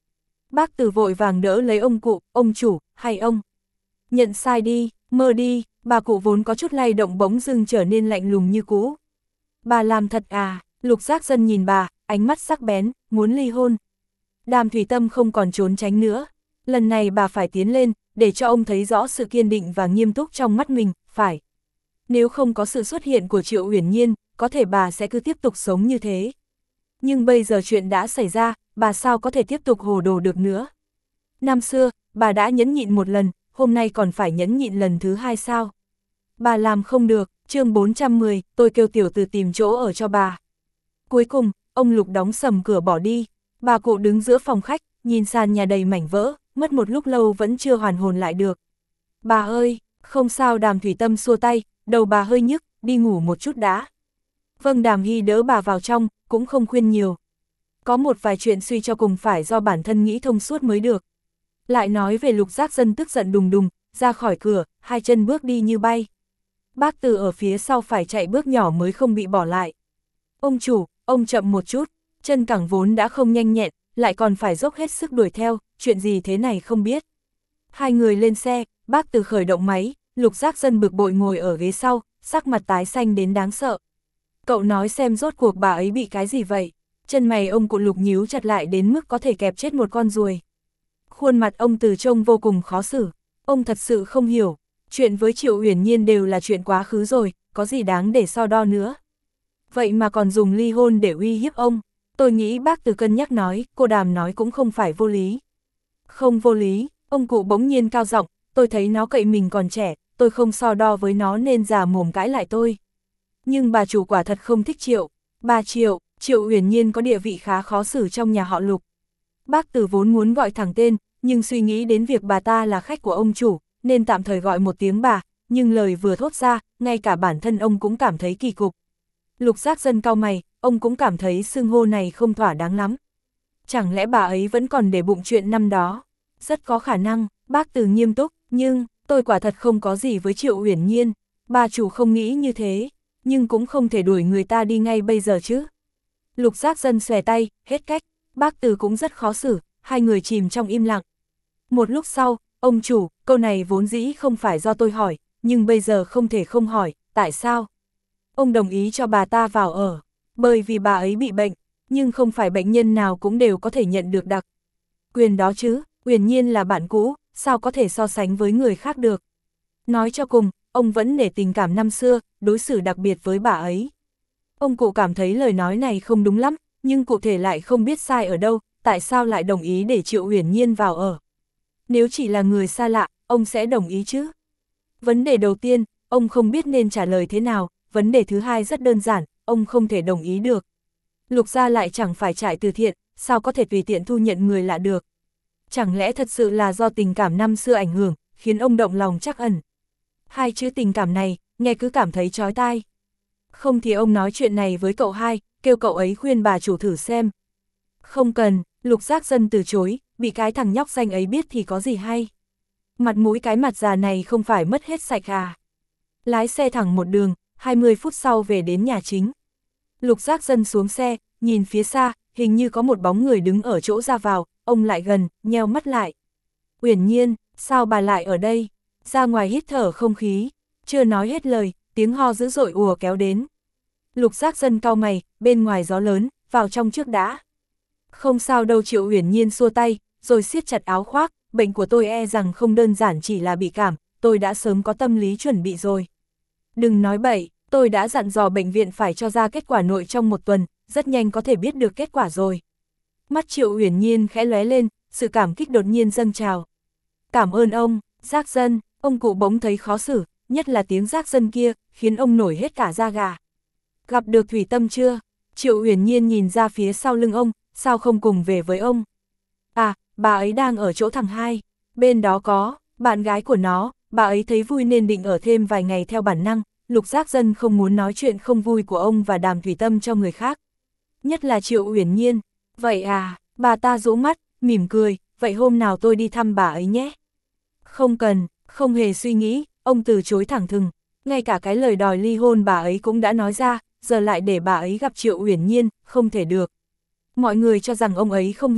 Bác Từ vội vàng đỡ lấy ông cụ, ông chủ, hay ông. Nhận sai đi, mơ đi, bà cụ vốn có chút lay động bỗng dưng trở nên lạnh lùng như cũ. Bà làm thật à, Lục Giác Dân nhìn bà, ánh mắt sắc bén, muốn ly hôn. Đàm Thủy Tâm không còn trốn tránh nữa. Lần này bà phải tiến lên, để cho ông thấy rõ sự kiên định và nghiêm túc trong mắt mình, phải. Nếu không có sự xuất hiện của Triệu Uyển Nhiên, có thể bà sẽ cứ tiếp tục sống như thế. Nhưng bây giờ chuyện đã xảy ra, bà sao có thể tiếp tục hồ đồ được nữa. Năm xưa, bà đã nhẫn nhịn một lần, hôm nay còn phải nhẫn nhịn lần thứ hai sao? Bà làm không được, chương bốn trăm mười, tôi kêu tiểu tử tìm chỗ ở cho bà. Cuối cùng, ông Lục đóng sầm cửa bỏ đi. Bà cụ đứng giữa phòng khách, nhìn sàn nhà đầy mảnh vỡ, mất một lúc lâu vẫn chưa hoàn hồn lại được. Bà ơi, không sao. Đàm Thủy Tâm xua tay, đầu bà hơi nhức, đi ngủ một chút đã. Vâng. Đàm Hy đỡ bà vào trong, cũng không khuyên nhiều. Có một vài chuyện suy cho cùng phải do bản thân nghĩ thông suốt mới được. Lại nói về Lục Giác Dân tức giận đùng đùng, ra khỏi cửa, hai chân bước đi như bay. Bác Từ ở phía sau phải chạy bước nhỏ mới không bị bỏ lại. Ông chủ, ông chậm một chút, chân cẳng vốn đã không nhanh nhẹn, lại còn phải dốc hết sức đuổi theo, chuyện gì thế này không biết. Hai người lên xe, bác Từ khởi động máy, Lục Giác Dân bực bội ngồi ở ghế sau, sắc mặt tái xanh đến đáng sợ. Cậu nói xem rốt cuộc bà ấy bị cái gì vậy? Chân mày ông cụ Lục nhíu chặt lại đến mức có thể kẹp chết một con ruồi. Khuôn mặt ông Từ trông vô cùng khó xử, ông thật sự không hiểu, chuyện với Triệu Uyển Nhiên đều là chuyện quá khứ rồi, có gì đáng để so đo nữa. Vậy mà còn dùng ly hôn để uy hiếp ông, tôi nghĩ bác Từ cân nhắc nói, cô Đàm nói cũng không phải vô lý. Không vô lý, ông cụ bỗng nhiên cao giọng, tôi thấy nó cậy mình còn trẻ, tôi không so đo với nó nên già mồm cãi lại tôi. Nhưng bà chủ quả thật không thích Triệu, bà Triệu, Triệu Uyển Nhiên có địa vị khá khó xử trong nhà họ Lục. Bác Từ vốn muốn gọi thẳng tên, nhưng suy nghĩ đến việc bà ta là khách của ông chủ, nên tạm thời gọi một tiếng bà, nhưng lời vừa thốt ra, ngay cả bản thân ông cũng cảm thấy kỳ cục. Lục Giác Dân cau mày, ông cũng cảm thấy xưng hô này không thỏa đáng lắm. Chẳng lẽ bà ấy vẫn còn để bụng chuyện năm đó? Rất có khả năng, bác Từ nghiêm túc, nhưng, tôi quả thật không có gì với Triệu Uyển Nhiên, bà chủ không nghĩ như thế, nhưng cũng không thể đuổi người ta đi ngay bây giờ chứ. Lục Giác Dân xòe tay, hết cách, bác Từ cũng rất khó xử, hai người chìm trong im lặng. Một lúc sau, ông chủ, câu này vốn dĩ không phải do tôi hỏi, nhưng bây giờ không thể không hỏi, tại sao? Ông đồng ý cho bà ta vào ở, bởi vì bà ấy bị bệnh, nhưng không phải bệnh nhân nào cũng đều có thể nhận được đặc quyền đó chứ, Uyển Nhiên là bạn cũ, sao có thể so sánh với người khác được. Nói cho cùng, ông vẫn nể tình cảm năm xưa, đối xử đặc biệt với bà ấy. Ông cụ cảm thấy lời nói này không đúng lắm, nhưng cụ thể lại không biết sai ở đâu, tại sao lại đồng ý để Triệu Uyển Nhiên vào ở. Nếu chỉ là người xa lạ, ông sẽ đồng ý chứ? Vấn đề đầu tiên, ông không biết nên trả lời thế nào, vấn đề thứ hai rất đơn giản, ông không thể đồng ý được. Lục gia lại chẳng phải trại từ thiện, sao có thể tùy tiện thu nhận người lạ được? Chẳng lẽ thật sự là do tình cảm năm xưa ảnh hưởng, khiến ông động lòng trắc ẩn? Hai chữ tình cảm này, nghe cứ cảm thấy chói tai. Không thì ông nói chuyện này với cậu hai, kêu cậu ấy khuyên bà chủ thử xem. Không cần, Lục Giác Dân từ chối, bị cái thằng nhóc xanh ấy biết thì có gì hay. Mặt mũi cái mặt già này không phải mất hết sạch à. Lái xe thẳng một đường, hai mươi phút sau về đến nhà chính. Lục Giác Dân xuống xe, nhìn phía xa, hình như có một bóng người đứng ở chỗ ra vào, ông lại gần, nheo mắt lại. Uyển Nhiên, sao bà lại ở đây? Ra ngoài hít thở không khí, chưa nói hết lời, tiếng ho dữ dội ùa kéo đến. Lục Giác Dân cau mày, bên ngoài gió lớn, vào trong trước đã. Không sao đâu. Triệu Uyển Nhiên xua tay, rồi siết chặt áo khoác, bệnh của tôi e rằng không đơn giản chỉ là bị cảm, tôi đã sớm có tâm lý chuẩn bị rồi. Đừng nói bậy, tôi đã dặn dò bệnh viện phải cho ra kết quả nội trong một tuần, rất nhanh có thể biết được kết quả rồi. Mắt Triệu Uyển Nhiên khẽ lóe lên, sự cảm kích đột nhiên dâng trào. Cảm ơn ông, Giác Dân, ông cụ bỗng thấy khó xử, nhất là tiếng Giác Dân kia, khiến ông nổi hết cả da gà. Gặp được Thủy Tâm chưa? Triệu Uyển Nhiên nhìn ra phía sau lưng ông, sao không cùng về với ông? À, bà ấy đang ở chỗ thằng hai, bên đó có bạn gái của nó, bà ấy thấy vui nên định ở thêm vài ngày theo bản năng. Lục Giác Dân không muốn nói chuyện không vui của ông và Đàm Thủy Tâm cho người khác. Nhất là Triệu Uyển Nhiên. Vậy à, bà ta rũ mắt, mỉm cười, vậy hôm nào tôi đi thăm bà ấy nhé. Không cần, không hề suy nghĩ, ông từ chối thẳng thừng. Ngay cả cái lời đòi ly hôn bà ấy cũng đã nói ra, giờ lại để bà ấy gặp Triệu Uyển Nhiên, không thể được. Mọi người cho rằng ông ấy không hiểu,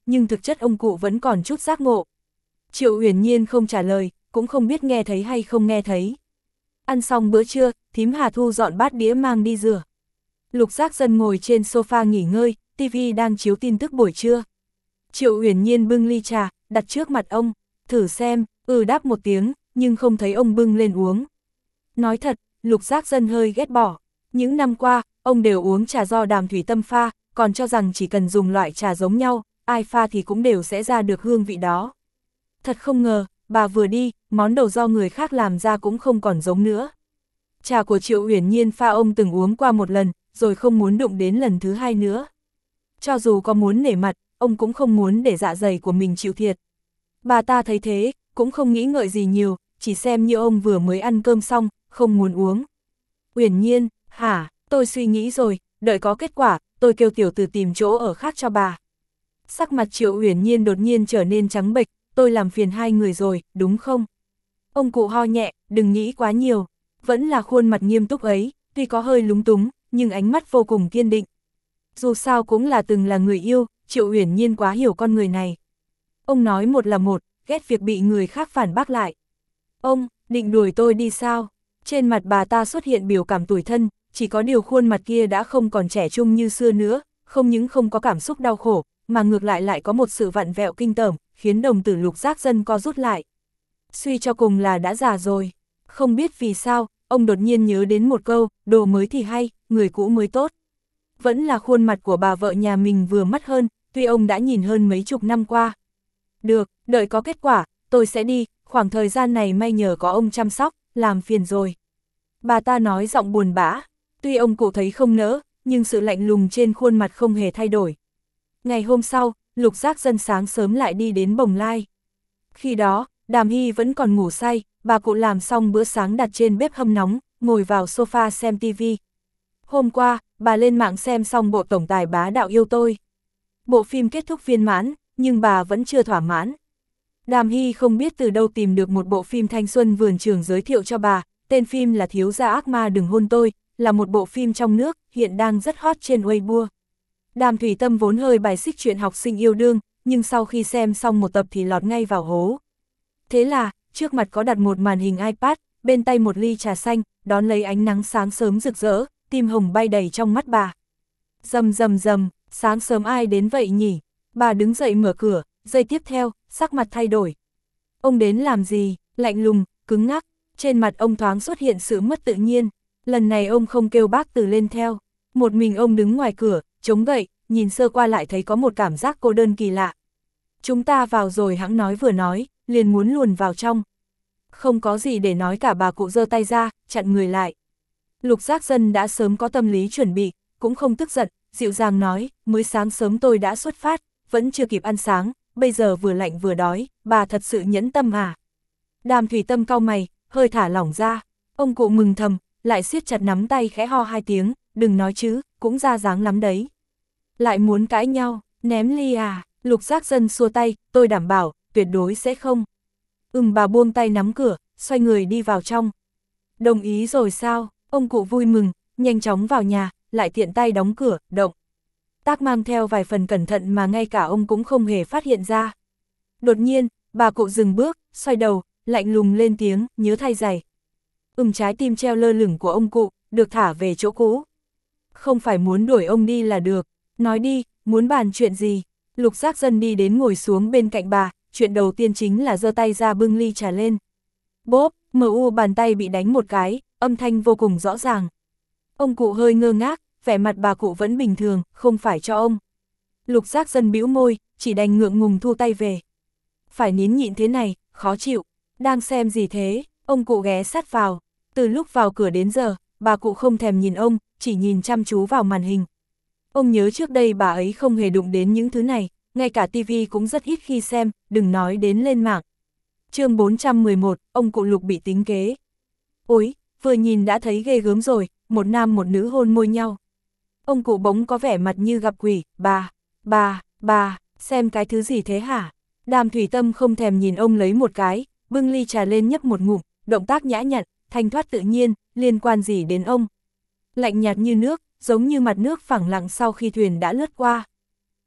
nhưng thực chất ông cụ vẫn còn chút giác ngộ. Triệu Uyển Nhiên không trả lời, cũng không biết nghe thấy hay không nghe thấy. Ăn xong bữa trưa, thím Hà thu dọn bát đĩa mang đi rửa. Lục Giác Dân ngồi trên sofa nghỉ ngơi, tivi đang chiếu tin tức buổi trưa. Triệu Uyển Nhiên bưng ly trà, đặt trước mặt ông, thử xem, ừ đáp một tiếng, nhưng không thấy ông bưng lên uống. Nói thật, Lục Giác Dân hơi ghét bỏ. Những năm qua, ông đều uống trà do Đàm Thủy Tâm pha, còn cho rằng chỉ cần dùng loại trà giống nhau, ai pha thì cũng đều sẽ ra được hương vị đó. Thật không ngờ, bà vừa đi, món đồ do người khác làm ra cũng không còn giống nữa. Trà của Triệu Uyển Nhiên pha ông từng uống qua một lần, rồi không muốn đụng đến lần thứ hai nữa. Cho dù có muốn nể mặt, ông cũng không muốn để dạ dày của mình chịu thiệt. Bà ta thấy thế, cũng không nghĩ ngợi gì nhiều, chỉ xem như ông vừa mới ăn cơm xong, không muốn uống. Uyển Nhiên, hả, tôi suy nghĩ rồi, đợi có kết quả, tôi kêu tiểu tử tìm chỗ ở khác cho bà. Sắc mặt Triệu Uyển Nhiên đột nhiên trở nên trắng bệch, tôi làm phiền hai người rồi, đúng không? Ông cụ ho nhẹ, đừng nghĩ quá nhiều, vẫn là khuôn mặt nghiêm túc ấy, tuy có hơi lúng túng, nhưng ánh mắt vô cùng kiên định. Dù sao cũng là từng là người yêu, Triệu Uyển Nhiên quá hiểu con người này. Ông nói một là một, ghét việc bị người khác phản bác lại. Ông, định đuổi tôi đi sao? Trên mặt bà ta xuất hiện biểu cảm tủi thân, chỉ có điều khuôn mặt kia đã không còn trẻ trung như xưa nữa, không những không có cảm xúc đau khổ, mà ngược lại lại có một sự vặn vẹo kinh tởm, khiến đồng tử Lục Giác Dân co rút lại. Suy cho cùng là đã già rồi. Không biết vì sao, ông đột nhiên nhớ đến một câu, đồ mới thì hay, người cũ mới tốt. Vẫn là khuôn mặt của bà vợ nhà mình vừa mắt hơn, tuy ông đã nhìn hơn mấy chục năm qua. Được, đợi có kết quả, tôi sẽ đi, khoảng thời gian này may nhờ có ông chăm sóc, làm phiền rồi. Bà ta nói giọng buồn bã, tuy ông cụ thấy không nỡ, nhưng sự lạnh lùng trên khuôn mặt không hề thay đổi. Ngày hôm sau, Lục Giác Dân sáng sớm lại đi đến Bồng Lai. Khi đó, Đàm Hy vẫn còn ngủ say, bà cụ làm xong bữa sáng đặt trên bếp hâm nóng, ngồi vào sofa xem tivi. Hôm qua, bà lên mạng xem xong bộ tổng tài Bá Đạo Yêu Tôi. Bộ phim kết thúc viên mãn, nhưng bà vẫn chưa thỏa mãn. Đàm Hy không biết từ đâu tìm được một bộ phim thanh xuân vườn trường giới thiệu cho bà, tên phim là Thiếu gia ác ma đừng hôn tôi, là một bộ phim trong nước, hiện đang rất hot trên Weibo. Đàm Thủy Tâm vốn hơi bài xích chuyện học sinh yêu đương, nhưng sau khi xem xong một tập thì lọt ngay vào hố. Thế là, trước mặt có đặt một màn hình iPad, bên tay một ly trà xanh, đón lấy ánh nắng sáng sớm rực rỡ, tim hồng bay đầy trong mắt bà. Rầm rầm rầm, sáng sớm ai đến vậy nhỉ? Bà đứng dậy mở cửa, giây tiếp theo, sắc mặt thay đổi. Ông đến làm gì? Lạnh lùng, cứng ngắc, trên mặt ông thoáng xuất hiện sự mất tự nhiên. Lần này ông không kêu bác Từ lên theo. Một mình ông đứng ngoài cửa, chống gậy, nhìn sơ qua lại thấy có một cảm giác cô đơn kỳ lạ. Chúng ta vào rồi hãng nói vừa nói, liền muốn luồn vào trong. Không có gì để nói cả, bà cụ giơ tay ra, chặn người lại. Lục Giác Dân đã sớm có tâm lý chuẩn bị, cũng không tức giận, dịu dàng nói, mới sáng sớm tôi đã xuất phát, vẫn chưa kịp ăn sáng, bây giờ vừa lạnh vừa đói, bà thật sự nhẫn tâm à. Đàm Thủy Tâm cau mày, hơi thả lỏng ra, ông cụ mừng thầm, lại siết chặt nắm tay khẽ ho hai tiếng, đừng nói chứ, cũng ra dáng lắm đấy. Lại muốn cãi nhau, ném ly à, Lục Giác Dân xua tay, tôi đảm bảo, tuyệt đối sẽ không. Ừm, bà buông tay nắm cửa, xoay người đi vào trong. Đồng ý rồi sao, ông cụ vui mừng, nhanh chóng vào nhà, lại tiện tay đóng cửa, động. Tác mang theo vài phần cẩn thận mà ngay cả ông cũng không hề phát hiện ra. Đột nhiên, bà cụ dừng bước, xoay đầu, lạnh lùng lên tiếng, nhớ thay giày. Ừm, trái tim treo lơ lửng của ông cụ, được thả về chỗ cũ. Không phải muốn đuổi ông đi là được, nói đi, muốn bàn chuyện gì. Lục Giác Dân đi đến ngồi xuống bên cạnh bà, chuyện đầu tiên chính là giơ tay ra bưng ly trà lên. Bốp, mờ u bàn tay bị đánh một cái, âm thanh vô cùng rõ ràng. Ông cụ hơi ngơ ngác, vẻ mặt bà cụ vẫn bình thường, không phải cho ông. Lục Giác Dân bĩu môi, chỉ đành ngượng ngùng thu tay về. Phải nín nhịn thế này, khó chịu. Đang xem gì thế? Ông cụ ghé sát vào. Từ lúc vào cửa đến giờ, bà cụ không thèm nhìn ông, chỉ nhìn chăm chú vào màn hình. Ông nhớ trước đây bà ấy không hề đụng đến những thứ này, ngay cả tivi cũng rất ít khi xem, đừng nói đến lên mạng. Chương bốn trăm mười một, ông cụ Lục bị tính kế. Ôi, vừa nhìn đã thấy ghê gớm rồi, một nam một nữ hôn môi nhau. Ông cụ bỗng có vẻ mặt như gặp quỷ, bà, bà, bà, xem cái thứ gì thế hả? Đàm Thủy Tâm không thèm nhìn ông lấy một cái, bưng ly trà lên nhấp một ngụm, động tác nhã nhặn, thanh thoát tự nhiên, liên quan gì đến ông? Lạnh nhạt như nước, giống như mặt nước phẳng lặng sau khi thuyền đã lướt qua.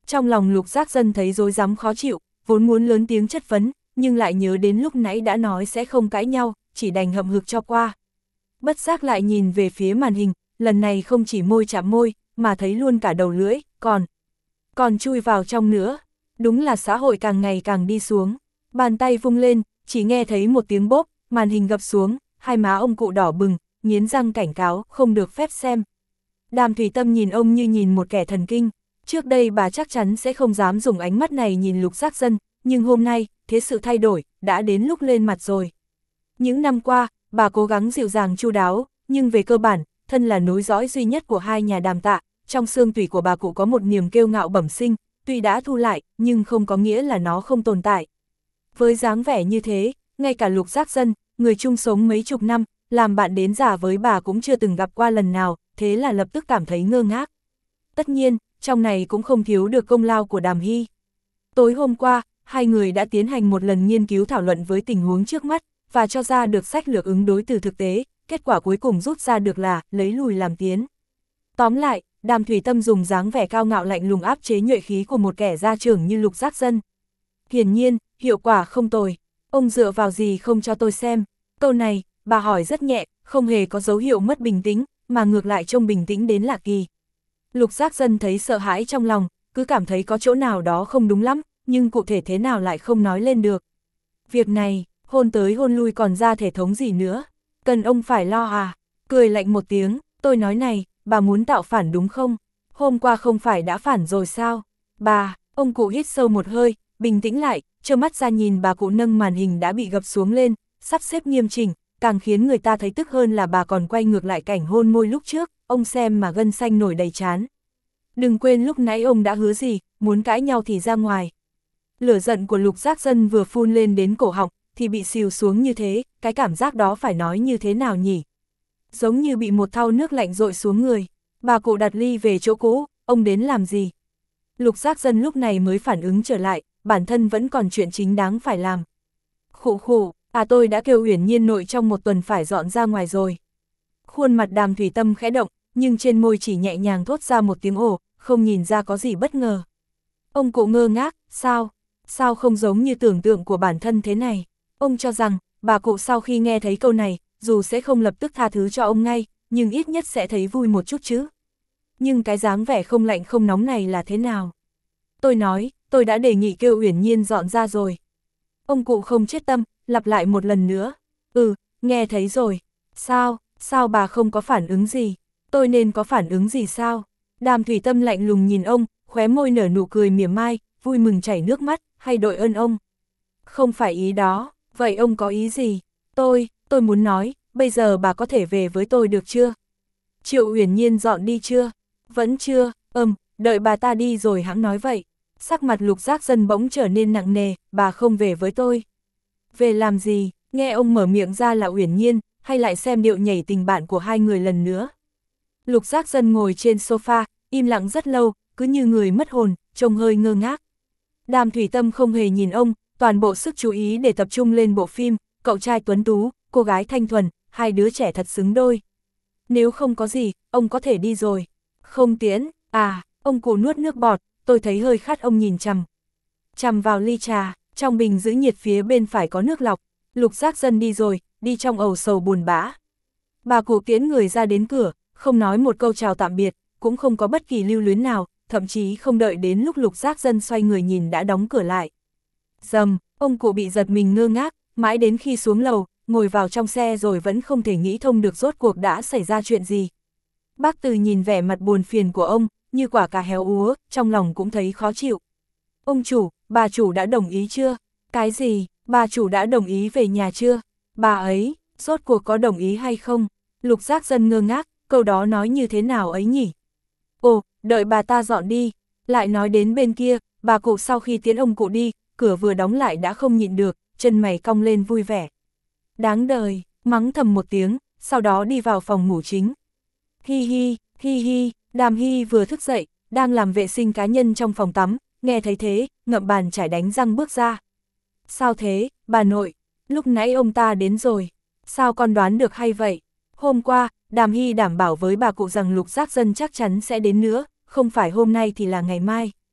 Trong lòng Lục Giác Dân thấy rối rắm khó chịu, vốn muốn lớn tiếng chất vấn, nhưng lại nhớ đến lúc nãy đã nói sẽ không cãi nhau, chỉ đành hậm hực cho qua. Bất giác lại nhìn về phía màn hình, lần này không chỉ môi chạm môi, mà thấy luôn cả đầu lưỡi, còn, còn chui vào trong nữa. Đúng là xã hội càng ngày càng đi xuống. Bàn tay vung lên, chỉ nghe thấy một tiếng bốp, màn hình gập xuống, hai má ông cụ đỏ bừng, nghiến răng cảnh cáo, không được phép xem. Đàm Thủy Tâm nhìn ông như nhìn một kẻ thần kinh. Trước đây bà chắc chắn sẽ không dám dùng ánh mắt này nhìn Lục Giác Dân, nhưng hôm nay, thế sự thay đổi, đã đến lúc lên mặt rồi. Những năm qua, bà cố gắng dịu dàng chu đáo, nhưng về cơ bản, thân là nối dõi duy nhất của hai nhà Đàm Tạ, trong xương tủy của bà cụ có một niềm kiêu ngạo bẩm sinh, tuy đã thu lại, nhưng không có nghĩa là nó không tồn tại. Với dáng vẻ như thế, ngay cả Lục Giác Dân, người chung sống mấy chục năm, làm bạn đến già với bà cũng chưa từng gặp qua lần nào, thế là lập tức cảm thấy ngơ ngác. Tất nhiên, trong này cũng không thiếu được công lao của Đàm Hy. Tối hôm qua, hai người đã tiến hành một lần nghiên cứu thảo luận với tình huống trước mắt, và cho ra được sách lược ứng đối từ thực tế, kết quả cuối cùng rút ra được là lấy lùi làm tiến. Tóm lại, Đàm Thủy Tâm dùng dáng vẻ cao ngạo lạnh lùng áp chế nhuệ khí của một kẻ gia trưởng như Lục Giác Dân. Hiển nhiên, hiệu quả không tồi. Ông dựa vào gì không cho tôi xem? Câu này, bà hỏi rất nhẹ, không hề có dấu hiệu mất bình tĩnh, mà ngược lại trông bình tĩnh đến lạ kỳ. Lục Giác Dân thấy sợ hãi trong lòng, cứ cảm thấy có chỗ nào đó không đúng lắm, nhưng cụ thể thế nào lại không nói lên được. Việc này, hôn tới hôn lui còn ra thể thống gì nữa, cần ông phải lo à? Cười lạnh một tiếng, tôi nói này, bà muốn tạo phản đúng không? Hôm qua không phải đã phản rồi sao? Bà, ông cụ hít sâu một hơi, bình tĩnh lại, trơ mắt ra nhìn bà cụ nâng màn hình đã bị gập xuống lên, sắp xếp nghiêm chỉnh, càng khiến người ta thấy tức hơn là bà còn quay ngược lại cảnh hôn môi lúc trước, ông xem mà gân xanh nổi đầy trán. Đừng quên lúc nãy ông đã hứa gì, muốn cãi nhau thì ra ngoài. Lửa giận của Lục Giác Dân vừa phun lên đến cổ họng, thì bị xìu xuống như thế, cái cảm giác đó phải nói như thế nào nhỉ? Giống như bị một thau nước lạnh dội xuống người. Bà cụ đặt ly về chỗ cũ, ông đến làm gì? Lục Giác Dân lúc này mới phản ứng trở lại, bản thân vẫn còn chuyện chính đáng phải làm. Khụ khụ, à tôi đã kêu Uyển Nhiên nội trong một tuần phải dọn ra ngoài rồi. Khuôn mặt Đàm Thủy Tâm khẽ động, nhưng trên môi chỉ nhẹ nhàng thốt ra một tiếng ồ, không nhìn ra có gì bất ngờ. Ông cụ ngơ ngác, sao? Sao không giống như tưởng tượng của bản thân thế này? Ông cho rằng, bà cụ sau khi nghe thấy câu này, dù sẽ không lập tức tha thứ cho ông ngay, nhưng ít nhất sẽ thấy vui một chút chứ. Nhưng cái dáng vẻ không lạnh không nóng này là thế nào? Tôi nói, tôi đã đề nghị kêu Uyển Nhiên dọn ra rồi. Ông cụ không chết tâm, lặp lại một lần nữa. Ừ, nghe thấy rồi. Sao, sao bà không có phản ứng gì? Tôi nên có phản ứng gì sao? Đàm Thủy Tâm lạnh lùng nhìn ông, khóe môi nở nụ cười mỉa mai, vui mừng chảy nước mắt, hay đội ơn ông. Không phải ý đó, vậy ông có ý gì? Tôi, tôi muốn nói, bây giờ bà có thể về với tôi được chưa? Triệu Uyển Nhiên dọn đi chưa? Vẫn chưa, ừm, đợi bà ta đi rồi hãng nói vậy. Sắc mặt Lục Giác Dân bỗng trở nên nặng nề, bà không về với tôi. Về làm gì? Nghe ông mở miệng ra là Uyển Nhiên, hay lại xem điệu nhảy tình bạn của hai người lần nữa. Lục Giác Dân ngồi trên sofa, im lặng rất lâu, cứ như người mất hồn, trông hơi ngơ ngác. Đàm Thủy Tâm không hề nhìn ông, toàn bộ sức chú ý để tập trung lên bộ phim, cậu trai tuấn tú, cô gái thanh thuần, hai đứa trẻ thật xứng đôi. Nếu không có gì, ông có thể đi rồi. Không tiễn, à, ông cụ nuốt nước bọt, tôi thấy hơi khát ông nhìn chằm. Chằm vào ly trà, trong bình giữ nhiệt phía bên phải có nước lọc. Lục Giác Dân đi rồi, đi trong ầu sầu buồn bã. Bà cụ tiễn người ra đến cửa, không nói một câu chào tạm biệt, cũng không có bất kỳ lưu luyến nào, thậm chí không đợi đến lúc Lục Giác Dân xoay người nhìn đã đóng cửa lại. Dầm, ông cụ bị giật mình ngơ ngác, mãi đến khi xuống lầu, ngồi vào trong xe rồi vẫn không thể nghĩ thông được rốt cuộc đã xảy ra chuyện gì. Bác Từ nhìn vẻ mặt buồn phiền của ông, như quả cà héo úa, trong lòng cũng thấy khó chịu. Ông chủ, bà chủ đã đồng ý chưa? Cái gì, bà chủ đã đồng ý về nhà chưa? Bà ấy, rốt cuộc có đồng ý hay không? Lục Giác Dân ngơ ngác, câu đó nói như thế nào ấy nhỉ? Ồ, đợi bà ta dọn đi. Lại nói đến bên kia, bà cụ sau khi tiễn ông cụ đi, cửa vừa đóng lại đã không nhịn được, chân mày cong lên vui vẻ. Đáng đời, mắng thầm một tiếng, sau đó đi vào phòng ngủ chính. Hi hi, hi hi, Đàm Hy vừa thức dậy, đang làm vệ sinh cá nhân trong phòng tắm, nghe thấy thế, ngậm bàn chải đánh răng bước ra. Sao thế, bà nội, lúc nãy ông ta đến rồi, sao con đoán được hay vậy? Hôm qua, Đàm Hy đảm bảo với bà cụ rằng Lục Giác Dân chắc chắn sẽ đến nữa, không phải hôm nay thì là ngày mai.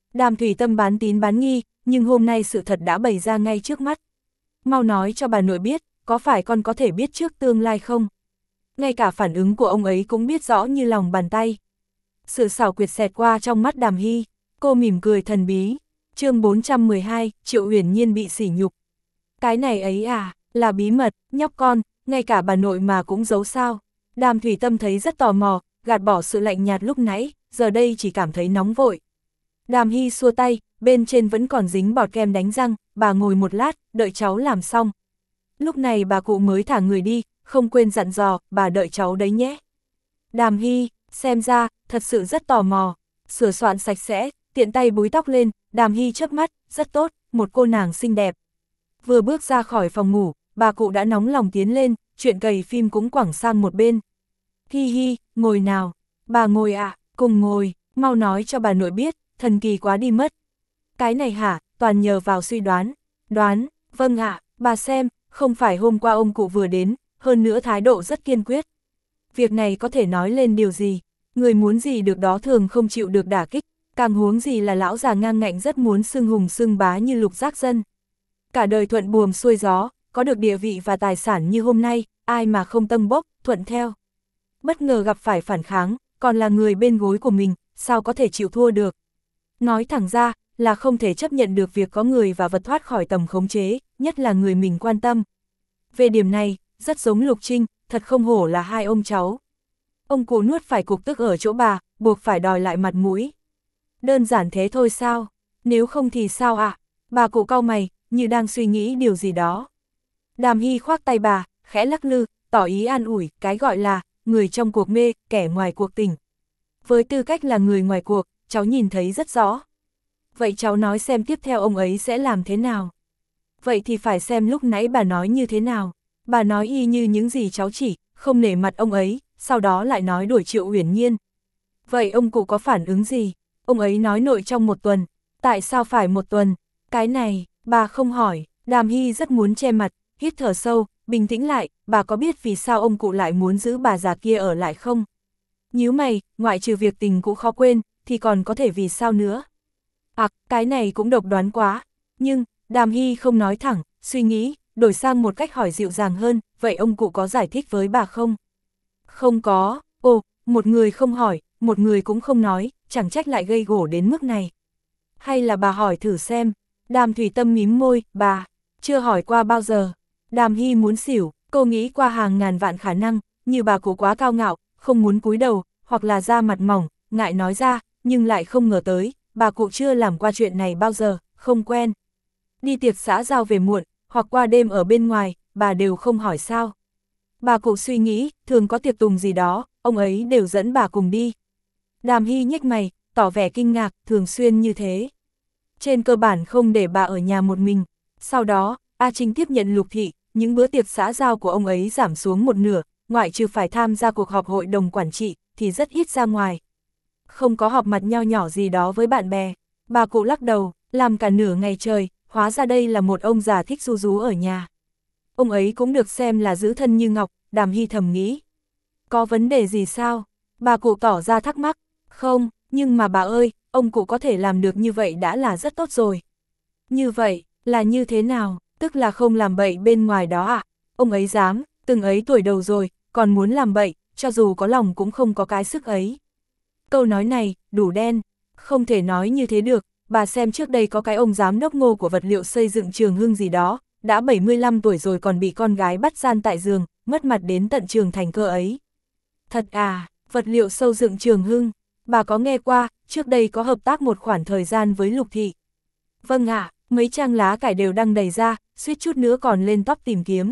Đàm Thủy Tâm bán tín bán nghi, nhưng hôm nay sự thật đã bày ra ngay trước mắt. Mau nói cho bà nội biết, có phải con có thể biết trước tương lai không? Ngay cả phản ứng của ông ấy cũng biết rõ như lòng bàn tay. Sự xảo quyệt xẹt qua trong mắt Đàm Hy, cô mỉm cười thần bí. Chương bốn trăm mười hai, Triệu Uyển Nhiên bị sỉ nhục. Cái này ấy à, là bí mật, nhóc con, ngay cả bà nội mà cũng giấu sao? Đàm Thủy Tâm thấy rất tò mò, gạt bỏ sự lạnh nhạt lúc nãy, giờ đây chỉ cảm thấy nóng vội. Đàm Hy xua tay, bên trên vẫn còn dính bọt kem đánh răng, bà ngồi một lát, đợi cháu làm xong. Lúc này bà cụ mới thả người đi, không quên dặn dò, bà đợi cháu đấy nhé. Đàm Hy, xem ra, thật sự rất tò mò, sửa soạn sạch sẽ, tiện tay búi tóc lên, Đàm Hy chớp mắt, rất tốt, một cô nàng xinh đẹp. Vừa bước ra khỏi phòng ngủ, bà cụ đã nóng lòng tiến lên, chuyện cày phim cũng quẳng sang một bên. Hi hi, ngồi nào, bà ngồi ạ, à, cùng ngồi, mau nói cho bà nội biết, thần kỳ quá đi mất. Cái này hả, toàn nhờ vào suy đoán. Đoán, vâng ạ, à, bà xem, không phải hôm qua ông cụ vừa đến, hơn nữa thái độ rất kiên quyết. Việc này có thể nói lên điều gì, người muốn gì được đó thường không chịu được đả kích, càng huống gì là lão già ngang ngạnh rất muốn xưng hùng xưng bá như Lục Giác Dân. Cả đời thuận buồm xuôi gió, có được địa vị và tài sản như hôm nay, ai mà không tâng bốc, thuận theo. Bất ngờ gặp phải phản kháng, còn là người bên gối của mình, sao có thể chịu thua được. Nói thẳng ra, là không thể chấp nhận được việc có người và vật thoát khỏi tầm khống chế, nhất là người mình quan tâm. Về điểm này, rất giống Lục Trinh, thật không hổ là hai ông cháu. Ông cụ nuốt phải cục tức ở chỗ bà, buộc phải đòi lại mặt mũi. Đơn giản thế thôi sao? Nếu không thì sao ạ? À? Bà cụ cau mày, như đang suy nghĩ điều gì đó. Đàm Hy khoác tay bà, khẽ lắc lư, tỏ ý an ủi, cái gọi là người trong cuộc mê, kẻ ngoài cuộc tỉnh. Với tư cách là người ngoài cuộc, cháu nhìn thấy rất rõ. Vậy cháu nói xem tiếp theo ông ấy sẽ làm thế nào? Vậy thì phải xem lúc nãy bà nói như thế nào. Bà nói y như những gì cháu chỉ, không nể mặt ông ấy, sau đó lại nói đuổi Triệu Uyển Nhiên. Vậy ông cụ có phản ứng gì? Ông ấy nói nội trong một tuần. Tại sao phải một tuần? Cái này, bà không hỏi. Đàm Hy rất muốn che mặt, hít thở sâu, bình tĩnh lại, bà có biết vì sao ông cụ lại muốn giữ bà già kia ở lại không? Nhíu mày, ngoại trừ việc tình cũ khó quên, thì còn có thể vì sao nữa? À, cái này cũng độc đoán quá. Nhưng, Đàm Hy không nói thẳng, suy nghĩ, đổi sang một cách hỏi dịu dàng hơn, vậy ông cụ có giải thích với bà không? Không có, ồ, một người không hỏi, một người cũng không nói, chẳng trách lại gây gổ đến mức này. Hay là bà hỏi thử xem. Đàm Thủy Tâm mím môi, bà, chưa hỏi qua bao giờ. Đàm Hy muốn xỉu, cô nghĩ qua hàng ngàn vạn khả năng, như bà cụ quá cao ngạo, không muốn cúi đầu, hoặc là da mặt mỏng, ngại nói ra, nhưng lại không ngờ tới, bà cụ chưa làm qua chuyện này bao giờ, không quen. Đi tiệc xã giao về muộn, hoặc qua đêm ở bên ngoài, bà đều không hỏi sao. Bà cụ suy nghĩ, thường có tiệc tùng gì đó, ông ấy đều dẫn bà cùng đi. Đàm Hy nhếch mày, tỏ vẻ kinh ngạc, thường xuyên như thế. Trên cơ bản không để bà ở nhà một mình. Sau đó, A Trinh tiếp nhận Lục Thị, những bữa tiệc xã giao của ông ấy giảm xuống một nửa, ngoại trừ phải tham gia cuộc họp hội đồng quản trị, thì rất ít ra ngoài. Không có họp mặt nho nhỏ gì đó với bạn bè. Bà cụ lắc đầu, làm cả nửa ngày trời, hóa ra đây là một ông già thích ru rú ở nhà. Ông ấy cũng được xem là giữ thân như ngọc, Đàm Hy thầm nghĩ. Có vấn đề gì sao? Bà cụ tỏ ra thắc mắc. Không, nhưng mà bà ơi, ông cụ có thể làm được như vậy đã là rất tốt rồi. Như vậy, là như thế nào? Tức là không làm bậy bên ngoài đó ạ. À? Ông ấy dám, từng ấy tuổi đầu rồi, còn muốn làm bậy, cho dù có lòng cũng không có cái sức ấy. Câu nói này, đủ đen. Không thể nói như thế được, bà xem trước đây có cái ông giám đốc Ngô của vật liệu xây dựng Trường Hưng gì đó, đã bảy mươi lăm tuổi rồi còn bị con gái bắt gian tại giường, mất mặt đến tận trường thành cơ ấy. Thật à, vật liệu xây dựng Trường Hưng, bà có nghe qua, trước đây có hợp tác một khoảng thời gian với Lục Thị. Vâng ạ, à, mấy trang lá cải đều đăng đầy ra, suýt chút nữa còn lên top tìm kiếm.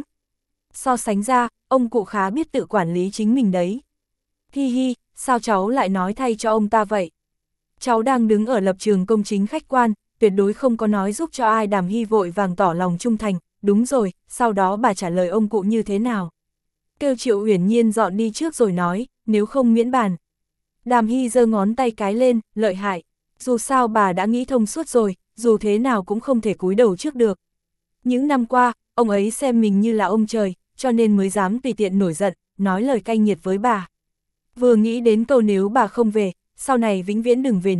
So sánh ra, ông cụ khá biết tự quản lý chính mình đấy. Hi hi, sao cháu lại nói thay cho ông ta vậy? Cháu đang đứng ở lập trường công chính khách quan, tuyệt đối không có nói giúp cho ai. Đàm Hy vội vàng tỏ lòng trung thành, đúng rồi, sau đó bà trả lời ông cụ như thế nào? Kêu Triệu Uyển Nhiên dọn đi trước rồi nói, nếu không miễn bàn. Đàm Hy giơ ngón tay cái lên, lợi hại, dù sao bà đã nghĩ thông suốt rồi, dù thế nào cũng không thể cúi đầu trước được. Những năm qua, ông ấy xem mình như là ông trời, cho nên mới dám tùy tiện nổi giận, nói lời cay nghiệt với bà. Vừa nghĩ đến câu nếu bà không về, sau này vĩnh viễn đừng về nữa,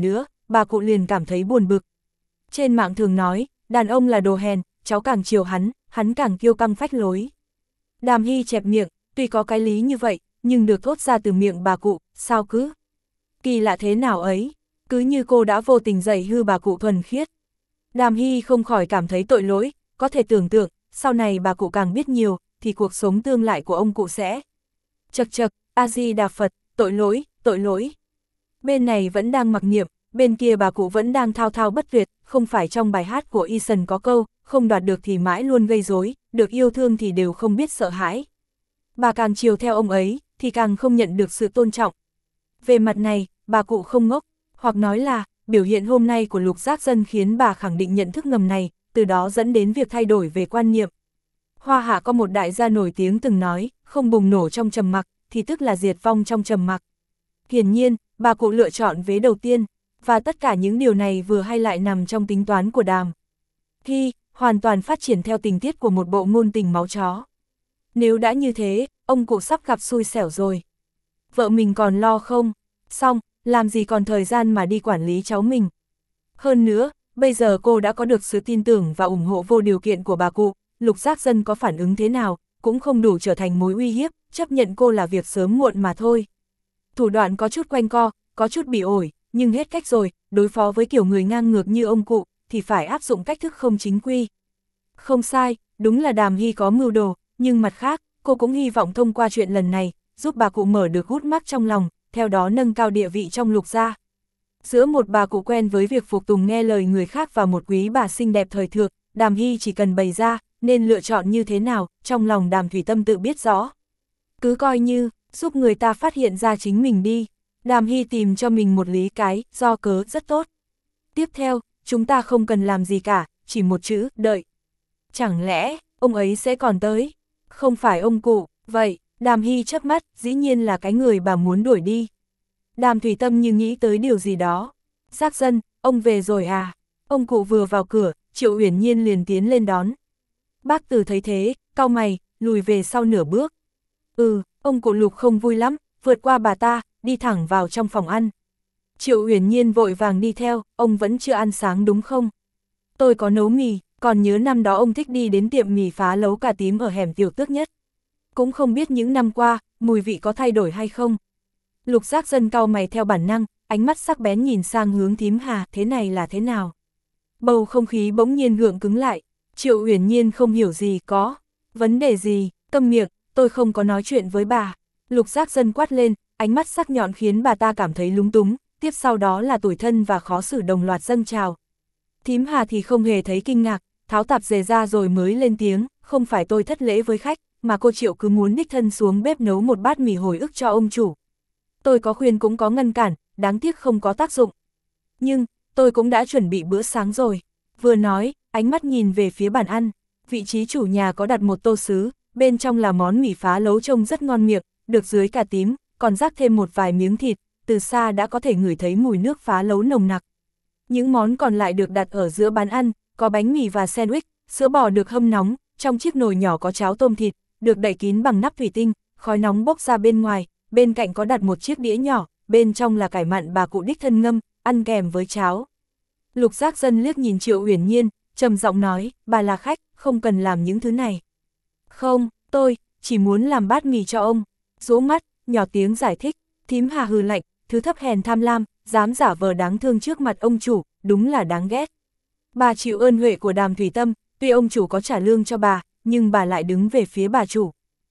bà cụ liền cảm thấy buồn bực. Trên mạng thường nói, đàn ông là đồ hèn, cháu càng chiều hắn, hắn càng kiêu căng phách lối. Đàm Hy chẹp miệng, tuy có cái lý như vậy, nhưng được thốt ra từ miệng bà cụ, sao cứ? Kỳ lạ thế nào ấy, cứ như cô đã vô tình dạy hư bà cụ thuần khiết. Đàm Hy không khỏi cảm thấy tội lỗi, có thể tưởng tượng, sau này bà cụ càng biết nhiều, thì cuộc sống tương lai của ông cụ sẽ... Chật chật, A-di-đà Phật, tội lỗi, tội lỗi. Bên này vẫn đang mặc niệm, bên kia bà cụ vẫn đang thao thao bất tuyệt, không phải trong bài hát của Eason có câu, không đoạt được thì mãi luôn gây rối, được yêu thương thì đều không biết sợ hãi. Bà càng chiều theo ông ấy, thì càng không nhận được sự tôn trọng. Về mặt này, bà cụ không ngốc, hoặc nói là, biểu hiện hôm nay của Lục Giác Dân khiến bà khẳng định nhận thức ngầm này, từ đó dẫn đến việc thay đổi về quan niệm. Hoa Hạ có một đại gia nổi tiếng từng nói, không bùng nổ trong trầm mặc, thì tức là diệt vong trong trầm mặc. Hiển nhiên, bà cụ lựa chọn vế đầu tiên, và tất cả những điều này vừa hay lại nằm trong tính toán của Đàm Hy, hoàn toàn phát triển theo tình tiết của một bộ ngôn tình máu chó. Nếu đã như thế, ông cụ sắp gặp xui xẻo rồi. Vợ mình còn lo không? Xong, làm gì còn thời gian mà đi quản lý cháu mình. Hơn nữa, bây giờ cô đã có được sự tin tưởng và ủng hộ vô điều kiện của bà cụ, Lục Giác Dân có phản ứng thế nào, cũng không đủ trở thành mối uy hiếp, chấp nhận cô là việc sớm muộn mà thôi. Thủ đoạn có chút quanh co, có chút bị ổi, nhưng hết cách rồi, đối phó với kiểu người ngang ngược như ông cụ, thì phải áp dụng cách thức không chính quy. Không sai, đúng là Đàm Hy có mưu đồ, nhưng mặt khác, cô cũng hy vọng thông qua chuyện lần này, giúp bà cụ mở được gút mắc trong lòng, theo đó nâng cao địa vị trong Lục gia. Giữa một bà cụ quen với việc phục tùng nghe lời người khác và một quý bà xinh đẹp thời thượng, Đàm Hy chỉ cần bày ra, nên lựa chọn như thế nào, trong lòng Đàm Thủy Tâm tự biết rõ. Cứ coi như, giúp người ta phát hiện ra chính mình đi. Đàm Hy tìm cho mình một lý cái, do cớ rất tốt. Tiếp theo, chúng ta không cần làm gì cả, chỉ một chữ, đợi. Chẳng lẽ, ông ấy sẽ còn tới? Không phải ông cụ, vậy, Đàm Hy chớp mắt, dĩ nhiên là cái người bà muốn đuổi đi. Đàm Thủy Tâm như nghĩ tới điều gì đó. Giác Dân, ông về rồi à? Ông cụ vừa vào cửa, Triệu Uyển Nhiên liền tiến lên đón. Bác Từ thấy thế, cau mày, lùi về sau nửa bước. Ừ, ông cụ Lục không vui lắm, vượt qua bà ta, đi thẳng vào trong phòng ăn. Triệu Uyển Nhiên vội vàng đi theo, ông vẫn chưa ăn sáng đúng không? Tôi có nấu mì, còn nhớ năm đó ông thích đi đến tiệm mì Phá Lấu Cà Tím ở hẻm Tiểu Tước Nhất. Cũng không biết những năm qua, mùi vị có thay đổi hay không? Lục Giác Dân cau mày theo bản năng, ánh mắt sắc bén nhìn sang hướng Thím Hà, thế này là thế nào? Bầu không khí bỗng nhiên gượng cứng lại, Triệu Uyển Nhiên không hiểu gì có. Vấn đề gì, câm miệng, tôi không có nói chuyện với bà. Lục Giác Dân quát lên, ánh mắt sắc nhọn khiến bà ta cảm thấy lúng túng, tiếp sau đó là tủi thân và khó xử đồng loạt dâng trào. Thím Hà thì không hề thấy kinh ngạc, tháo tạp dề ra rồi mới lên tiếng, không phải tôi thất lễ với khách, mà cô Triệu cứ muốn đích thân xuống bếp nấu một bát mì hồi ức cho ông chủ. Tôi có khuyên cũng có ngăn cản, đáng tiếc không có tác dụng. Nhưng, tôi cũng đã chuẩn bị bữa sáng rồi. Vừa nói, ánh mắt nhìn về phía bàn ăn, vị trí chủ nhà có đặt một tô sứ, bên trong là món mì Phá Lấu trông rất ngon miệng, được dưới cà tím, còn rắc thêm một vài miếng thịt, từ xa đã có thể ngửi thấy mùi nước phá lấu nồng nặc. Những món còn lại được đặt ở giữa bàn ăn, có bánh mì và sandwich, sữa bò được hâm nóng, trong chiếc nồi nhỏ có cháo tôm thịt, được đậy kín bằng nắp thủy tinh, khói nóng bốc ra bên ngoài, bên cạnh có đặt một chiếc đĩa nhỏ, bên trong là cải mặn bà cụ đích thân ngâm, ăn kèm với cháo. Lục Giác Dân liếc nhìn Triệu Uyển Nhiên, trầm giọng nói, bà là khách, không cần làm những thứ này. Không, tôi, chỉ muốn làm bát mì cho ông. Rũ mắt, nhỏ tiếng giải thích, Thím Hà hừ lạnh, thứ thấp hèn tham lam, dám giả vờ đáng thương trước mặt ông chủ, đúng là đáng ghét. Bà chịu ơn huệ của Đàm Thủy Tâm, tuy ông chủ có trả lương cho bà, nhưng bà lại đứng về phía bà chủ.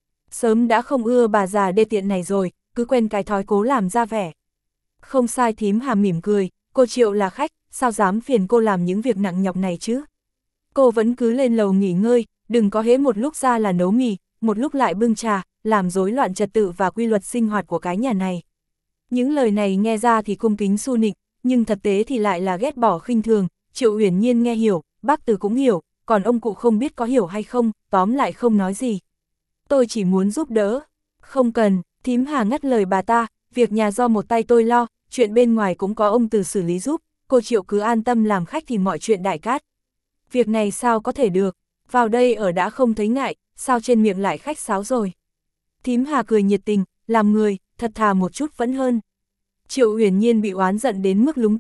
Sớm đã không ưa bà già đê tiện này rồi, cứ quen cái thói cố làm ra vẻ. Không sai. Thím Hà mỉm cười, cô Triệu là khách, sao dám phiền cô làm những việc nặng nhọc này chứ? Cô vẫn cứ lên lầu nghỉ ngơi, đừng có hễ một lúc ra là nấu mì, một lúc lại bưng trà, làm rối loạn trật tự và quy luật sinh hoạt của cái nhà này. Những lời này nghe ra thì cung kính su nịnh, nhưng thực tế thì lại là ghét bỏ khinh thường. Triệu Uyển Nhiên nghe hiểu, bác Từ cũng hiểu, còn ông cụ không biết có hiểu hay không, tóm lại không nói gì. Tôi chỉ muốn giúp đỡ. Không cần, Thím Hà ngắt lời bà ta, việc nhà do một tay tôi lo, chuyện bên ngoài cũng có ông Từ xử lý giúp, cô Triệu cứ an tâm làm khách thì mọi chuyện đại cát. Việc này sao có thể được, vào đây ở đã không thấy ngại, sao trên miệng lại khách sáo rồi. Thím Hà cười nhiệt tình, làm người, thật thà một chút vẫn hơn. Triệu Uyển Nhiên bị oán giận đến mức lúng túng,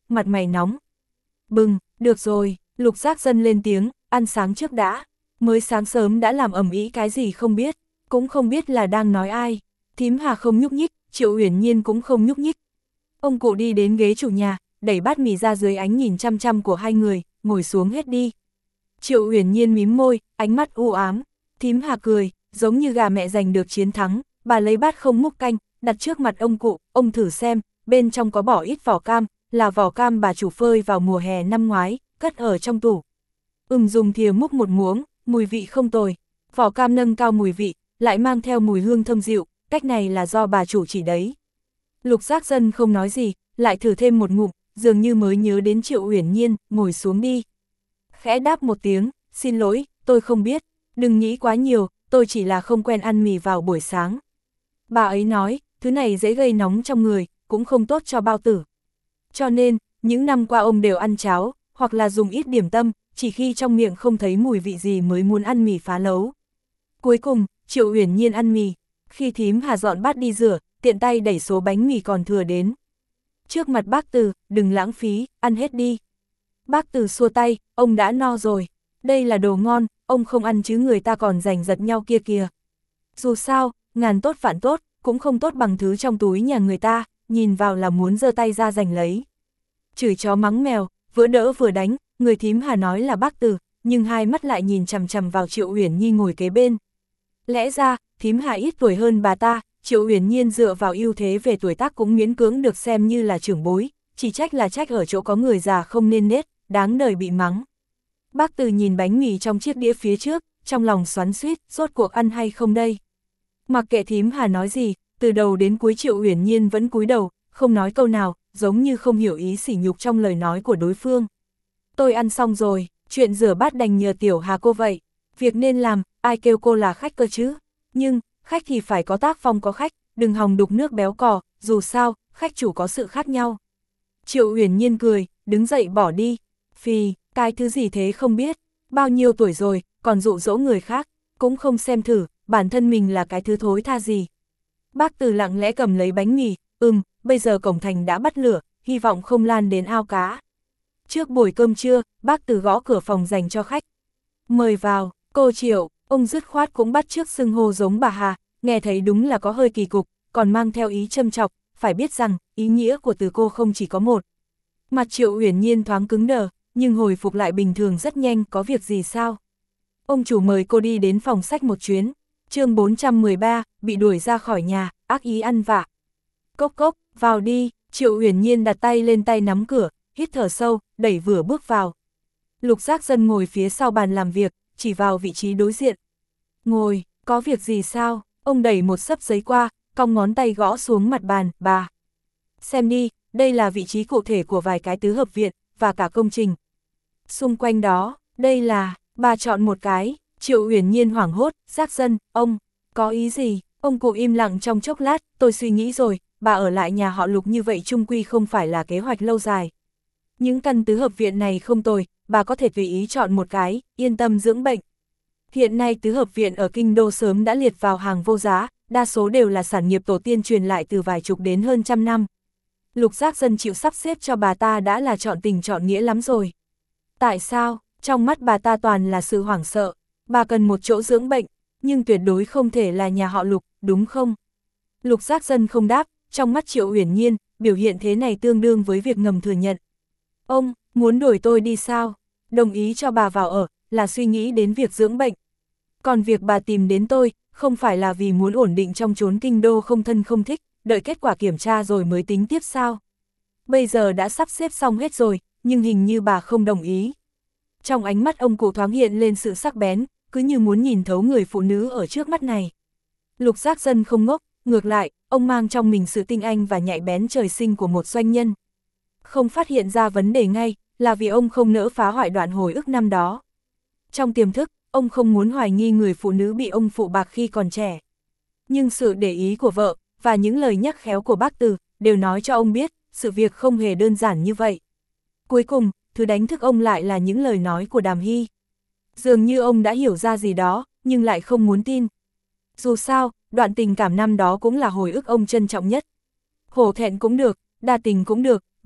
mặt mày nóng. Bừng, được rồi, Lục Giác Dân lên tiếng, ăn sáng trước đã. Mới sáng sớm đã làm ầm ĩ cái gì không biết, cũng không biết là đang nói ai. Thím Hà không nhúc nhích, Triệu Uyển Nhiên cũng không nhúc nhích. Ông cụ đi đến ghế chủ nhà, đẩy bát mì ra dưới ánh nhìn chăm chăm của hai người, ngồi xuống hết đi. Triệu Uyển Nhiên mím môi, ánh mắt u ám. Thím Hà cười, giống như gà mẹ giành được chiến thắng, bà lấy bát không múc canh, đặt trước mặt ông cụ, ông thử xem, bên trong có bỏ ít vỏ cam, là vỏ cam bà chủ phơi vào mùa hè năm ngoái, cất ở trong tủ. Ừm dùng thìa múc một muỗng, mùi vị không tồi. Vỏ cam nâng cao mùi vị, lại mang theo mùi hương thơm dịu, cách này là do bà chủ chỉ đấy. Lục Giác Dân không nói gì, lại thử thêm một ngụm, dường như mới nhớ đến Triệu Uyển Nhiên, ngồi xuống đi. Khẽ đáp một tiếng, xin lỗi, tôi không biết, đừng nghĩ quá nhiều, tôi chỉ là không quen ăn mì vào buổi sáng. Bà ấy nói, thứ này dễ gây nóng trong người, cũng không tốt cho bao tử. Cho nên, những năm qua ông đều ăn cháo, hoặc là dùng ít điểm tâm, chỉ khi trong miệng không thấy mùi vị gì mới muốn ăn mì phá lấu. Cuối cùng, Triệu Uyển Nhiên ăn mì, khi thím Hà dọn bát đi rửa, tiện tay đẩy số bánh mì còn thừa đến. Trước mặt bác Từ, đừng lãng phí, ăn hết đi. Bác Từ xua tay, ông đã no rồi, đây là đồ ngon, ông không ăn chứ người ta còn giành giật nhau kia kìa. Dù sao, ngàn tốt vạn tốt, cũng không tốt bằng thứ trong túi nhà người ta, nhìn vào là muốn giơ tay ra giành lấy. Chửi chó mắng mèo, vừa đỡ vừa đánh, người thím Hà nói là bác Từ, nhưng hai mắt lại nhìn chằm chằm vào Triệu Uyển Nhi ngồi kế bên. Lẽ ra, thím Hà ít tuổi hơn bà ta, Triệu Uyển Nhiên dựa vào ưu thế về tuổi tác cũng miễn cưỡng được xem như là trưởng bối, chỉ trách là trách ở chỗ có người già không nên nết, đáng đời bị mắng. Bác Từ nhìn bánh mì trong chiếc đĩa phía trước, trong lòng xoắn xuýt, rốt cuộc ăn hay không đây? Mặc kệ thím Hà nói gì, từ đầu đến cuối Triệu Uyển Nhiên vẫn cúi đầu, không nói câu nào, giống như không hiểu ý sỉ nhục trong lời nói của đối phương. Tôi ăn xong rồi, chuyện rửa bát đành nhờ Tiểu Hà cô vậy. Việc nên làm, ai kêu cô là khách cơ chứ? Nhưng, khách thì phải có tác phong có khách, đừng hòng đục nước béo cò, dù sao, khách chủ có sự khác nhau. Triệu Uyển Nhiên cười, đứng dậy bỏ đi. Phì, cái thứ gì thế không biết, bao nhiêu tuổi rồi, còn dụ dỗ người khác, cũng không xem thử, bản thân mình là cái thứ thối tha gì. Bác Từ lặng lẽ cầm lấy bánh mì, ừm, bây giờ cổng thành đã bắt lửa, hy vọng không lan đến ao cá. Trước buổi cơm trưa, bác Từ gõ cửa phòng dành cho khách. Mời vào, cô Triệu, ông dứt khoát cũng bắt chước xưng hô giống bà Hà, nghe thấy đúng là có hơi kỳ cục, còn mang theo ý châm chọc, phải biết rằng, ý nghĩa của từ cô không chỉ có một. Mặt Triệu Uyển Nhiên thoáng cứng đờ, nhưng hồi phục lại bình thường rất nhanh, có việc gì sao? Ông chủ mời cô đi đến phòng sách một chuyến. Chương bốn trăm mười ba, bị đuổi ra khỏi nhà, ác ý ăn vạ. Cốc cốc, vào đi, Triệu Uyển Nhiên đặt tay lên tay nắm cửa, hít thở sâu, đẩy vừa bước vào. Lục Giác Dân ngồi phía sau bàn làm việc, chỉ vào vị trí đối diện. Ngồi, có việc gì sao? Ông đẩy một xấp giấy qua, cong ngón tay gõ xuống mặt bàn, bà. Xem đi, đây là vị trí cụ thể của vài cái tứ hợp viện, và cả công trình. Xung quanh đó, đây là, bà chọn một cái. Triệu Uyển Nhiên hoảng hốt, Giác Dân, ông, có ý gì? Ông cụ im lặng trong chốc lát, tôi suy nghĩ rồi, bà ở lại nhà họ Lục như vậy chung quy không phải là kế hoạch lâu dài. Những căn tứ hợp viện này không tồi, bà có thể tùy ý chọn một cái, yên tâm dưỡng bệnh. Hiện nay tứ hợp viện ở Kinh Đô sớm đã liệt vào hàng vô giá, đa số đều là sản nghiệp tổ tiên truyền lại từ vài chục đến hơn trăm năm. Lục Giác Dân chịu sắp xếp cho bà ta đã là chọn tình chọn nghĩa lắm rồi. Tại sao? Trong mắt bà ta toàn là sự hoảng sợ. Bà cần một chỗ dưỡng bệnh, nhưng tuyệt đối không thể là nhà họ Lục, đúng không? Lục Giác Dân không đáp, trong mắt Triệu Uyển Nhiên, biểu hiện thế này tương đương với việc ngầm thừa nhận. Ông, muốn đuổi tôi đi sao? Đồng ý cho bà vào ở, là suy nghĩ đến việc dưỡng bệnh. Còn việc bà tìm đến tôi, không phải là vì muốn ổn định trong chốn Kinh Đô không thân không thích, đợi kết quả kiểm tra rồi mới tính tiếp sao? Bây giờ đã sắp xếp xong hết rồi, nhưng hình như bà không đồng ý. Trong ánh mắt ông cụ thoáng hiện lên sự sắc bén, cứ như muốn nhìn thấu người phụ nữ ở trước mắt này. Lục Giác Dân không ngốc, ngược lại, ông mang trong mình sự tinh anh và nhạy bén trời sinh của một doanh nhân. Không phát hiện ra vấn đề ngay, là vì ông không nỡ phá hoại đoạn hồi ức năm đó. Trong tiềm thức, ông không muốn hoài nghi người phụ nữ bị ông phụ bạc khi còn trẻ. Nhưng sự để ý của vợ, và những lời nhắc khéo của bác Từ, đều nói cho ông biết, sự việc không hề đơn giản như vậy. Cuối cùng, thứ đánh thức ông lại là những lời nói của Đàm Hy. Dường như ông đã hiểu ra gì đó, nhưng lại không muốn tin. Dù sao, đoạn tình cảm năm đó cũng là hồi ức ông trân trọng nhất. Hổ thẹn cũng được, đa tình cũng được,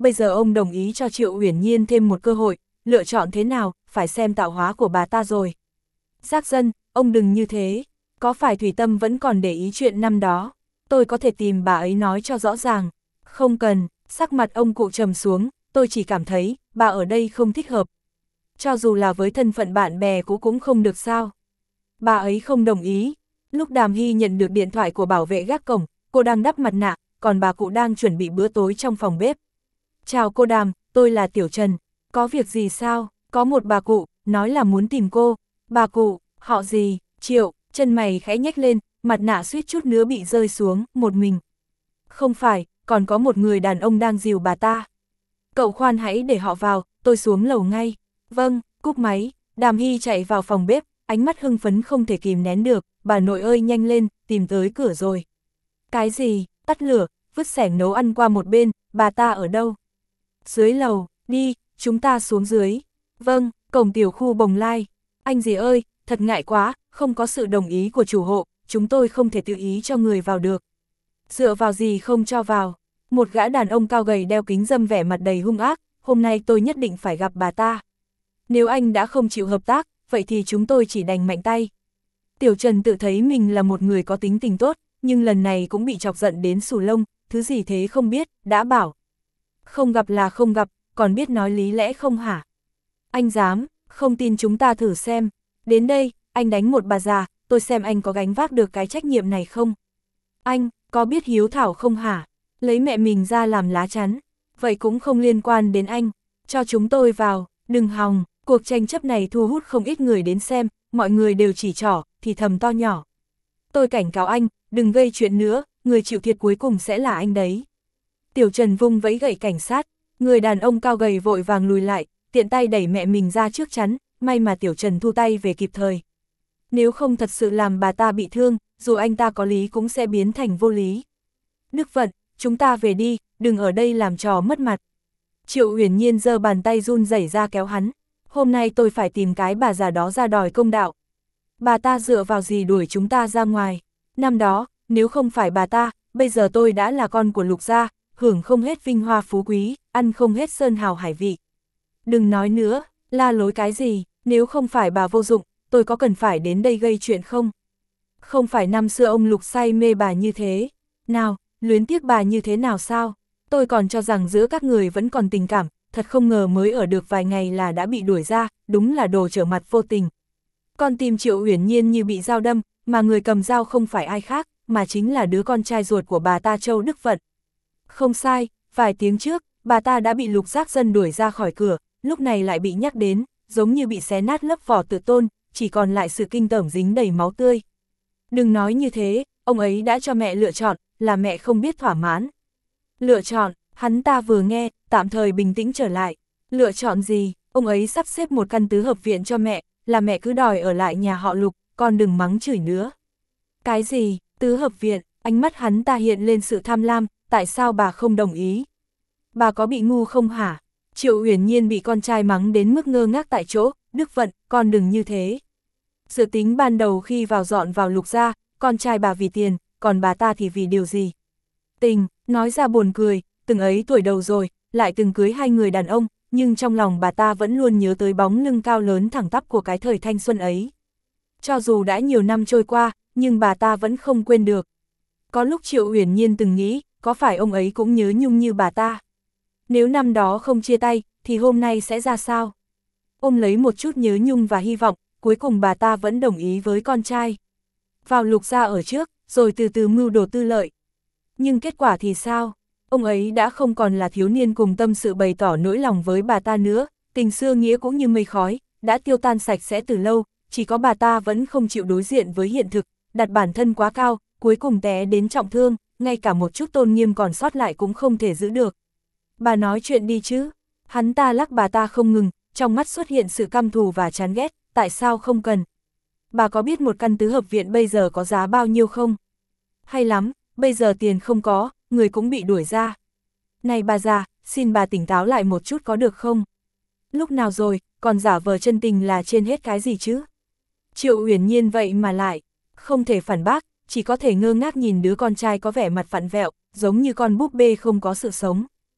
bây giờ ông đồng ý cho Triệu Uyển Nhiên thêm một cơ hội, lựa chọn thế nào, phải xem tạo hóa của bà ta rồi. Giác Dân, ông đừng như thế, có phải Thủy Tâm vẫn còn để ý chuyện năm đó, tôi có thể tìm bà ấy nói cho rõ ràng. Không cần, sắc mặt ông cụ trầm xuống, tôi chỉ cảm thấy, bà ở đây không thích hợp. Cho dù là với thân phận bạn bè cũ cũng không được sao. Bà ấy không đồng ý. Lúc Đàm Hy nhận được điện thoại của bảo vệ gác cổng, cô đang đắp mặt nạ, còn bà cụ đang chuẩn bị bữa tối trong phòng bếp. Chào cô Đàm, tôi là Tiểu Trần, có việc gì sao? Có một bà cụ, nói là muốn tìm cô. Bà cụ, họ gì? Triệu, chân mày khẽ nhếch lên, mặt nạ suýt chút nữa bị rơi xuống, một mình. Không phải, còn có một người đàn ông đang dìu bà ta. Cậu khoan hãy để họ vào, tôi xuống lầu ngay. Vâng, cúp máy, Đàm Hy chạy vào phòng bếp, ánh mắt hưng phấn không thể kìm nén được, bà nội ơi nhanh lên, tìm tới cửa rồi. Cái gì, tắt lửa, vứt xẻng nấu ăn qua một bên, bà ta ở đâu? Dưới lầu, đi, chúng ta xuống dưới. Vâng, cổng tiểu khu Bồng Lai. Anh dì ơi, thật ngại quá, không có sự đồng ý của chủ hộ, chúng tôi không thể tự ý cho người vào được. Dựa vào gì không cho vào? Một gã đàn ông cao gầy đeo kính râm vẻ mặt đầy hung ác, hôm nay tôi nhất định phải gặp bà ta. Nếu anh đã không chịu hợp tác, vậy thì chúng tôi chỉ đành mạnh tay. Tiểu Trần tự thấy mình là một người có tính tình tốt, nhưng lần này cũng bị chọc giận đến sù lông, thứ gì thế không biết, đã bảo. Không gặp là không gặp, còn biết nói lý lẽ không hả? Anh dám, không tin chúng ta thử xem. Đến đây, anh đánh một bà già, tôi xem anh có gánh vác được cái trách nhiệm này không? Anh, có biết hiếu thảo không hả? Lấy mẹ mình ra làm lá chắn. Vậy cũng không liên quan đến anh. Cho chúng tôi vào, đừng hòng. Cuộc tranh chấp này thu hút không ít người đến xem, mọi người đều chỉ trỏ, thì thầm to nhỏ. Tôi cảnh cáo anh, đừng gây chuyện nữa, người chịu thiệt cuối cùng sẽ là anh đấy. Tiểu Trần vung vẫy gậy cảnh sát, người đàn ông cao gầy vội vàng lùi lại, tiện tay đẩy mẹ mình ra trước chắn, may mà Tiểu Trần thu tay về kịp thời. Nếu không thật sự làm bà ta bị thương, dù anh ta có lý cũng sẽ biến thành vô lý. Đức Vận, chúng ta về đi, đừng ở đây làm trò mất mặt. Triệu Uyển Nhiên giơ bàn tay run rẩy ra kéo hắn. Hôm nay tôi phải tìm cái bà già đó ra đòi công đạo. Bà ta dựa vào gì đuổi chúng ta ra ngoài? Năm đó, nếu không phải bà ta, bây giờ tôi đã là con của Lục gia, hưởng không hết vinh hoa phú quý, ăn không hết sơn hào hải vị. Đừng nói nữa, la lối cái gì, nếu không phải bà vô dụng, tôi có cần phải đến đây gây chuyện không? Không phải năm xưa ông Lục say mê bà như thế. Nào, luyến tiếc bà như thế nào sao? Tôi còn cho rằng giữa các người vẫn còn tình cảm, thật không ngờ mới ở được vài ngày là đã bị đuổi ra, đúng là đồ trở mặt vô tình. Con tim Triệu Uyển Nhiên như bị dao đâm, mà người cầm dao không phải ai khác, mà chính là đứa con trai ruột của bà ta Châu Đức Vận. Không sai, vài tiếng trước, bà ta đã bị Lục Giác Dân đuổi ra khỏi cửa, lúc này lại bị nhắc đến, giống như bị xé nát lớp vỏ tự tôn, chỉ còn lại sự kinh tởm dính đầy máu tươi. Đừng nói như thế, ông ấy đã cho mẹ lựa chọn, là mẹ không biết thỏa mãn. Lựa chọn, hắn ta vừa nghe, tạm thời bình tĩnh trở lại. Lựa chọn gì, ông ấy sắp xếp một căn tứ hợp viện cho mẹ, là mẹ cứ đòi ở lại nhà họ Lục, con đừng mắng chửi nữa. Cái gì, tứ hợp viện, ánh mắt hắn ta hiện lên sự tham lam, tại sao bà không đồng ý? Bà có bị ngu không hả? Triệu Uyển Nhiên bị con trai mắng đến mức ngơ ngác tại chỗ, Đức Vận, con đừng như thế. Dự tính ban đầu khi vào dọn vào Lục gia, con trai bà vì tiền, còn bà ta thì vì điều gì? Tình, nói ra buồn cười, từng ấy tuổi đầu rồi, lại từng cưới hai người đàn ông, nhưng trong lòng bà ta vẫn luôn nhớ tới bóng lưng cao lớn thẳng tắp của cái thời thanh xuân ấy. Cho dù đã nhiều năm trôi qua, nhưng bà ta vẫn không quên được. Có lúc Triệu Uyển Nhiên từng nghĩ, có phải ông ấy cũng nhớ nhung như bà ta? Nếu năm đó không chia tay, thì hôm nay sẽ ra sao? Ôm lấy một chút nhớ nhung và hy vọng, cuối cùng bà ta vẫn đồng ý với con trai. Vào Lục gia ở trước, rồi từ từ mưu đồ tư lợi. Nhưng kết quả thì sao? Ông ấy đã không còn là thiếu niên cùng tâm sự bày tỏ nỗi lòng với bà ta nữa, tình xưa nghĩa cũng như mây khói, đã tiêu tan sạch sẽ từ lâu, chỉ có bà ta vẫn không chịu đối diện với hiện thực, đặt bản thân quá cao, cuối cùng té đến trọng thương, ngay cả một chút tôn nghiêm còn sót lại cũng không thể giữ được. Bà nói chuyện đi chứ. Hắn ta lắc bà ta không ngừng, trong mắt xuất hiện sự căm thù và chán ghét, tại sao không cần? Bà có biết một căn tứ hợp viện bây giờ có giá bao nhiêu không? Hay lắm, bây giờ tiền không có, người cũng bị đuổi ra. Này bà già, xin bà tỉnh táo lại một chút có được không? Lúc nào rồi, còn giả vờ chân tình là trên hết cái gì chứ? Triệu Uyển Nhiên vậy mà lại, không thể phản bác, chỉ có thể ngơ ngác nhìn đứa con trai có vẻ mặt vặn vẹo, giống như con búp bê không có sự sống.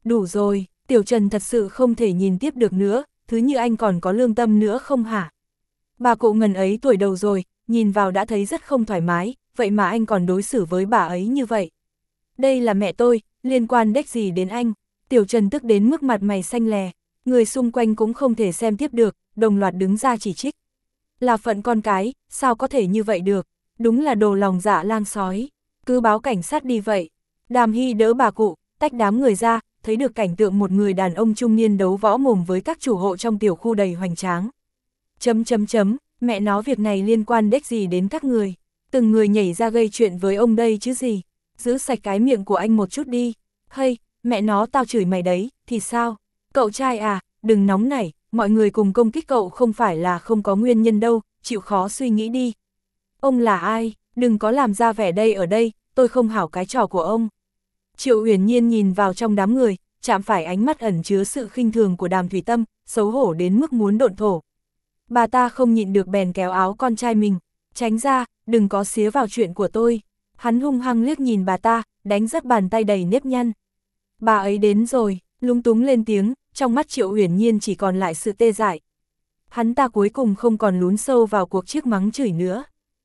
Đủ rồi, Tiểu Trần thật sự không thể nhìn tiếp được nữa, thứ như anh còn có lương tâm nữa không hả? Bà cụ ngần ấy tuổi đầu rồi, nhìn vào đã thấy rất không thoải mái, vậy mà anh còn đối xử với bà ấy như vậy. Đây là mẹ tôi, liên quan đếch gì đến anh? Tiểu Trần tức đến mức mặt mày xanh lè, người xung quanh cũng không thể xem tiếp được, đồng loạt đứng ra chỉ trích. Là phận con cái, sao có thể như vậy được? Đúng là đồ lòng dạ lang sói, cứ báo cảnh sát đi vậy. Đàm Hy đỡ bà cụ, tách đám người ra, thấy được cảnh tượng một người đàn ông trung niên đấu võ mồm với các chủ hộ trong tiểu khu đầy hoành tráng. Chấm chấm chấm, mẹ nó việc này liên quan đếch gì đến các người, từng người nhảy ra gây chuyện với ông đây chứ gì, giữ sạch cái miệng của anh một chút đi, hay, mẹ nó tao chửi mày đấy, thì sao, cậu trai à, đừng nóng nảy, mọi người cùng công kích cậu không phải là không có nguyên nhân đâu, chịu khó suy nghĩ đi. Ông là ai, đừng có làm ra vẻ đây ở đây, tôi không hảo cái trò của ông. Triệu Uyển Nhiên nhìn vào trong đám người, chạm phải ánh mắt ẩn chứa sự khinh thường của Đàm Thủy Tâm, xấu hổ đến mức muốn độn thổ. Bà ta không nhịn được bèn kéo áo con trai mình, tránh ra, đừng có xía vào chuyện của tôi. Hắn hung hăng liếc nhìn bà ta, đánh rất bàn tay đầy nếp nhăn. Bà ấy đến rồi, lúng túng lên tiếng, trong mắt Triệu Uyển Nhiên chỉ còn lại sự tê dại. Hắn ta cuối cùng không còn lún sâu vào cuộc chiếc mắng chửi nữa.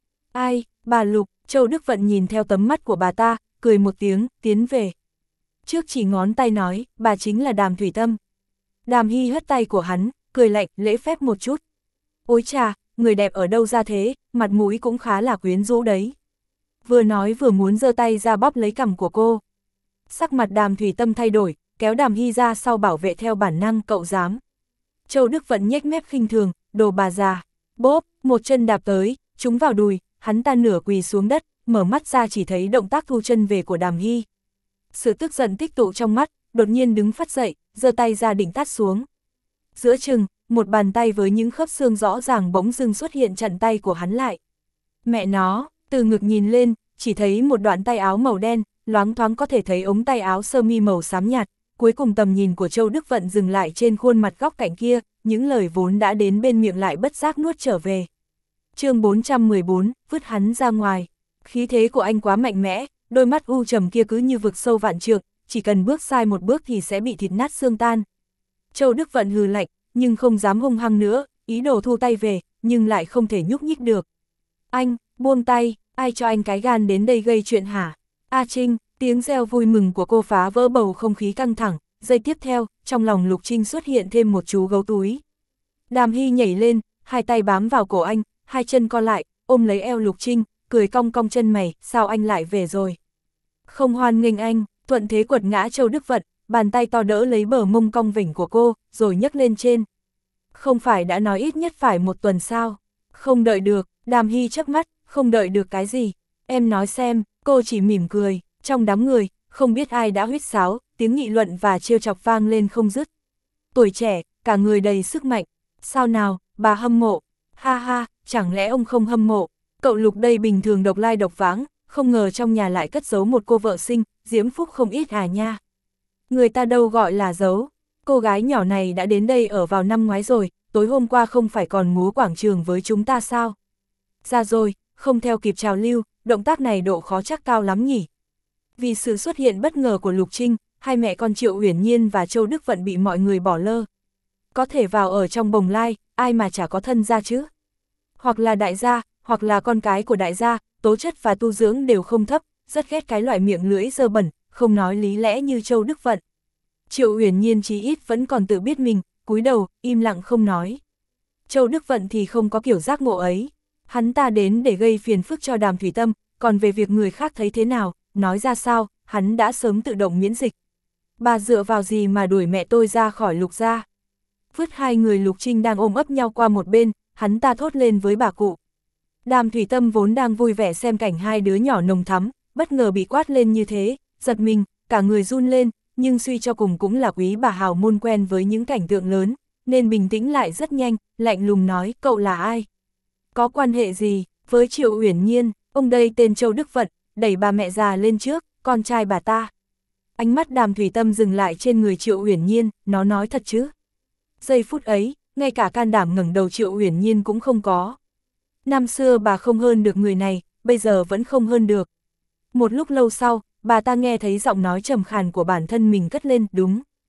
Ai, bà Lục, Châu Đức Vận nhìn theo tấm mắt của bà ta, cười một tiếng, tiến về. Trước chỉ ngón tay nói, bà chính là Đàm Thủy Tâm. Đàm Hy hất tay của hắn, cười lạnh, lễ phép một chút. Ôi chà, người đẹp ở đâu ra thế, mặt mũi cũng khá là quyến rũ đấy. Vừa nói vừa muốn giơ tay ra bóp lấy cằm của cô. Sắc mặt Đàm Thủy Tâm thay đổi, kéo Đàm Hy ra sau bảo vệ theo bản năng, cậu dám. Châu Đức Vận nhếch mép khinh thường, đồ bà già. Bốp, một chân đạp tới, trúng vào đùi, hắn ta nửa quỳ xuống đất, mở mắt ra chỉ thấy động tác thu chân về của Đàm Hy. Sự tức giận tích tụ trong mắt, đột nhiên đứng phắt dậy, giơ tay ra định tát xuống. Giữa chừng, một bàn tay với những khớp xương rõ ràng bỗng dưng xuất hiện chặn tay của hắn lại. Mẹ nó, từ ngực nhìn lên, chỉ thấy một đoạn tay áo màu đen, loáng thoáng có thể thấy ống tay áo sơ mi màu xám nhạt, cuối cùng tầm nhìn của Châu Đức Vận dừng lại trên khuôn mặt góc cạnh kia, những lời vốn đã đến bên miệng lại bất giác nuốt trở về. Chương bốn trăm mười bốn, vứt hắn ra ngoài. Khí thế của anh quá mạnh mẽ, đôi mắt u trầm kia cứ như vực sâu vạn trượng, chỉ cần bước sai một bước thì sẽ bị thịt nát xương tan. Châu Đức Vận hừ lạnh, nhưng không dám hung hăng nữa, ý đồ thu tay về, nhưng lại không thể nhúc nhích được. Anh, buông tay, ai cho anh cái gan đến đây gây chuyện hả? A Trinh, tiếng reo vui mừng của cô phá vỡ bầu không khí căng thẳng, giây tiếp theo, trong lòng Lục Trinh xuất hiện thêm một chú gấu túi. Đàm Hy nhảy lên, hai tay bám vào cổ anh, hai chân co lại, ôm lấy eo Lục Trinh, cười cong cong chân mày, sao anh lại về rồi? Không hoan nghênh anh, thuận thế quật ngã Châu Đức Vận, bàn tay to đỡ lấy bờ mông cong vểnh của cô, rồi nhấc lên trên. Không phải đã nói ít nhất phải một tuần sao? Không đợi được, Đàm Hy chớp mắt, không đợi được cái gì? Em nói xem, cô chỉ mỉm cười, trong đám người, không biết ai đã huýt sáo, tiếng nghị luận và trêu chọc vang lên không dứt. Tuổi trẻ, cả người đầy sức mạnh, sao nào, bà hâm mộ, ha ha, chẳng lẽ ông không hâm mộ? Cậu Lục đây bình thường độc lai độc vãng, không ngờ trong nhà lại cất giấu một cô vợ sinh, diễm phúc không ít à nha. Người ta đâu gọi là giấu, cô gái nhỏ này đã đến đây ở vào năm ngoái rồi, tối hôm qua không phải còn múa quảng trường với chúng ta sao? Ra rồi, không theo kịp trào lưu, động tác này độ khó chắc cao lắm nhỉ. Vì sự xuất hiện bất ngờ của Lục Trinh, hai mẹ con Triệu Uyển Nhiên và Châu Đức Vận bị mọi người bỏ lơ. Có thể vào ở trong bồng lai, ai mà chả có thân gia chứ? Hoặc là đại gia, hoặc là con cái của đại gia, tố chất và tu dưỡng đều không thấp, rất ghét cái loại miệng lưỡi dơ bẩn, không nói lý lẽ như Châu Đức Vận. Triệu Uyển Nhiên chí ít vẫn còn tự biết mình, cúi đầu, im lặng không nói. Châu Đức Vận thì không có kiểu giác ngộ ấy. Hắn ta đến để gây phiền phức cho Đàm Thủy Tâm, còn về việc người khác thấy thế nào, nói ra sao, hắn đã sớm tự động miễn dịch. Bà dựa vào gì mà đuổi mẹ tôi ra khỏi Lục gia? Vứt hai người Lục Trinh đang ôm ấp nhau qua một bên, hắn ta thốt lên với bà cụ. Đàm Thủy Tâm vốn đang vui vẻ xem cảnh hai đứa nhỏ nồng thắm, bất ngờ bị quát lên như thế, giật mình, cả người run lên, nhưng suy cho cùng cũng là quý bà hào môn quen với những cảnh tượng lớn, nên bình tĩnh lại rất nhanh, lạnh lùng nói, cậu là ai? Có quan hệ gì với Triệu Uyển Nhiên? Ông đây tên Châu Đức Vận, đẩy bà mẹ già lên trước, con trai bà ta. Ánh mắt Đàm Thủy Tâm dừng lại trên người Triệu Uyển Nhiên, nó nói thật chứ? Giây phút ấy, ngay cả can đảm ngẩng đầu Triệu Uyển Nhiên cũng không có. Năm xưa bà không hơn được người này, bây giờ vẫn không hơn được. Một lúc lâu sau, bà ta nghe thấy giọng nói trầm khàn của bản thân mình cất lên, đúng,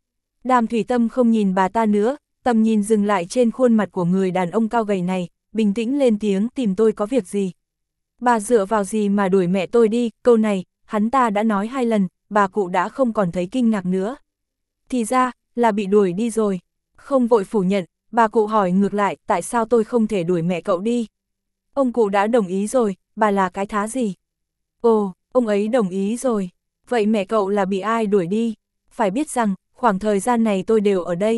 Đàm Thủy Tâm không nhìn bà ta nữa, tầm nhìn dừng lại trên khuôn mặt của người đàn ông cao gầy này, bình tĩnh lên tiếng, tìm tôi có việc gì? Bà dựa vào gì mà đuổi mẹ tôi đi? Câu này, hắn ta đã nói hai lần, bà cụ đã không còn thấy kinh ngạc nữa. Thì ra, là bị đuổi đi rồi. Không vội phủ nhận, bà cụ hỏi ngược lại, tại sao tôi không thể đuổi mẹ cậu đi? Ông cụ đã đồng ý rồi, bà là cái thá gì? Ồ, ông ấy đồng ý rồi. Vậy mẹ cậu là bị ai đuổi đi? Phải biết rằng, khoảng thời gian này tôi đều ở đây.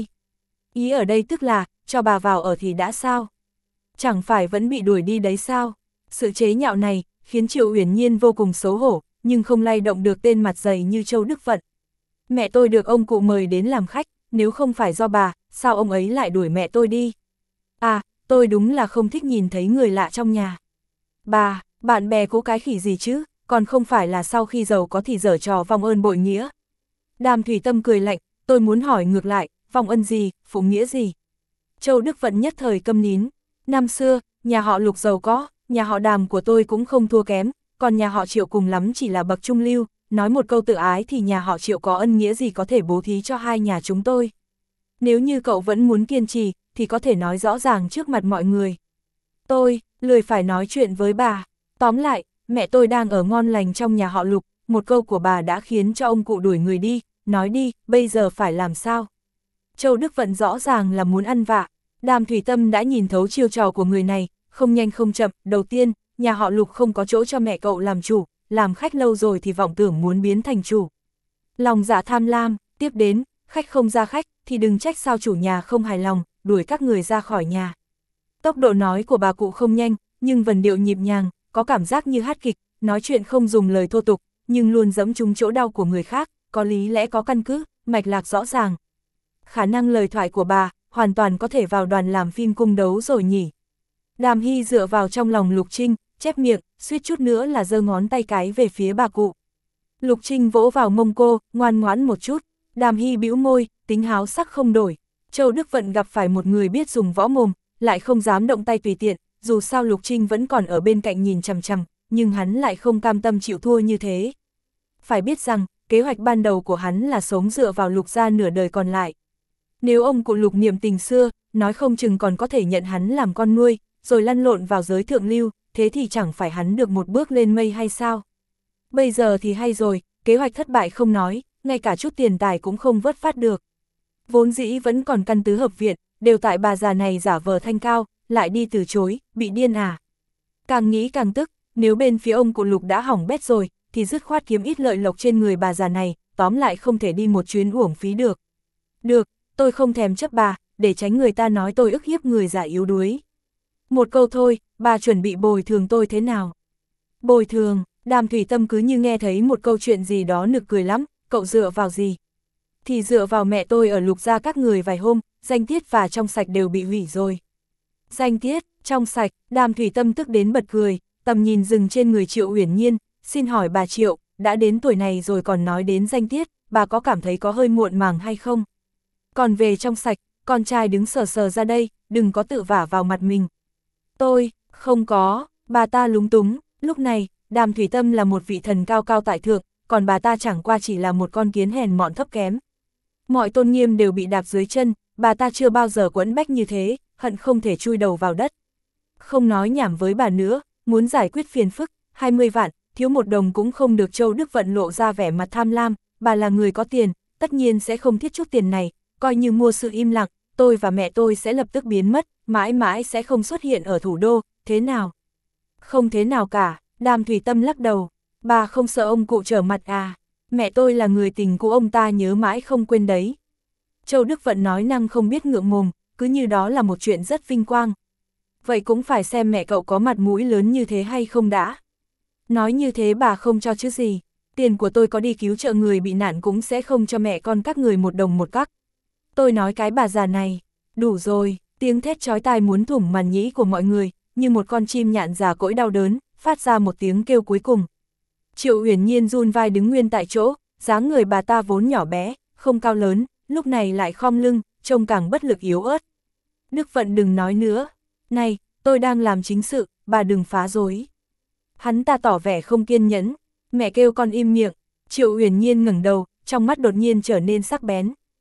Ý ở đây tức là, cho bà vào ở thì đã sao? Chẳng phải vẫn bị đuổi đi đấy sao? Sự chế nhạo này, khiến Triệu Uyển Nhiên vô cùng xấu hổ, nhưng không lay động được tên mặt dày như Châu Đức Vận. Mẹ tôi được ông cụ mời đến làm khách, nếu không phải do bà, sao ông ấy lại đuổi mẹ tôi đi? À, tôi đúng là không thích nhìn thấy người lạ trong nhà. Bà, bạn bè cố cái khỉ gì chứ, còn không phải là sau khi giàu có thì giở trò vong ơn bội nghĩa. Đàm Thủy Tâm cười lạnh, tôi muốn hỏi ngược lại, vong ân gì, phụ nghĩa gì? Châu Đức Vận nhất thời câm nín. Năm xưa, nhà họ Lục giàu có, nhà họ Đàm của tôi cũng không thua kém, còn nhà họ Triệu cùng lắm chỉ là bậc trung lưu, nói một câu tự ái thì nhà họ Triệu có ân nghĩa gì có thể bố thí cho hai nhà chúng tôi. Nếu như cậu vẫn muốn kiên trì, thì có thể nói rõ ràng trước mặt mọi người. Tôi, lười phải nói chuyện với bà. Tóm lại, mẹ tôi đang ở ngon lành trong nhà họ Lục, một câu của bà đã khiến cho ông cụ đuổi người đi, nói đi, bây giờ phải làm sao? Châu Đức Vận rõ ràng là muốn ăn vạ. Đàm Thủy Tâm đã nhìn thấu chiêu trò của người này, không nhanh không chậm. Đầu tiên, nhà họ Lục không có chỗ cho mẹ cậu làm chủ, làm khách lâu rồi thì vọng tưởng muốn biến thành chủ. Lòng dạ tham lam, tiếp đến, khách không ra khách, thì đừng trách sao chủ nhà không hài lòng, đuổi các người ra khỏi nhà. Tốc độ nói của bà cụ không nhanh, nhưng vần điệu nhịp nhàng, có cảm giác như hát kịch, nói chuyện không dùng lời thô tục, nhưng luôn giẫm trúng chỗ đau của người khác, có lý lẽ có căn cứ, mạch lạc rõ ràng. Khả năng lời thoại của bà, hoàn toàn có thể vào đoàn làm phim cung đấu rồi nhỉ. Đàm Hy dựa vào trong lòng Lục Trinh, chép miệng, suýt chút nữa là giơ ngón tay cái về phía bà cụ. Lục Trinh vỗ vào mông cô, ngoan ngoãn một chút. Đàm Hy bĩu môi, tính háo sắc không đổi. Châu Đức Vận gặp phải một người biết dùng võ mồm, lại không dám động tay tùy tiện, dù sao Lục Trinh vẫn còn ở bên cạnh nhìn chằm chằm, nhưng hắn lại không cam tâm chịu thua như thế. Phải biết rằng, kế hoạch ban đầu của hắn là sống dựa vào Lục gia nửa đời còn lại. Nếu ông cụ Lục niệm tình xưa, nói không chừng còn có thể nhận hắn làm con nuôi, rồi lăn lộn vào giới thượng lưu, thế thì chẳng phải hắn được một bước lên mây hay sao? Bây giờ thì hay rồi, kế hoạch thất bại không nói, ngay cả chút tiền tài cũng không vớt phát được. Vốn dĩ vẫn còn căn tứ hợp viện, đều tại bà già này giả vờ thanh cao, lại đi từ chối, bị điên à. Càng nghĩ càng tức, nếu bên phía ông cụ Lục đã hỏng bét rồi, thì dứt khoát kiếm ít lợi lộc trên người bà già này, tóm lại không thể đi một chuyến uổng phí được. Được, tôi không thèm chấp bà, để tránh người ta nói tôi ức hiếp người già yếu đuối. Một câu thôi, bà chuẩn bị bồi thường tôi thế nào? Bồi thường, Đàm Thủy Tâm cứ như nghe thấy một câu chuyện gì đó nực cười lắm, cậu dựa vào gì? Thì dựa vào mẹ tôi ở Lục gia các người vài hôm, danh tiết và trong sạch đều bị hủy rồi. Danh tiết, trong sạch, Đàm Thủy Tâm tức đến bật cười, tầm nhìn dừng trên người Triệu Uyển Nhiên, xin hỏi bà Triệu, đã đến tuổi này rồi còn nói đến danh tiết, bà có cảm thấy có hơi muộn màng hay không? Còn về trong sạch, con trai đứng sờ sờ ra đây, đừng có tự vả vào mặt mình. Tôi, không có, bà ta lúng túng, lúc này, Đàm Thủy Tâm là một vị thần cao cao tại thượng, còn bà ta chẳng qua chỉ là một con kiến hèn mọn thấp kém. Mọi tôn nghiêm đều bị đạp dưới chân, bà ta chưa bao giờ quẫn bách như thế, hận không thể chui đầu vào đất. Không nói nhảm với bà nữa, muốn giải quyết phiền phức, hai mươi vạn, thiếu một đồng cũng không được. Châu Đức Vận lộ ra vẻ mặt tham lam, bà là người có tiền, tất nhiên sẽ không thiết chút tiền này, coi như mua sự im lặng, tôi và mẹ tôi sẽ lập tức biến mất, mãi mãi sẽ không xuất hiện ở thủ đô, thế nào? Không thế nào cả, Đàm Thủy Tâm lắc đầu, bà không sợ ông cụ trở mặt à? Mẹ tôi là người tình của ông ta nhớ mãi không quên đấy. Châu Đức Vận nói năng không biết ngượng mồm, cứ như đó là một chuyện rất vinh quang. Vậy cũng phải xem mẹ cậu có mặt mũi lớn như thế hay không đã. Nói như thế bà không cho chứ gì, tiền của tôi có đi cứu trợ người bị nạn cũng sẽ không cho mẹ con các người một đồng một cắc. Tôi nói cái bà già này, đủ rồi, tiếng thét chói tai muốn thủng màn nhĩ của mọi người, như một con chim nhạn già cỗi đau đớn, phát ra một tiếng kêu cuối cùng. Triệu Uyển Nhiên run vai đứng nguyên tại chỗ, dáng người bà ta vốn nhỏ bé, không cao lớn, lúc này lại khom lưng, trông càng bất lực yếu ớt. Đức Vận đừng nói nữa, này, tôi đang làm chính sự, bà đừng phá rối. Hắn ta tỏ vẻ không kiên nhẫn, mẹ kêu con im miệng. Triệu Uyển Nhiên ngẩng đầu, trong mắt đột nhiên trở nên sắc bén.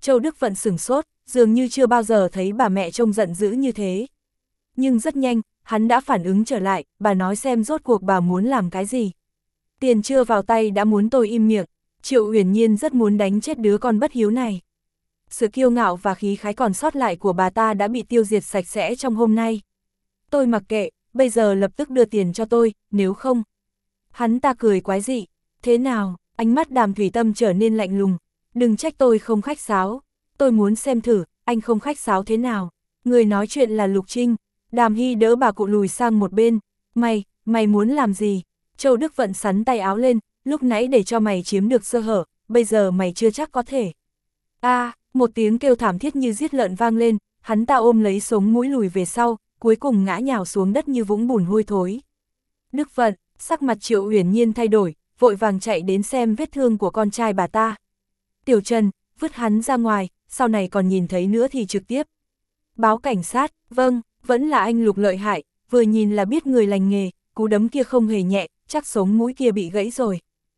Châu Đức Vận sửng sốt, dường như chưa bao giờ thấy bà mẹ trông giận dữ như thế. Nhưng rất nhanh, hắn đã phản ứng trở lại, bà nói xem rốt cuộc bà muốn làm cái gì. Tiền chưa vào tay đã muốn tôi im miệng, Triệu Uyển Nhiên rất muốn đánh chết đứa con bất hiếu này. Sự kiêu ngạo và khí khái còn sót lại của bà ta đã bị tiêu diệt sạch sẽ trong hôm nay. Tôi mặc kệ, bây giờ lập tức đưa tiền cho tôi, nếu không. Hắn ta cười quái dị, thế nào, ánh mắt Đàm Thủy Tâm trở nên lạnh lùng, đừng trách tôi không khách sáo, tôi muốn xem thử, anh không khách sáo thế nào. Người nói chuyện là Lục Trinh. Đàm Hy đỡ bà cụ lùi sang một bên, mày, mày muốn làm gì? Châu Đức Vận sắn tay áo lên, lúc nãy để cho mày chiếm được sơ hở, bây giờ mày chưa chắc có thể. A, à, một tiếng kêu thảm thiết như giết lợn vang lên, hắn ta ôm lấy sống mũi lùi về sau, cuối cùng ngã nhào xuống đất như vũng bùn hôi thối. Đức Vận, sắc mặt Triệu Uyển Nhiên thay đổi, vội vàng chạy đến xem vết thương của con trai bà ta. Tiểu Trần, vứt hắn ra ngoài, sau này còn nhìn thấy nữa thì trực tiếp báo cảnh sát. Vâng, vẫn là anh Lục lợi hại, vừa nhìn là biết người lành nghề, cú đấm kia không hề nhẹ, chắc sống mũi kia bị gãy rồi.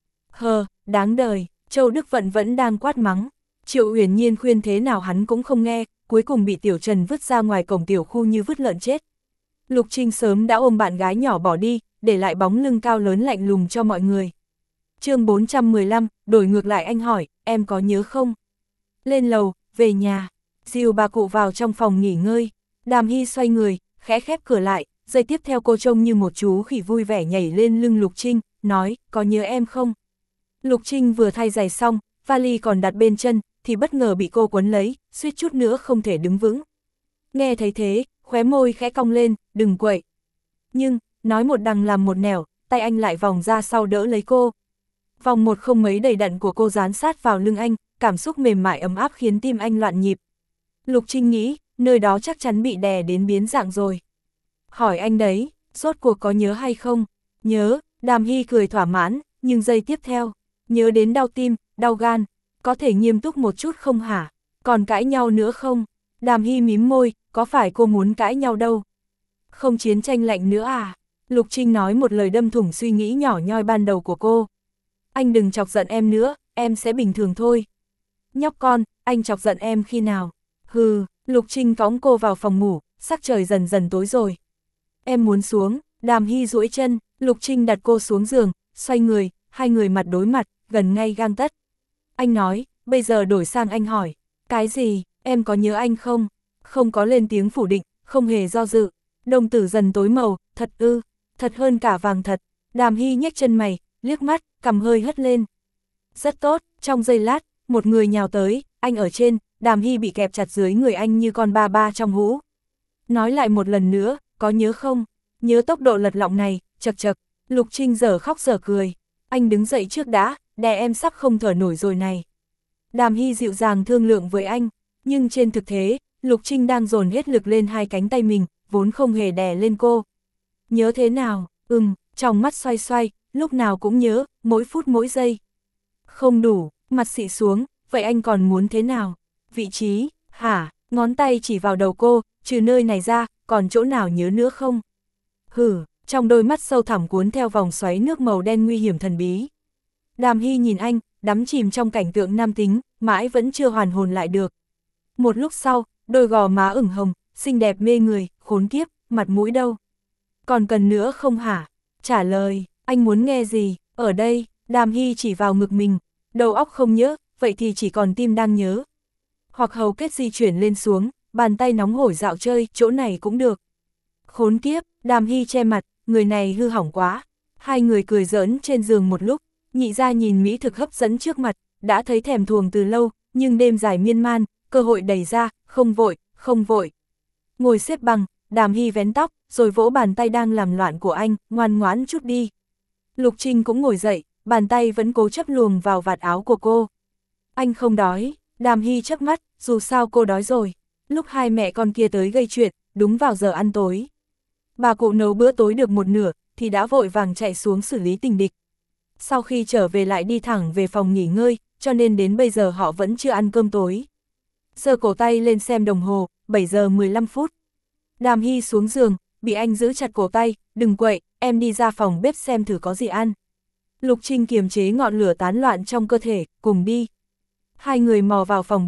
Hờ, đáng đời, Châu Đức Vận vẫn đang quát mắng. Triệu Uyển Nhiên khuyên thế nào hắn cũng không nghe, cuối cùng bị Tiểu Trần vứt ra ngoài cổng tiểu khu như vứt lợn chết. Lục Trinh sớm đã ôm bạn gái nhỏ bỏ đi, để lại bóng lưng cao lớn lạnh lùng cho mọi người. Chương bốn trăm mười lăm, đổi ngược lại anh hỏi, em có nhớ không? Lên lầu, về nhà, dìu bà cụ vào trong phòng nghỉ ngơi. Đàm Hy xoay người, khẽ khép cửa lại, giây tiếp theo cô trông như một chú khỉ vui vẻ nhảy lên lưng Lục Trinh, nói, có nhớ em không? Lục Trinh vừa thay giày xong, vali còn đặt bên chân, thì bất ngờ bị cô quấn lấy, suýt chút nữa không thể đứng vững. Nghe thấy thế, khóe môi khẽ cong lên, đừng quậy. Nhưng, nói một đằng làm một nẻo, tay anh lại vòng ra sau đỡ lấy cô. Vòng một không mấy đầy đặn của cô dán sát vào lưng anh, cảm xúc mềm mại ấm áp khiến tim anh loạn nhịp. Lục Trinh nghĩ, nơi đó chắc chắn bị đè đến biến dạng rồi. Hỏi anh đấy, rốt cuộc có nhớ hay không? Nhớ, Đàm Hy cười thỏa mãn, nhưng giây tiếp theo, nhớ đến đau tim, đau gan, có thể nghiêm túc một chút không hả? Còn cãi nhau nữa không? Đàm Hy mím môi, có phải cô muốn cãi nhau đâu? Không chiến tranh lạnh nữa à? Lục Trinh nói một lời đâm thủng suy nghĩ nhỏ nhoi ban đầu của cô. Anh đừng chọc giận em nữa, em sẽ bình thường thôi. Nhóc con, anh chọc giận em khi nào? Hừ, Lục Trinh cõng cô vào phòng ngủ, sắc trời dần dần tối rồi. Em muốn xuống, Đàm Hy duỗi chân, Lục Trinh đặt cô xuống giường, xoay người, hai người mặt đối mặt, gần ngay gang tấc. Anh nói, bây giờ đổi sang anh hỏi, cái gì, em có nhớ anh không? Không có lên tiếng phủ định, không hề do dự. Đồng tử dần tối màu, thật ư, thật hơn cả vàng thật. Đàm Hy nhếch chân mày, liếc mắt, cằm hơi hất lên. Rất tốt, trong giây lát, một người nhào tới, anh ở trên, Đàm Hy bị kẹp chặt dưới người anh như con ba ba trong hũ. Nói lại một lần nữa, có nhớ không? Nhớ tốc độ lật lọng này, chật chật. Lục Trinh dở khóc dở cười. Anh đứng dậy trước đã, đè em sắp không thở nổi rồi này. Đàm Hy dịu dàng thương lượng với anh, nhưng trên thực tế, Lục Trinh đang dồn hết lực lên hai cánh tay mình, vốn không hề đè lên cô. Nhớ thế nào? Ừm, trong mắt xoay xoay, lúc nào cũng nhớ, mỗi phút mỗi giây. Không đủ, mặt xị xuống, vậy anh còn muốn thế nào? Vị trí, hả? Ngón tay chỉ vào đầu cô, trừ nơi này ra, còn chỗ nào nhớ nữa không? Hử, trong đôi mắt sâu thẳm cuốn theo vòng xoáy nước màu đen nguy hiểm thần bí. Đàm Hy nhìn anh, đắm chìm trong cảnh tượng nam tính, mãi vẫn chưa hoàn hồn lại được. Một lúc sau, đôi gò má ửng hồng, xinh đẹp mê người, khốn kiếp, mặt mũi đâu? Còn cần nữa không hả? Trả lời, anh muốn nghe gì? Ở đây, Đàm Hy chỉ vào ngực mình, đầu óc không nhớ, vậy thì chỉ còn tim đang nhớ. Hoặc hầu kết di chuyển lên xuống, bàn tay nóng hổi dạo chơi, chỗ này cũng được. Khốn kiếp, Đàm Hy che mặt, người này hư hỏng quá. Hai người cười giỡn trên giường một lúc, nhị ra nhìn mỹ thực hấp dẫn trước mặt, đã thấy thèm thuồng từ lâu, nhưng đêm dài miên man, cơ hội đẩy ra, không vội, không vội. Ngồi xếp bằng, Đàm Hy vén tóc, rồi vỗ bàn tay đang làm loạn của anh, ngoan ngoãn chút đi. Lục Trinh cũng ngồi dậy, bàn tay vẫn cố chấp luồng vào vạt áo của cô. Anh không đói, Đàm Hy chớp mắt, dù sao cô đói rồi. Lúc hai mẹ con kia tới gây chuyện, đúng vào giờ ăn tối. Bà cụ nấu bữa tối được một nửa, thì đã vội vàng chạy xuống xử lý tình địch. Sau khi trở về lại đi thẳng về phòng nghỉ ngơi, cho nên đến bây giờ họ vẫn chưa ăn cơm tối. Giơ cổ tay lên xem đồng hồ, bảy giờ mười lăm phút. Đàm Hy xuống giường, bị anh giữ chặt cổ tay, đừng quậy, em đi ra phòng bếp xem thử có gì ăn. Lục Trinh kiềm chế ngọn lửa tán loạn trong cơ thể, cùng đi. Hai người mò vào phòng bếp,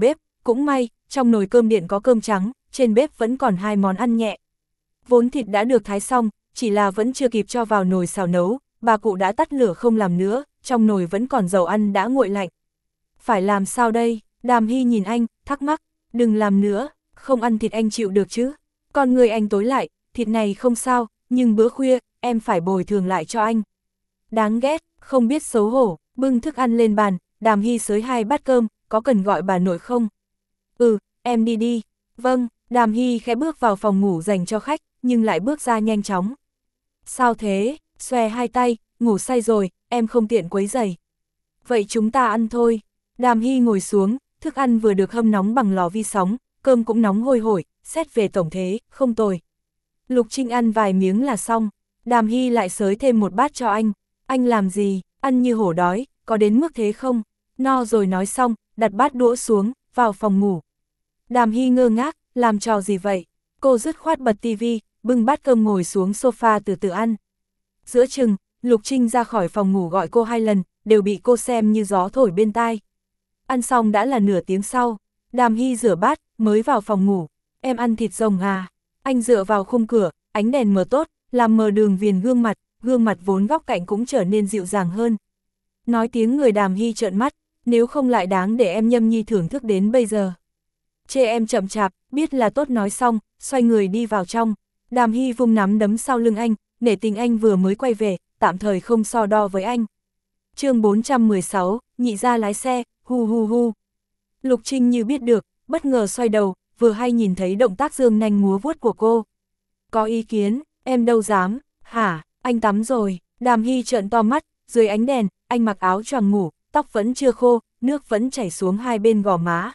Cũng may, trong nồi cơm điện có cơm trắng, trên bếp vẫn còn hai món ăn nhẹ. Vốn thịt đã được thái xong, chỉ là vẫn chưa kịp cho vào nồi xào nấu, bà cụ đã tắt lửa không làm nữa, trong nồi vẫn còn dầu ăn đã nguội lạnh. Phải làm sao đây? Đàm Hy nhìn anh, thắc mắc, đừng làm nữa, không ăn thịt anh chịu được chứ. Con người anh tối lại, thịt này không sao, nhưng bữa khuya, em phải bồi thường lại cho anh. Đáng ghét, không biết xấu hổ, bưng thức ăn lên bàn, Đàm Hy xới hai bát cơm, có cần gọi bà nội không? Ừ, em đi đi. Vâng, Đàm Hy khẽ bước vào phòng ngủ dành cho khách, nhưng lại bước ra nhanh chóng. Sao thế? Xòe hai tay, ngủ say rồi, em không tiện quấy rầy. Vậy chúng ta ăn thôi. Đàm Hy ngồi xuống, thức ăn vừa được hâm nóng bằng lò vi sóng, cơm cũng nóng hôi hổi, xét về tổng thế, không tồi. Lục Trinh ăn vài miếng là xong, Đàm Hy lại xới thêm một bát cho anh. Anh làm gì, ăn như hổ đói, có đến mức thế không? No rồi nói xong, đặt bát đũa xuống, vào phòng ngủ. Đàm Hy ngơ ngác, làm trò gì vậy? Cô dứt khoát bật tivi, bưng bát cơm ngồi xuống sofa từ từ ăn. Giữa chừng, Lục Trinh ra khỏi phòng ngủ gọi cô hai lần, đều bị cô xem như gió thổi bên tai. Ăn xong đã là nửa tiếng sau, Đàm Hy rửa bát, mới vào phòng ngủ. Em ăn thịt rồng à? Anh dựa vào khung cửa, ánh đèn mờ tốt, làm mờ đường viền gương mặt, gương mặt vốn góc cạnh cũng trở nên dịu dàng hơn. Nói tiếng người Đàm Hy trợn mắt, nếu không lại đáng để em nhâm nhi thưởng thức đến bây giờ. Chê em chậm chạp, biết là tốt nói xong, xoay người đi vào trong. Đàm Hy vung nắm đấm sau lưng anh, nể tình anh vừa mới quay về, tạm thời không so đo với anh. chương bốn trăm mười sáu, nhị ra lái xe, hu hu hu. Lục Trinh như biết được, bất ngờ xoay đầu, vừa hay nhìn thấy động tác dương nanh múa vuốt của cô. Có ý kiến, em đâu dám, hả, anh tắm rồi. Đàm Hy trợn to mắt, dưới ánh đèn, anh mặc áo choàng ngủ, tóc vẫn chưa khô, nước vẫn chảy xuống hai bên gò má.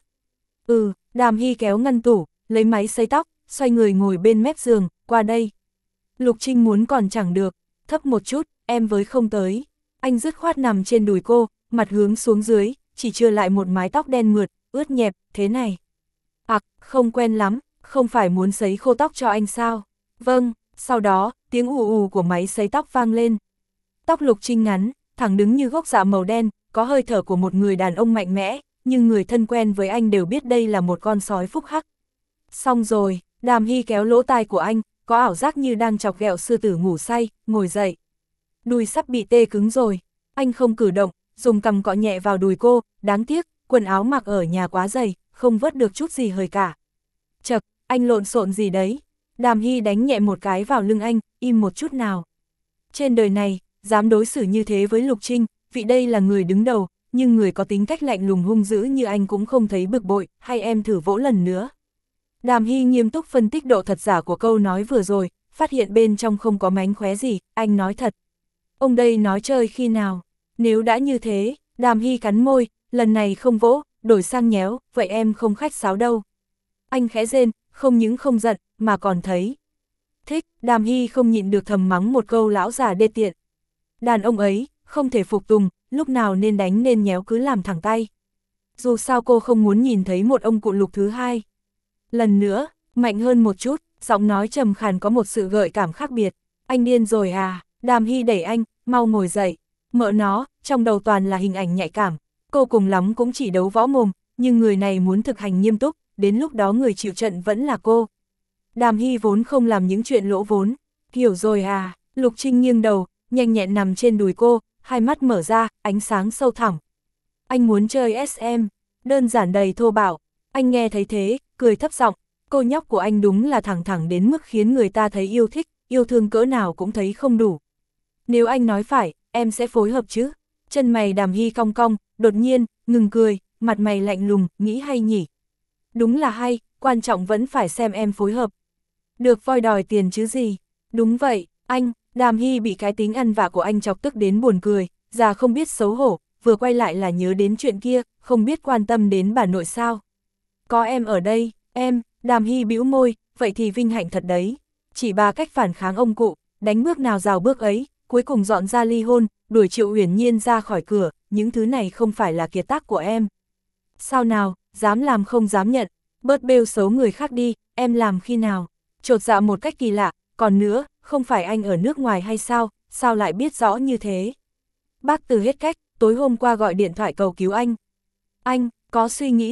Ừ, Đàm Hy kéo ngăn tủ, lấy máy sấy tóc, xoay người ngồi bên mép giường, qua đây. Lục Trinh muốn còn chẳng được, thấp một chút, em với không tới. Anh dứt khoát nằm trên đùi cô, mặt hướng xuống dưới, chỉ chưa lại một mái tóc đen mượt, ướt nhẹp, thế này. Ặc, không quen lắm, không phải muốn sấy khô tóc cho anh sao? Vâng, sau đó, tiếng ù ù của máy sấy tóc vang lên. Tóc Lục Trinh ngắn, thẳng đứng như gốc dạ màu đen, có hơi thở của một người đàn ông mạnh mẽ, nhưng người thân quen với anh đều biết đây là một con sói phúc hắc. Xong rồi, Đàm Hy kéo lỗ tai của anh, có ảo giác như đang chọc ghẹo sư tử ngủ say, ngồi dậy. Đùi sắp bị tê cứng rồi, anh không cử động, dùng cằm cọ nhẹ vào đùi cô, đáng tiếc, quần áo mặc ở nhà quá dày, không vớt được chút gì hời cả. Chật, anh lộn xộn gì đấy? Đàm Hy đánh nhẹ một cái vào lưng anh, im một chút nào. Trên đời này, dám đối xử như thế với Lục Trinh, vị đây là người đứng đầu, nhưng người có tính cách lạnh lùng hung dữ như anh cũng không thấy bực bội, hay em thử vỗ lần nữa. Đàm Hy nghiêm túc phân tích độ thật giả của câu nói vừa rồi, phát hiện bên trong không có mánh khóe gì, anh nói thật. Ông đây nói chơi khi nào? Nếu đã như thế, Đàm Hy cắn môi, lần này không vỗ, đổi sang nhéo, vậy em không khách sáo đâu. Anh khẽ rên, không những không giận, mà còn thấy thích. Đàm Hy không nhịn được thầm mắng một câu lão già đê tiện. Đàn ông ấy, không thể phục tùng, lúc nào nên đánh nên nhéo cứ làm thẳng tay. Dù sao cô không muốn nhìn thấy một ông cụ Lục thứ hai. Lần nữa, mạnh hơn một chút, giọng nói trầm khàn có một sự gợi cảm khác biệt. Anh điên rồi à? Đàm Hy đẩy anh, mau ngồi dậy. Mợ nó, trong đầu toàn là hình ảnh nhạy cảm. Cô cùng lắm cũng chỉ đấu võ mồm, nhưng người này muốn thực hành nghiêm túc, đến lúc đó người chịu trận vẫn là cô. Đàm Hy vốn không làm những chuyện lỗ vốn. Hiểu rồi à? Lục Trinh nghiêng đầu, nhanh nhẹn nằm trên đùi cô, hai mắt mở ra, ánh sáng sâu thẳm. Anh muốn chơi ét em, đơn giản đầy thô bạo. Anh nghe thấy thế, cười thấp giọng, cô nhóc của anh đúng là thẳng thẳng đến mức khiến người ta thấy yêu thích, yêu thương cỡ nào cũng thấy không đủ. Nếu anh nói phải, em sẽ phối hợp chứ? Chân mày Đàm Hy cong cong, đột nhiên, ngừng cười, mặt mày lạnh lùng, nghĩ hay nhỉ? Đúng là hay, quan trọng vẫn phải xem em phối hợp. Được voi đòi tiền chứ gì? Đúng vậy, anh. Đàm Hy bị cái tính ăn vạ của anh chọc tức đến buồn cười, già không biết xấu hổ, vừa quay lại là nhớ đến chuyện kia, không biết quan tâm đến bà nội sao. Có em ở đây, em. Đàm Hy bĩu môi, vậy thì vinh hạnh thật đấy. Chỉ ba cách phản kháng ông cụ, đánh bước nào rào bước ấy, cuối cùng dọn ra ly hôn, đuổi Triệu Uyển Nhiên ra khỏi cửa, những thứ này không phải là kiệt tác của em. Sao nào, dám làm không dám nhận, bớt bêu xấu người khác đi, em làm khi nào? Chột dạ một cách kỳ lạ, còn nữa, không phải anh ở nước ngoài hay sao, sao lại biết rõ như thế? Bác Từ hết cách, tối hôm qua gọi điện thoại cầu cứu anh. Anh, có suy nghĩ gì?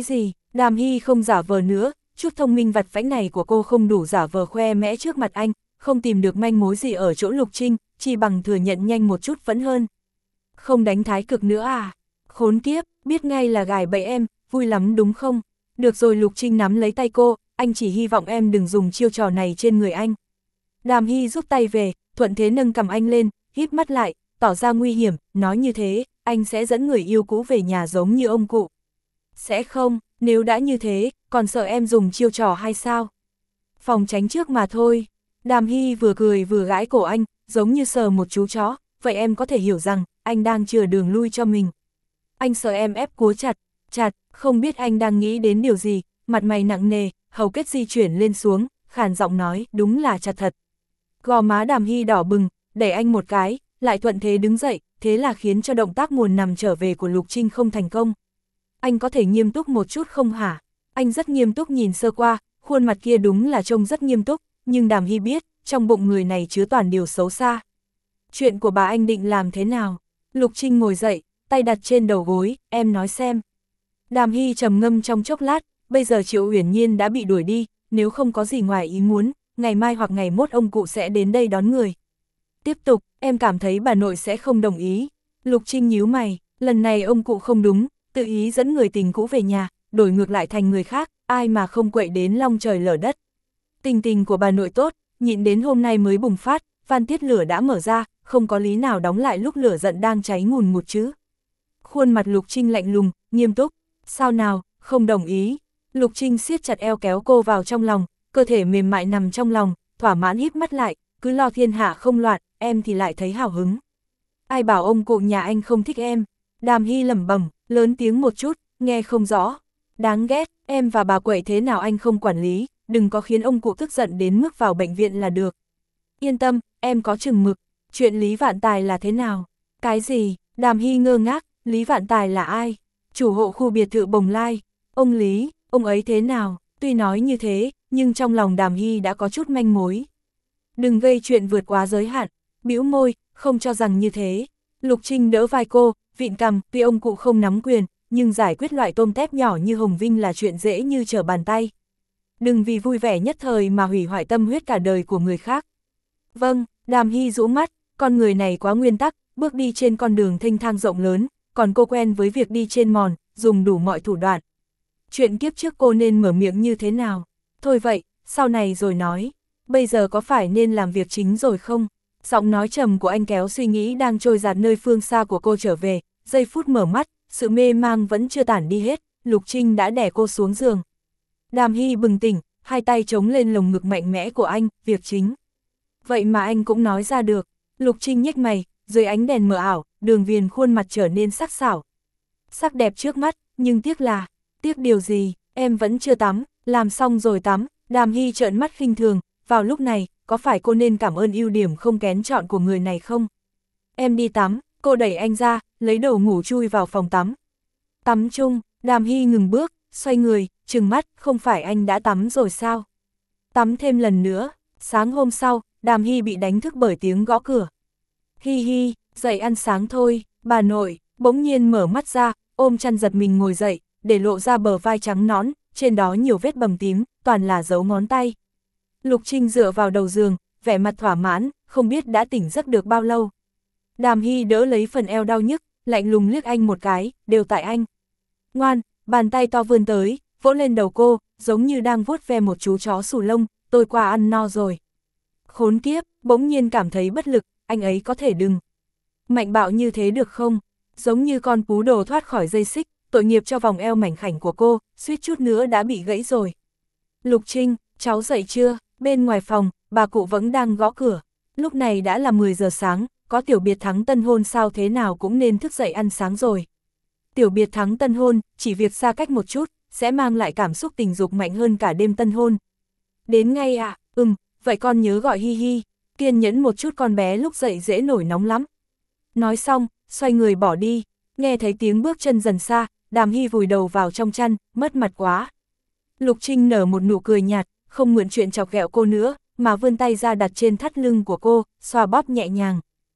Đàm Hy không giả vờ nữa, chút thông minh vặt vãnh này của cô không đủ giả vờ khoe mẽ trước mặt anh, không tìm được manh mối gì ở chỗ Lục Trinh, chỉ bằng thừa nhận nhanh một chút vẫn hơn. Không đánh thái cực nữa à? Khốn kiếp, biết ngay là gài bẫy em, vui lắm đúng không? Được rồi, Lục Trinh nắm lấy tay cô, anh chỉ hy vọng em đừng dùng chiêu trò này trên người anh. Đàm Hy rút tay về, thuận thế nâng cầm anh lên, híp mắt lại, tỏ ra nguy hiểm, nói như thế, anh sẽ dẫn người yêu cũ về nhà giống như ông cụ. Sẽ không, nếu đã như thế, còn sợ em dùng chiêu trò hay sao? Phòng tránh trước mà thôi. Đàm Hy vừa cười vừa gãi cổ anh, giống như sờ một chú chó, vậy em có thể hiểu rằng, anh đang chừa đường lui cho mình. Anh sợ em ép cúa chặt, chặt, không biết anh đang nghĩ đến điều gì, mặt mày nặng nề, hầu kết di chuyển lên xuống, khàn giọng nói, đúng là chặt thật. Gò má Đàm Hy đỏ bừng, đẩy anh một cái, lại thuận thế đứng dậy, thế là khiến cho động tác muồn nằm trở về của Lục Trinh không thành công. Anh có thể nghiêm túc một chút không hả? Anh rất nghiêm túc nhìn sơ qua, khuôn mặt kia đúng là trông rất nghiêm túc, nhưng Đàm Hy biết, trong bụng người này chứa toàn điều xấu xa. Chuyện của bà anh định làm thế nào? Lục Trinh ngồi dậy, tay đặt trên đầu gối, em nói xem. Đàm Hy trầm ngâm trong chốc lát, bây giờ Triệu Uyển Nhiên đã bị đuổi đi, nếu không có gì ngoài ý muốn, ngày mai hoặc ngày mốt ông cụ sẽ đến đây đón người. Tiếp tục, em cảm thấy bà nội sẽ không đồng ý. Lục Trinh nhíu mày, lần này ông cụ không đúng, tự ý dẫn người tình cũ về nhà, đổi ngược lại thành người khác, ai mà không quậy đến long trời lở đất. Tình tình của bà nội tốt, nhịn đến hôm nay mới bùng phát, van tiết lửa đã mở ra, không có lý nào đóng lại lúc lửa giận đang cháy ngùn ngụt chứ. Khuôn mặt Lục Trinh lạnh lùng, nghiêm túc, sao nào, không đồng ý. Lục Trinh siết chặt eo kéo cô vào trong lòng, cơ thể mềm mại nằm trong lòng, thỏa mãn híp mắt lại, cứ lo thiên hạ không loạn, em thì lại thấy hào hứng. Ai bảo ông cụ nhà anh không thích em? Đàm Hy lẩm bẩm, lớn tiếng một chút, nghe không rõ. Đáng ghét, em và bà quậy thế nào anh không quản lý, đừng có khiến ông cụ tức giận đến mức vào bệnh viện là được. Yên tâm, em có chừng mực. Chuyện Lý Vạn Tài là thế nào? Cái gì? Đàm Hy ngơ ngác, Lý Vạn Tài là ai? Chủ hộ khu biệt thự Bồng Lai. Ông Lý, ông ấy thế nào? Tuy nói như thế, nhưng trong lòng Đàm Hy đã có chút manh mối. Đừng gây chuyện vượt quá giới hạn, bĩu môi, không cho rằng như thế. Lục Trinh đỡ vai cô, vịn cằm, tuy ông cụ không nắm quyền, nhưng giải quyết loại tôm tép nhỏ như Hồng Vinh là chuyện dễ như trở bàn tay. Đừng vì vui vẻ nhất thời mà hủy hoại tâm huyết cả đời của người khác. Vâng, Đàm Hy rũ mắt, con người này quá nguyên tắc, bước đi trên con đường thênh thang rộng lớn, còn cô quen với việc đi trên mòn, dùng đủ mọi thủ đoạn. Chuyện kiếp trước cô nên mở miệng như thế nào? Thôi vậy, sau này rồi nói. Bây giờ có phải nên làm việc chính rồi không? Giọng nói trầm của anh kéo suy nghĩ đang trôi dạt nơi phương xa của cô trở về, giây phút mở mắt, sự mê mang vẫn chưa tản đi hết, Lục Trinh đã đè cô xuống giường. Đàm Hy bừng tỉnh, hai tay chống lên lồng ngực mạnh mẽ của anh, việc chính. Vậy mà anh cũng nói ra được. Lục Trinh nhếch mày, dưới ánh đèn mờ ảo, đường viền khuôn mặt trở nên sắc sảo. Sắc đẹp trước mắt, nhưng tiếc là, tiếc điều gì, em vẫn chưa tắm, làm xong rồi tắm. Đàm Hy trợn mắt khinh thường, vào lúc này, có phải cô nên cảm ơn ưu điểm không kén chọn của người này không? Em đi tắm, cô đẩy anh ra, lấy đồ ngủ chui vào phòng tắm. Tắm chung, Đàm Hy ngừng bước, xoay người, trừng mắt, không phải anh đã tắm rồi sao? Tắm thêm lần nữa. Sáng hôm sau, Đàm Hy bị đánh thức bởi tiếng gõ cửa. Hi hi, dậy ăn sáng thôi. Bà nội, bỗng nhiên mở mắt ra, ôm chăn giật mình ngồi dậy, để lộ ra bờ vai trắng nõn, trên đó nhiều vết bầm tím, toàn là dấu ngón tay. Lục Trinh dựa vào đầu giường, vẻ mặt thỏa mãn, không biết đã tỉnh giấc được bao lâu. Đàm Hy đỡ lấy phần eo đau nhức, lạnh lùng liếc anh một cái, đều tại anh. Ngoan, bàn tay to vươn tới, vỗ lên đầu cô, giống như đang vuốt ve một chú chó xù lông, tôi qua ăn no rồi. Khốn kiếp, bỗng nhiên cảm thấy bất lực, anh ấy có thể đừng mạnh bạo như thế được không? Giống như con cú đồ thoát khỏi dây xích, tội nghiệp cho vòng eo mảnh khảnh của cô, suýt chút nữa đã bị gãy rồi. Lục Trinh, cháu dậy chưa? Bên ngoài phòng, bà cụ vẫn đang gõ cửa. Lúc này đã là mười giờ sáng, có tiểu biệt thắng tân hôn sao thế nào cũng nên thức dậy ăn sáng rồi. Tiểu biệt thắng tân hôn, chỉ việc xa cách một chút, sẽ mang lại cảm xúc tình dục mạnh hơn cả đêm tân hôn. Đến ngay à, ừm, vậy con nhớ gọi Hi Hi, kiên nhẫn một chút, con bé lúc dậy dễ nổi nóng lắm. Nói xong, xoay người bỏ đi, nghe thấy tiếng bước chân dần xa, Đàm Hy vùi đầu vào trong chăn, mất mặt quá. Lục Trinh nở một nụ cười nhạt, không mượn chuyện chọc ghẹo cô nữa, mà vươn tay ra đặt trên thắt lưng của cô, xoa bóp nhẹ nhàng.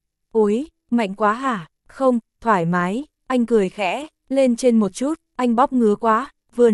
Ôi, mạnh quá hả? Không, thoải mái, anh cười khẽ, lên trên một chút, anh bóp ngứa quá, vừa nói,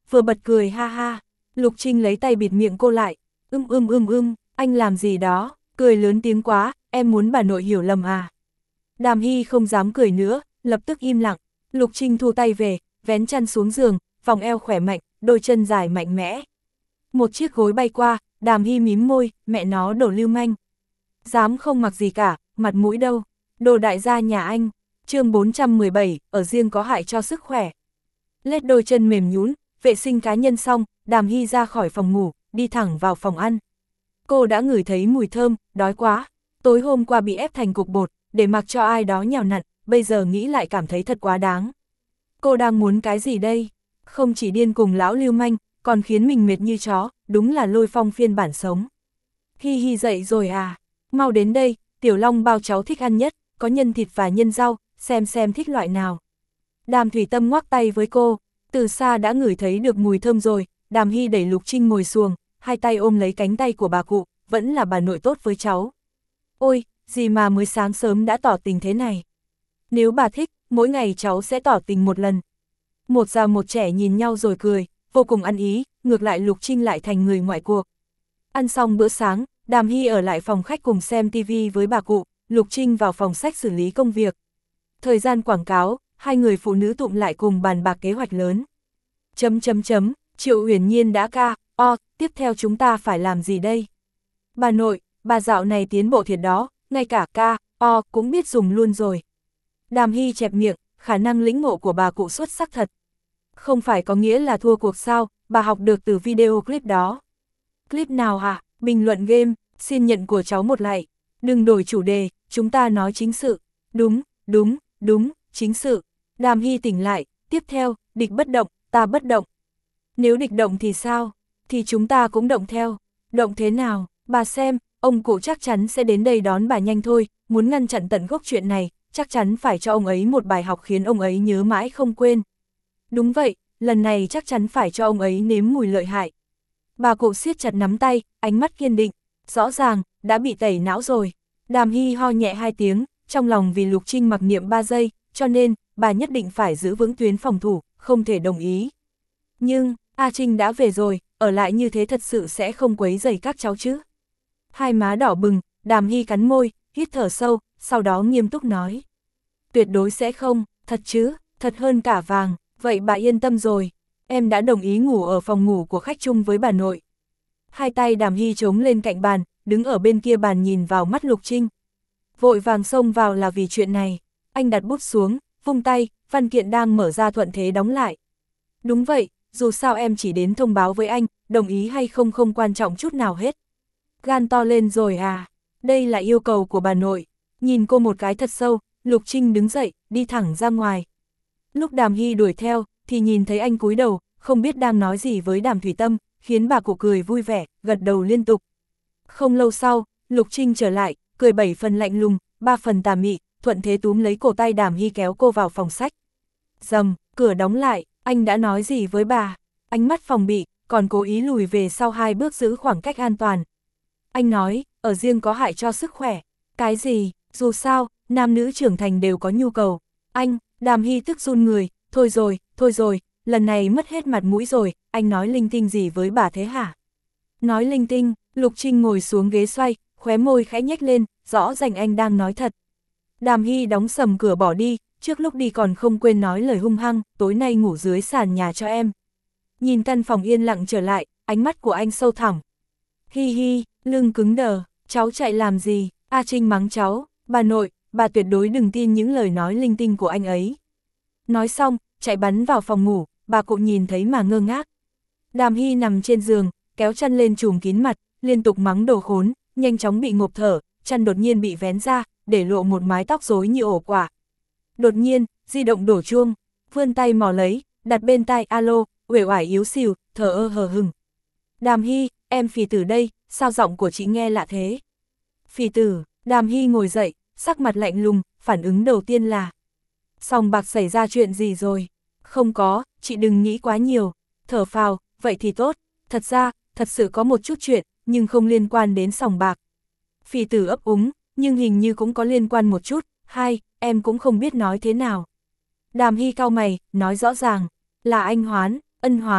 vừa bật cười ha ha. Lục Trinh lấy tay bịt miệng cô lại, ưm ưm ưm ưm, anh làm gì đó, cười lớn tiếng quá, em muốn bà nội hiểu lầm à. Đàm Hy không dám cười nữa, lập tức im lặng. Lục Trinh thu tay về, vén chăn xuống giường, vòng eo khỏe mạnh, đôi chân dài mạnh mẽ. Một chiếc gối bay qua, Đàm Hy mím môi, mẹ nó đồ lưu manh. Dám không mặc gì cả, mặt mũi đâu, đồ đại gia nhà anh. Chương bốn trăm mười bảy, ở riêng có hại cho sức khỏe. Lết đôi chân mềm nhũn, vệ sinh cá nhân xong, Đàm Hy ra khỏi phòng ngủ, đi thẳng vào phòng ăn. Cô đã ngửi thấy mùi thơm, đói quá. Tối hôm qua bị ép thành cục bột, để mặc cho ai đó nhào nặn, bây giờ nghĩ lại cảm thấy thật quá đáng. Cô đang muốn cái gì đây? Không chỉ điên cùng lão lưu manh, còn khiến mình mệt như chó, đúng là Lôi Phong phiên bản sống. Hi hi dậy rồi à? Mau đến đây, Tiểu Long bao cháu thích ăn nhất, có nhân thịt và nhân rau, xem xem thích loại nào. Đàm Thủy Tâm ngoắc tay với cô, từ xa đã ngửi thấy được mùi thơm rồi. Đàm Hy đẩy Lục Trinh ngồi xuồng, hai tay ôm lấy cánh tay của bà cụ, vẫn là bà nội tốt với cháu. Ôi, gì mà mới sáng sớm đã tỏ tình thế này. Nếu bà thích, mỗi ngày cháu sẽ tỏ tình một lần. Một già một trẻ nhìn nhau rồi cười, vô cùng ăn ý, ngược lại Lục Trinh lại thành người ngoại cuộc. Ăn xong bữa sáng, Đàm Hy ở lại phòng khách cùng xem tivi với bà cụ, Lục Trinh vào phòng sách xử lý công việc. Thời gian quảng cáo, hai người phụ nữ tụm lại cùng bàn bạc kế hoạch lớn. Chấm chấm chấm, Triệu Uyển Nhiên đã ca, o, tiếp theo chúng ta phải làm gì đây? Bà nội, bà dạo này tiến bộ thiệt đó, ngay cả ca, o cũng biết dùng luôn rồi. Đàm Hy chẹp miệng, khả năng lĩnh ngộ của bà cụ xuất sắc thật. Không phải có nghĩa là thua cuộc sao, bà học được từ video clip đó. Clip nào hả? Bình luận game, xin nhận của cháu một like. Đừng đổi chủ đề, chúng ta nói chính sự. Đúng, đúng, đúng, chính sự. Đàm Hy tỉnh lại, tiếp theo, địch bất động, ta bất động. Nếu địch động thì sao? Thì chúng ta cũng động theo. Động thế nào? Bà xem, ông cụ chắc chắn sẽ đến đây đón bà nhanh thôi, muốn ngăn chặn tận gốc chuyện này, chắc chắn phải cho ông ấy một bài học khiến ông ấy nhớ mãi không quên. Đúng vậy, lần này chắc chắn phải cho ông ấy nếm mùi lợi hại. Bà cụ siết chặt nắm tay, ánh mắt kiên định, rõ ràng, đã bị tẩy não rồi. Đàm Hy ho nhẹ hai tiếng, trong lòng vì Lục Trinh mặc niệm ba giây, cho nên, bà nhất định phải giữ vững tuyến phòng thủ, không thể đồng ý. Nhưng, A Trinh đã về rồi, ở lại như thế thật sự sẽ không quấy rầy các cháu chứ. Hai má đỏ bừng, Đàm Hy cắn môi, hít thở sâu, sau đó nghiêm túc nói. Tuyệt đối sẽ không, thật chứ, thật hơn cả vàng, vậy bà yên tâm rồi. Em đã đồng ý ngủ ở phòng ngủ của khách chung với bà nội. Hai tay Đàm Hy chống lên cạnh bàn, đứng ở bên kia bàn nhìn vào mắt Lục Trinh. Vội vàng xông vào là vì chuyện này. Anh đặt bút xuống, vung tay, văn kiện đang mở ra thuận thế đóng lại. Đúng vậy, dù sao em chỉ đến thông báo với anh, đồng ý hay không không quan trọng chút nào hết. Gan to lên rồi à, đây là yêu cầu của bà nội. Nhìn cô một cái thật sâu, Lục Trinh đứng dậy, đi thẳng ra ngoài. Lúc Đàm Hy đuổi theo, thì nhìn thấy anh cúi đầu, không biết đang nói gì với Đàm Thủy Tâm, khiến bà cụ cười vui vẻ, gật đầu liên tục. Không lâu sau, Lục Trinh trở lại, cười bảy phần lạnh lùng, ba phần tà mị, thuận thế túm lấy cổ tay Đàm Hy kéo cô vào phòng sách. Dầm, cửa đóng lại, anh đã nói gì với bà? Ánh mắt phòng bị, còn cố ý lùi về sau hai bước giữ khoảng cách an toàn. Anh nói, ở riêng có hại cho sức khỏe. Cái gì, dù sao, nam nữ trưởng thành đều có nhu cầu. Anh, Đàm Hy tức run người, thôi rồi, thôi rồi, lần này mất hết mặt mũi rồi, anh nói linh tinh gì với bà thế hả? Nói linh tinh, Lục Trinh ngồi xuống ghế xoay, khóe môi khẽ nhếch lên, rõ ràng anh đang nói thật. Đàm Hy đóng sầm cửa bỏ đi, trước lúc đi còn không quên nói lời hung hăng, tối nay ngủ dưới sàn nhà cho em. Nhìn căn phòng yên lặng trở lại, ánh mắt của anh sâu thẳm. Hi hi, lưng cứng đờ, cháu chạy làm gì? A Trinh mắng cháu, bà nội, bà tuyệt đối đừng tin những lời nói linh tinh của anh ấy. Nói xong, chạy bắn vào phòng ngủ, bà cụ nhìn thấy mà ngơ ngác. Đàm Hy nằm trên giường, kéo chăn lên trùm kín mặt, liên tục mắng đồ khốn, nhanh chóng bị ngộp thở, chăn đột nhiên bị vén ra, để lộ một mái tóc rối như ổ quả. Đột nhiên, di động đổ chuông, vươn tay mò lấy, đặt bên tai alo, uể oải yếu xìu, thở ơ hờ hừng. Đàm Hy, em Phì Tử đây, sao giọng của chị nghe lạ thế? Phì Tử, Đàm Hy ngồi dậy, sắc mặt lạnh lùng, phản ứng đầu tiên là Sòng bạc xảy ra chuyện gì rồi? Không có, chị đừng nghĩ quá nhiều, thở phào, vậy thì tốt, thật ra, thật sự có một chút chuyện, nhưng không liên quan đến sòng bạc. Phì Tử ấp úng, nhưng hình như cũng có liên quan một chút, hai, em cũng không biết nói thế nào. Đàm Hy cau mày, nói rõ ràng, là anh Hoán, Ân Hoán,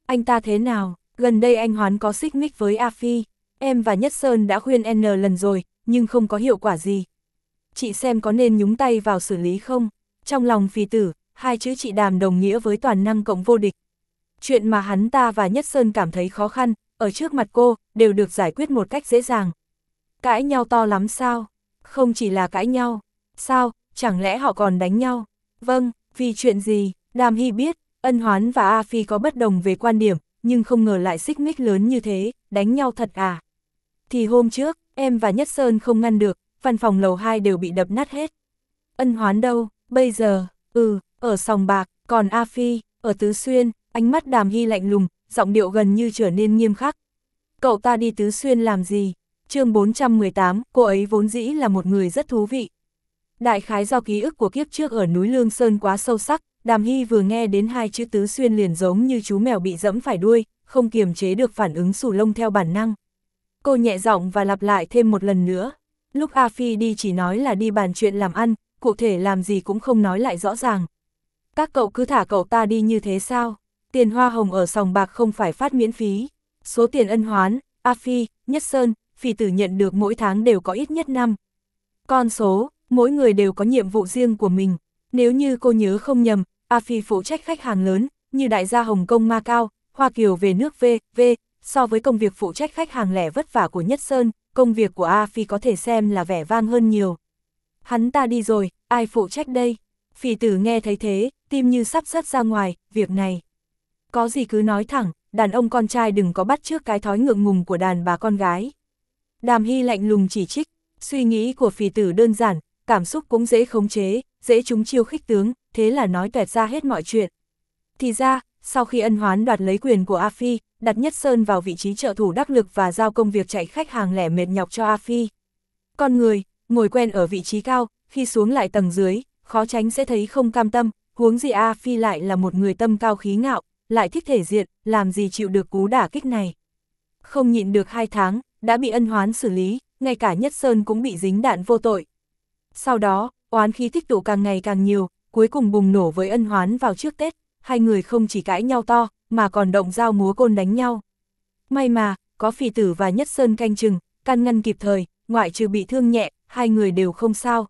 Anh ta thế nào? Gần đây anh Hoán có xích mích với A Phi. Em và Nhất Sơn đã khuyên N lần rồi, nhưng không có hiệu quả gì. Chị xem có nên nhúng tay vào xử lý không? Trong lòng Phì Tử, hai chữ chị Đàm đồng nghĩa với toàn năng cộng vô địch. Chuyện mà hắn ta và Nhất Sơn cảm thấy khó khăn, ở trước mặt cô, đều được giải quyết một cách dễ dàng. Cãi nhau to lắm sao? Không chỉ là cãi nhau. Sao, chẳng lẽ họ còn đánh nhau? Vâng, vì chuyện gì? Đàm Hy biết, Ân Hoán và A Phi có bất đồng về quan điểm, nhưng không ngờ lại xích mích lớn như thế, đánh nhau thật à? Thì hôm trước, em và Nhất Sơn không ngăn được, văn phòng lầu hai đều bị đập nát hết. Ân Hoán đâu, bây giờ, ừ, ở Sòng Bạc, còn A Phi, ở Tứ Xuyên, ánh mắt Đàm Hy lạnh lùng, giọng điệu gần như trở nên nghiêm khắc. Cậu ta đi Tứ Xuyên làm gì? Chương bốn trăm mười tám, cô ấy vốn dĩ là một người rất thú vị. Đại khái do ký ức của kiếp trước ở núi Lương Sơn quá sâu sắc, Đàm Hy vừa nghe đến hai chữ Tứ Xuyên liền giống như chú mèo bị dẫm phải đuôi, không kiềm chế được phản ứng xù lông theo bản năng. Cô nhẹ giọng và lặp lại thêm một lần nữa. Lúc A Phi đi chỉ nói là đi bàn chuyện làm ăn, cụ thể làm gì cũng không nói lại rõ ràng. Các cậu cứ thả cậu ta đi như thế sao? Tiền hoa hồng ở Sòng Bạc không phải phát miễn phí. Số tiền Ân Hoán, A Phi, Nhất Sơn, Phì Tử nhận được mỗi tháng đều có ít nhất năm con số, mỗi người đều có nhiệm vụ riêng của mình. Nếu như cô nhớ không nhầm, A Phi phụ trách khách hàng lớn, như đại gia Hồng Kông Macau, Hoa Kiều về nước V, V, so với công việc phụ trách khách hàng lẻ vất vả của Nhất Sơn, công việc của A Phi có thể xem là vẻ vang hơn nhiều. Hắn ta đi rồi, ai phụ trách đây? Phì Tử nghe thấy thế, tim như sắp rớt ra ngoài, việc này. Có gì cứ nói thẳng, đàn ông con trai đừng có bắt chước cái thói ngượng ngùng của đàn bà con gái. Đàm Hy lạnh lùng chỉ trích, suy nghĩ của Phì Tử đơn giản, cảm xúc cũng dễ khống chế, dễ trúng chiêu khích tướng, thế là nói toẹt ra hết mọi chuyện. Thì ra, sau khi Ân Hoán đoạt lấy quyền của A Phi, đặt Nhất Sơn vào vị trí trợ thủ đắc lực và giao công việc chạy khách hàng lẻ mệt nhọc cho A Phi. Con người, ngồi quen ở vị trí cao, khi xuống lại tầng dưới, khó tránh sẽ thấy không cam tâm, huống gì A Phi lại là một người tâm cao khí ngạo, lại thích thể diện, làm gì chịu được cú đả kích này. Không nhịn được hai tháng, đã bị Ân Hoán xử lý, ngay cả Nhất Sơn cũng bị dính đạn vô tội. Sau đó, oán khí tích tụ càng ngày càng nhiều, cuối cùng bùng nổ với Ân Hoán vào trước Tết, hai người không chỉ cãi nhau to, mà còn động dao múa côn đánh nhau. May mà, có Phì Tử và Nhất Sơn canh chừng, can ngăn kịp thời, ngoại trừ bị thương nhẹ, hai người đều không sao.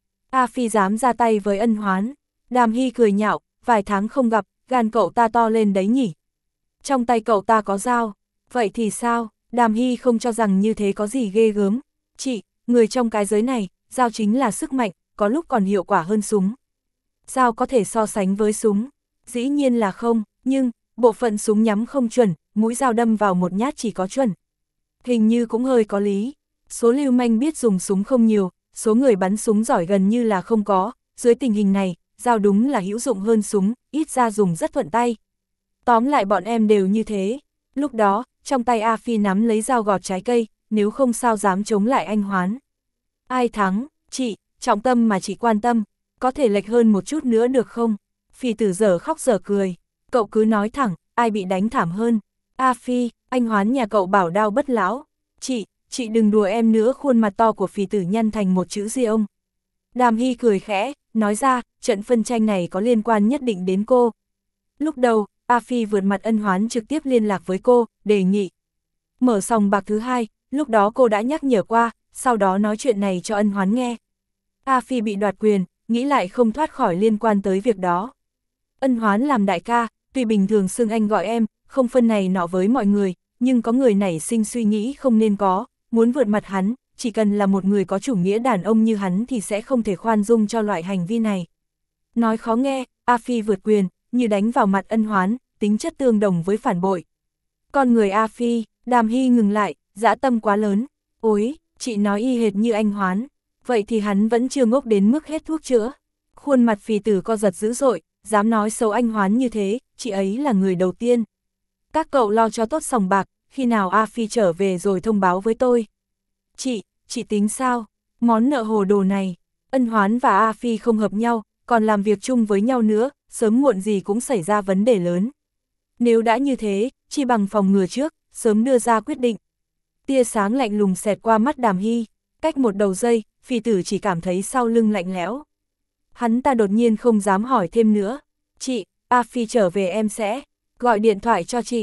A Phi dám ra tay với Ân Hoán, Đàm Hy cười nhạo, vài tháng không gặp, gan cậu ta to lên đấy nhỉ. Trong tay cậu ta có dao, vậy thì sao? Đàm Hy không cho rằng như thế có gì ghê gớm. Chị, người trong cái giới này, dao chính là sức mạnh, có lúc còn hiệu quả hơn súng. Dao có thể so sánh với súng? Dĩ nhiên là không, nhưng, bộ phận súng nhắm không chuẩn, mũi dao đâm vào một nhát chỉ có chuẩn. Hình như cũng hơi có lý. Số lưu manh biết dùng súng không nhiều, số người bắn súng giỏi gần như là không có. Dưới tình hình này, dao đúng là hữu dụng hơn súng, ít ra dùng rất thuận tay. Tóm lại bọn em đều như thế. Lúc đó, trong tay A Phi nắm lấy dao gọt trái cây, nếu không sao dám chống lại anh Hoán. Ai thắng? Chị, trọng tâm mà chị quan tâm, có thể lệch hơn một chút nữa được không? Phì Tử dở khóc dở cười, cậu cứ nói thẳng, ai bị đánh thảm hơn? A Phi, anh Hoán nhà cậu bảo đao bất lão. Chị, chị đừng đùa em nữa. Khuôn mặt to của Phì Tử nhăn thành một chữ di ông. Đàm Hy cười khẽ, nói ra, trận phân tranh này có liên quan nhất định đến cô. Lúc đầu, A Phi vượt mặt Ân Hoán trực tiếp liên lạc với cô, đề nghị mở sòng bạc thứ hai, lúc đó cô đã nhắc nhở qua, sau đó nói chuyện này cho Ân Hoán nghe. A Phi bị đoạt quyền, nghĩ lại không thoát khỏi liên quan tới việc đó. Ân Hoán làm đại ca, tuy bình thường xưng anh gọi em, không phân này nọ với mọi người, nhưng có người nảy sinh suy nghĩ không nên có, muốn vượt mặt hắn, chỉ cần là một người có chủ nghĩa đàn ông như hắn thì sẽ không thể khoan dung cho loại hành vi này. Nói khó nghe, A Phi vượt quyền, như đánh vào mặt Ân Hoán, tính chất tương đồng với phản bội. Con người A Phi, Đàm Hy ngừng lại, dã tâm quá lớn. Ôi, chị nói y hệt như anh Hoán, vậy thì hắn vẫn chưa ngốc đến mức hết thuốc chữa. Khuôn mặt Phì Tử co giật dữ dội, dám nói xấu anh Hoán như thế, chị ấy là người đầu tiên. Các cậu lo cho tốt sòng bạc, khi nào A Phi trở về rồi thông báo với tôi. Chị, chị tính sao? Món nợ hồ đồ này, Ân Hoán và A Phi không hợp nhau, còn làm việc chung với nhau nữa, sớm muộn gì cũng xảy ra vấn đề lớn. Nếu đã như thế, chỉ bằng phòng ngừa trước, sớm đưa ra quyết định. Tia sáng lạnh lùng xẹt qua mắt Đàm Hy, cách một đầu giây, Phì Tử chỉ cảm thấy sau lưng lạnh lẽo. Hắn ta đột nhiên không dám hỏi thêm nữa. Chị, A Phi trở về em sẽ gọi điện thoại cho chị.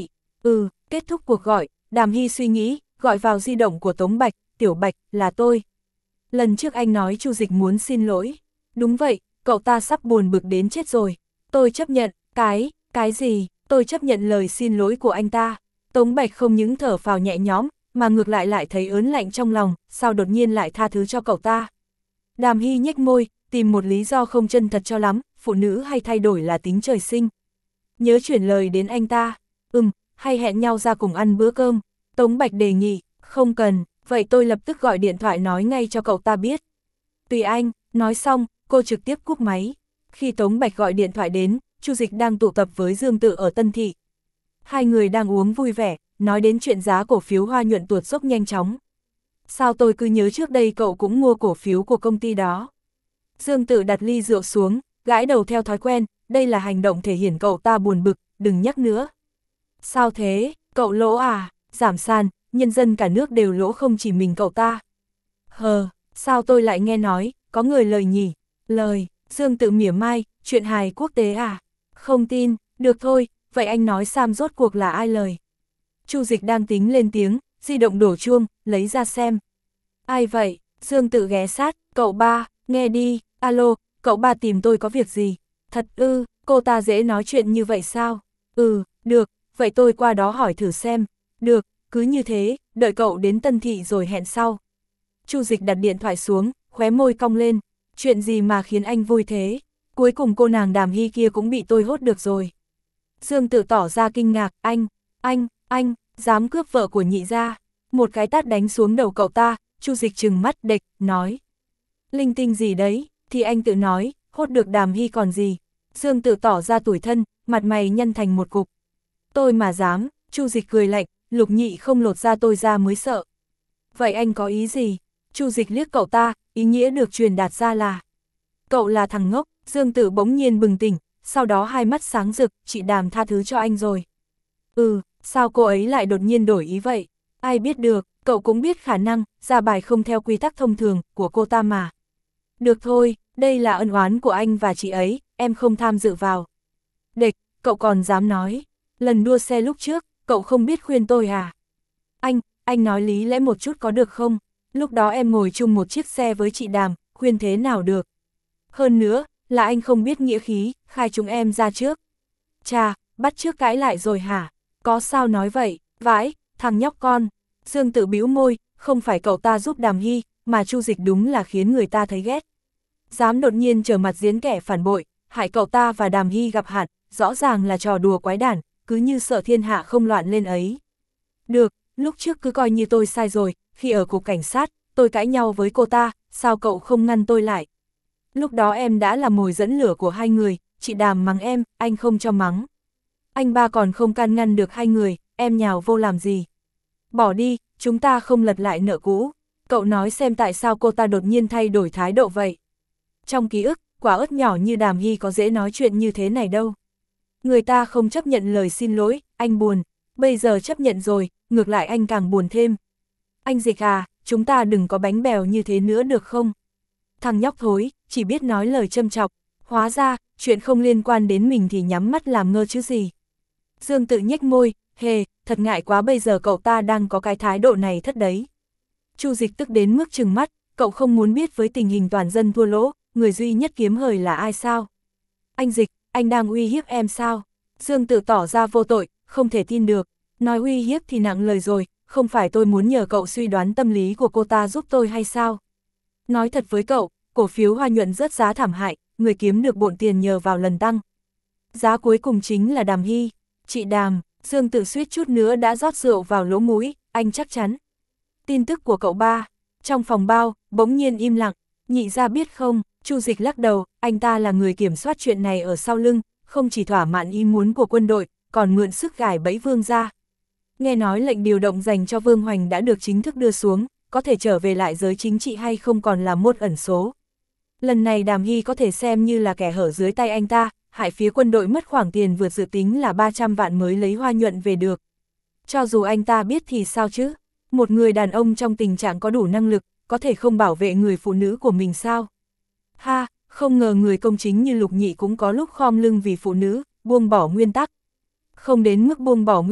Ừ, kết thúc cuộc gọi, Đàm Hy suy nghĩ, gọi vào di động của Tống Bạch, Tiểu Bạch, là tôi. Lần trước anh nói Chu Dịch muốn xin lỗi. Đúng vậy, cậu ta sắp buồn bực đến chết rồi. Tôi chấp nhận, cái, cái gì, tôi chấp nhận lời xin lỗi của anh ta. Tống Bạch không những thở phào nhẹ nhõm, mà ngược lại lại thấy ớn lạnh trong lòng, sao đột nhiên lại tha thứ cho cậu ta. Đàm Hy nhếch môi, tìm một lý do không chân thật cho lắm, phụ nữ hay thay đổi là tính trời sinh. Nhớ chuyển lời đến anh ta, ừm, hay hẹn nhau ra cùng ăn bữa cơm. Tống Bạch đề nghị, không cần, vậy tôi lập tức gọi điện thoại nói ngay cho cậu ta biết. Tùy anh, nói xong, cô trực tiếp cúp máy. Khi Tống Bạch gọi điện thoại đến, Chu Dịch đang tụ tập với Dương Tự ở Tân Thị. Hai người đang uống vui vẻ, nói đến chuyện giá cổ phiếu Hoa Nhuận tuột dốc nhanh chóng. Sao tôi cứ nhớ trước đây cậu cũng mua cổ phiếu của công ty đó. Dương Tự đặt ly rượu xuống, gãi đầu theo thói quen, đây là hành động thể hiện cậu ta buồn bực, đừng nhắc nữa. Sao thế, cậu lỗ à, giảm sàn, nhân dân cả nước đều lỗ không chỉ mình cậu ta. Hờ, sao tôi lại nghe nói, có người lời nhỉ, lời, Dương Tự mỉa mai, chuyện hài quốc tế à, không tin, được thôi, vậy anh nói Sam rốt cuộc là ai lời. Chu Dịch đang tính lên tiếng, di động đổ chuông, lấy ra xem. Ai vậy, Dương Tự ghé sát, cậu ba, nghe đi, alo, cậu ba tìm tôi có việc gì, thật ư, cô ta dễ nói chuyện như vậy sao, ừ, được, vậy tôi qua đó hỏi thử xem, được, cứ như thế, đợi cậu đến Tân Thị rồi hẹn sau. Chu Dịch đặt điện thoại xuống, khóe môi cong lên, chuyện gì mà khiến anh vui thế, cuối cùng cô nàng Đàm Hy kia cũng bị tôi hốt được rồi. Dương Tự tỏ ra kinh ngạc, anh, anh, anh, dám cướp vợ của nhị gia, một cái tát đánh xuống đầu cậu ta, Chu Dịch trừng mắt địch, nói. Linh tinh gì đấy, thì anh tự nói, hốt được Đàm Hy còn gì. Dương Tự tỏ ra tủi thân, mặt mày nhăn thành một cục. Tôi mà dám, Chu Dịch cười lạnh, Lục Nhị không lột ra tôi ra mới sợ. Vậy anh có ý gì? Chu Dịch liếc cậu ta, ý nghĩa được truyền đạt ra là. Cậu là thằng ngốc, Dương Tự bỗng nhiên bừng tỉnh, sau đó hai mắt sáng rực, chị Đàm tha thứ cho anh rồi. Ừ, sao cô ấy lại đột nhiên đổi ý vậy? Ai biết được, cậu cũng biết khả năng, ra bài không theo quy tắc thông thường của cô ta mà. Được thôi, đây là ân oán của anh và chị ấy, em không tham dự vào. Địch, cậu còn dám nói, lần đua xe lúc trước, cậu không biết khuyên tôi à? Anh, anh nói lý lẽ một chút có được không? Lúc đó em ngồi chung một chiếc xe với chị Đàm, khuyên thế nào được? Hơn nữa, là anh không biết nghĩa khí, khai chúng em ra trước. Chà, bắt trước cãi lại rồi hả? Có sao nói vậy, vãi, thằng nhóc con. Dương Tự bĩu môi, không phải cậu ta giúp Đàm Hy, mà Chu Dịch đúng là khiến người ta thấy ghét. Dám đột nhiên trở mặt giếng kẻ phản bội, hại cậu ta và Đàm Hy gặp hạn, rõ ràng là trò đùa quái đản, cứ như sợ thiên hạ không loạn lên ấy. Được, lúc trước cứ coi như tôi sai rồi, khi ở cục cảnh sát, tôi cãi nhau với cô ta, sao cậu không ngăn tôi lại? Lúc đó em đã là mồi dẫn lửa của hai người, chị Đàm mắng em, anh không cho mắng. Anh ba còn không can ngăn được hai người, em nhào vô làm gì? Bỏ đi, chúng ta không lật lại nợ cũ. Cậu nói xem tại sao cô ta đột nhiên thay đổi thái độ vậy? Trong ký ức, quả ớt nhỏ như Đàm Hy có dễ nói chuyện như thế này đâu. Người ta không chấp nhận lời xin lỗi, anh buồn. Bây giờ chấp nhận rồi, ngược lại anh càng buồn thêm. Anh Dịch à, chúng ta đừng có bánh bèo như thế nữa được không? Thằng nhóc thối, chỉ biết nói lời châm chọc. Hóa ra, chuyện không liên quan đến mình thì nhắm mắt làm ngơ chứ gì. Dương Tự nhếch môi, hề, thật ngại quá bây giờ cậu ta đang có cái thái độ này thất đấy. Chu Dịch tức đến mức trừng mắt, cậu không muốn biết với tình hình toàn dân thua lỗ, người duy nhất kiếm hời là ai sao? Anh Dịch, anh đang uy hiếp em sao? Dương Tự tỏ ra vô tội, không thể tin được, nói uy hiếp thì nặng lời rồi, không phải tôi muốn nhờ cậu suy đoán tâm lý của cô ta giúp tôi hay sao? Nói thật với cậu, cổ phiếu Hoa Nhuận rớt giá thảm hại, người kiếm được bộn tiền nhờ vào lần tăng. Giá cuối cùng chính là Đàm Hy, chị Đàm, Dương Tự suýt chút nữa đã rót rượu vào lỗ mũi, anh chắc chắn. Tin tức của cậu ba, trong phòng bao, bỗng nhiên im lặng, nhị gia biết không, Chu Dịch lắc đầu, anh ta là người kiểm soát chuyện này ở sau lưng, không chỉ thỏa mãn ý muốn của quân đội, còn mượn sức gài bẫy Vương gia. Nghe nói lệnh điều động dành cho Vương Hoành đã được chính thức đưa xuống, có thể trở về lại giới chính trị hay không còn là một ẩn số. Lần này Đàm Hy có thể xem như là kẻ hở dưới tay anh ta, hại phía quân đội mất khoản tiền vượt dự tính là ba trăm vạn mới lấy Hoa Nhuận về được. Cho dù anh ta biết thì sao chứ? Một người đàn ông trong tình trạng có đủ năng lực, có thể không bảo vệ người phụ nữ của mình sao? Ha, không ngờ người công chính như Lục Nhị cũng có lúc khom lưng vì phụ nữ, buông bỏ nguyên tắc. Không đến mức buông bỏ nguyên tắc,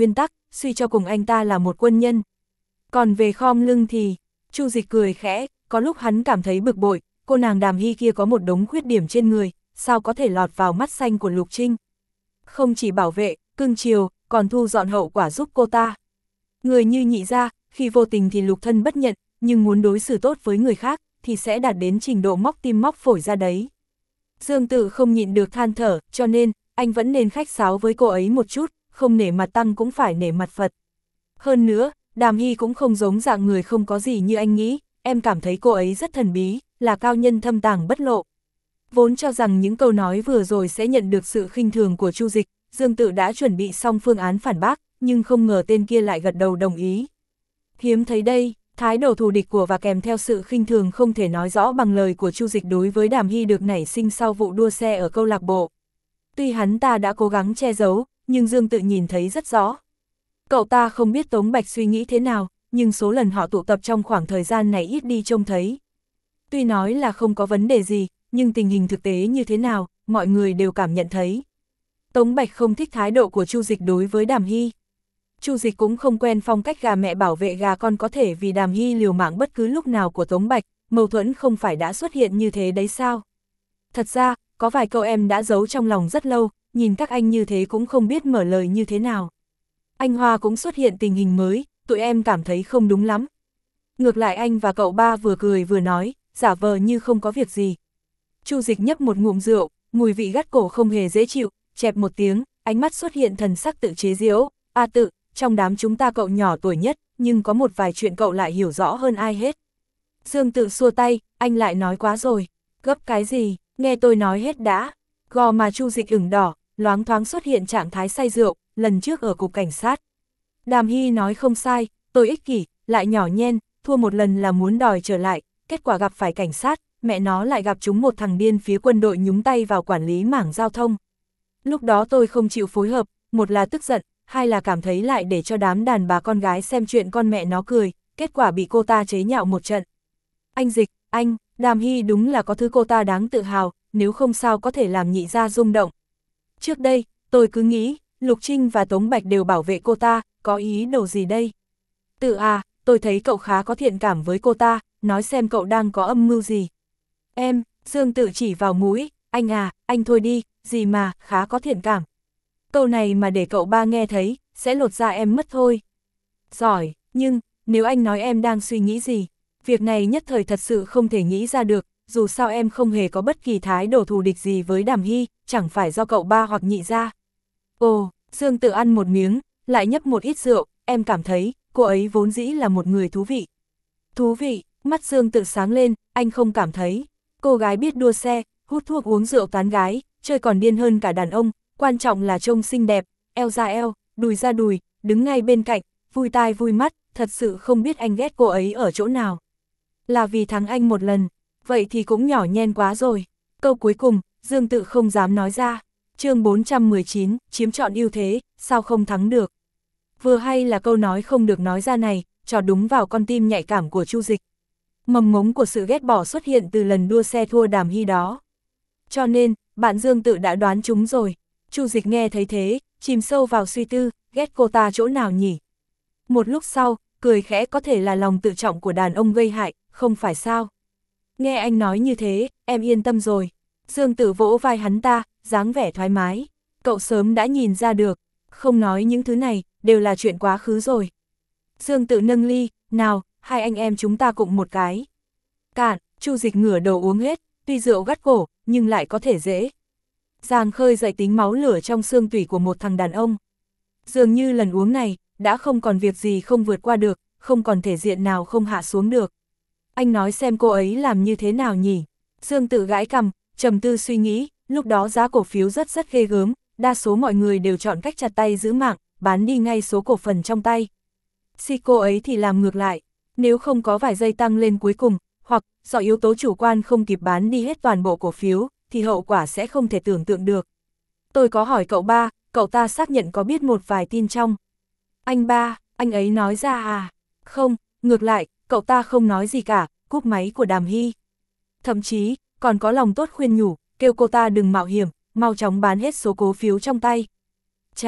suy cho cùng anh ta là một quân nhân. Còn về khom lưng thì, Chu Dịch cười khẽ, có lúc hắn cảm thấy bực bội, cô nàng Đàm Hy kia có một đống khuyết điểm trên người, sao có thể lọt vào mắt xanh của Lục Trinh. Không chỉ bảo vệ, cưng chiều, còn thu dọn hậu quả giúp cô ta. Người như Nhị gia, khi vô tình thì lục thân bất nhận, nhưng muốn đối xử tốt với người khác, thì sẽ đạt đến trình độ móc tim móc phổi ra đấy. Dương Tự không nhịn được than thở, cho nên, anh vẫn nên khách sáo với cô ấy một chút, không nể mặt Tăng cũng phải nể mặt Phật. Hơn nữa, Đàm Hy cũng không giống dạng người không có gì như anh nghĩ, em cảm thấy cô ấy rất thần bí, là cao nhân thâm tàng bất lộ. Vốn cho rằng những câu nói vừa rồi sẽ nhận được sự khinh thường của Chu Dịch, Dương Tự đã chuẩn bị xong phương án phản bác, nhưng không ngờ tên kia lại gật đầu đồng ý. Hiếm thấy đây, thái độ thù địch của và kèm theo sự khinh thường không thể nói rõ bằng lời của Chu Dịch đối với Đàm Hy được nảy sinh sau vụ đua xe ở câu lạc bộ. Tuy hắn ta đã cố gắng che giấu, nhưng Dương Tự nhìn thấy rất rõ. Cậu ta không biết Tống Bạch suy nghĩ thế nào, nhưng số lần họ tụ tập trong khoảng thời gian này ít đi trông thấy. Tuy nói là không có vấn đề gì, nhưng tình hình thực tế như thế nào, mọi người đều cảm nhận thấy. Tống Bạch không thích thái độ của Chu Dịch đối với Đàm Hy. Chu Dịch cũng không quen phong cách gà mẹ bảo vệ gà con có thể vì Đàm Hy liều mạng bất cứ lúc nào của Tống Bạch, mâu thuẫn không phải đã xuất hiện như thế đấy sao? Thật ra, có vài câu em đã giấu trong lòng rất lâu, nhìn các anh như thế cũng không biết mở lời như thế nào. Anh Hoa cũng xuất hiện tình hình mới, tụi em cảm thấy không đúng lắm. Ngược lại anh và cậu ba vừa cười vừa nói, giả vờ như không có việc gì. Chu Dịch nhấp một ngụm rượu, mùi vị gắt cổ không hề dễ chịu, chẹp một tiếng, ánh mắt xuất hiện thần sắc tự chế giễu. A Tự, trong đám chúng ta cậu nhỏ tuổi nhất, nhưng có một vài chuyện cậu lại hiểu rõ hơn ai hết. Dương Tự xua tay, anh lại nói quá rồi. Gấp cái gì, nghe tôi nói hết đã. Gò mà Chu Dịch ửng đỏ, loáng thoáng xuất hiện trạng thái say rượu, lần trước ở cục cảnh sát. Đàm Hy nói không sai, tôi ích kỷ, lại nhỏ nhen, thua một lần là muốn đòi trở lại, kết quả gặp phải cảnh sát, mẹ nó lại gặp chúng một thằng điên phía quân đội nhúng tay vào quản lý mảng giao thông. Lúc đó tôi không chịu phối hợp, một là tức giận, hai là cảm thấy lại để cho đám đàn bà con gái xem chuyện con mẹ nó cười, kết quả bị cô ta chế nhạo một trận. Anh Dịch, anh, Đàm Hy đúng là có thứ cô ta đáng tự hào, nếu không sao có thể làm Nhị gia rung động. Trước đây, tôi cứ nghĩ, Lục Trinh và Tống Bạch đều bảo vệ cô ta, có ý đồ gì đây? Tự à, tôi thấy cậu khá có thiện cảm với cô ta, nói xem cậu đang có âm mưu gì. Em, Dương Tự chỉ vào mũi, anh à, anh thôi đi, gì mà, khá có thiện cảm. Câu này mà để cậu ba nghe thấy, sẽ lột da em mất thôi. Giỏi, nhưng, nếu anh nói em đang suy nghĩ gì, việc này nhất thời thật sự không thể nghĩ ra được, dù sao em không hề có bất kỳ thái độ thù địch gì với Đàm Hy, chẳng phải do cậu ba hoặc Nhị gia. Ồ, Dương Tự ăn một miếng, lại nhấp một ít rượu, em cảm thấy, cô ấy vốn dĩ là một người thú vị. Thú vị, mắt Dương Tự sáng lên, anh không cảm thấy. Cô gái biết đua xe, hút thuốc uống rượu tán gái, chơi còn điên hơn cả đàn ông, quan trọng là trông xinh đẹp, eo ra eo, đùi ra đùi, đứng ngay bên cạnh, vui tai vui mắt, thật sự không biết anh ghét cô ấy ở chỗ nào. Là vì thắng anh một lần, vậy thì cũng nhỏ nhen quá rồi. Câu cuối cùng, Dương Tự không dám nói ra. Chương bốn trăm mười chín, chiếm trọn ưu thế, sao không thắng được. Vừa hay là câu nói không được nói ra này, trò đúng vào con tim nhạy cảm của Chu Dịch. Mầm mống của sự ghét bỏ xuất hiện từ lần đua xe thua Đàm Hy đó. Cho nên, bạn Dương Tự đã đoán chúng rồi. Chu Dịch nghe thấy thế, chìm sâu vào suy tư, ghét cô ta chỗ nào nhỉ? Một lúc sau, cười khẽ, có thể là lòng tự trọng của đàn ông gây hại, không phải sao? Nghe anh nói như thế, em yên tâm rồi. Dương Tự vỗ vai hắn ta, dáng vẻ thoải mái. Cậu sớm đã nhìn ra được, không nói những thứ này, đều là chuyện quá khứ rồi. Dương Tự nâng ly, nào, hai anh em chúng ta cùng một cái. Cạn, Chu Dịch ngửa đầu uống hết, tuy rượu gắt cổ, nhưng lại có thể dễ dàng khơi dậy tính máu lửa trong xương tủy của một thằng đàn ông. Dường như lần uống này, đã không còn việc gì không vượt qua được, không còn thể diện nào không hạ xuống được. Anh nói xem cô ấy làm như thế nào nhỉ? Dương Tự gãi cằm, trầm tư suy nghĩ, lúc đó giá cổ phiếu rất rất ghê gớm, đa số mọi người đều chọn cách chặt tay giữ mạng, bán đi ngay số cổ phần trong tay. Si cô ấy thì làm ngược lại, nếu không có vài giây tăng lên cuối cùng, hoặc do yếu tố chủ quan không kịp bán đi hết toàn bộ cổ phiếu, thì hậu quả sẽ không thể tưởng tượng được. Tôi có hỏi cậu ba, cậu ta xác nhận có biết một vài tin trong. Anh ba, anh ấy nói ra à? Không, ngược lại, cậu ta không nói gì cả, cúp máy của Đàm Hy. Thậm chí, còn có lòng tốt khuyên nhủ, kêu cô ta đừng mạo hiểm, mau chóng bán hết số cổ phiếu trong tay. Chà,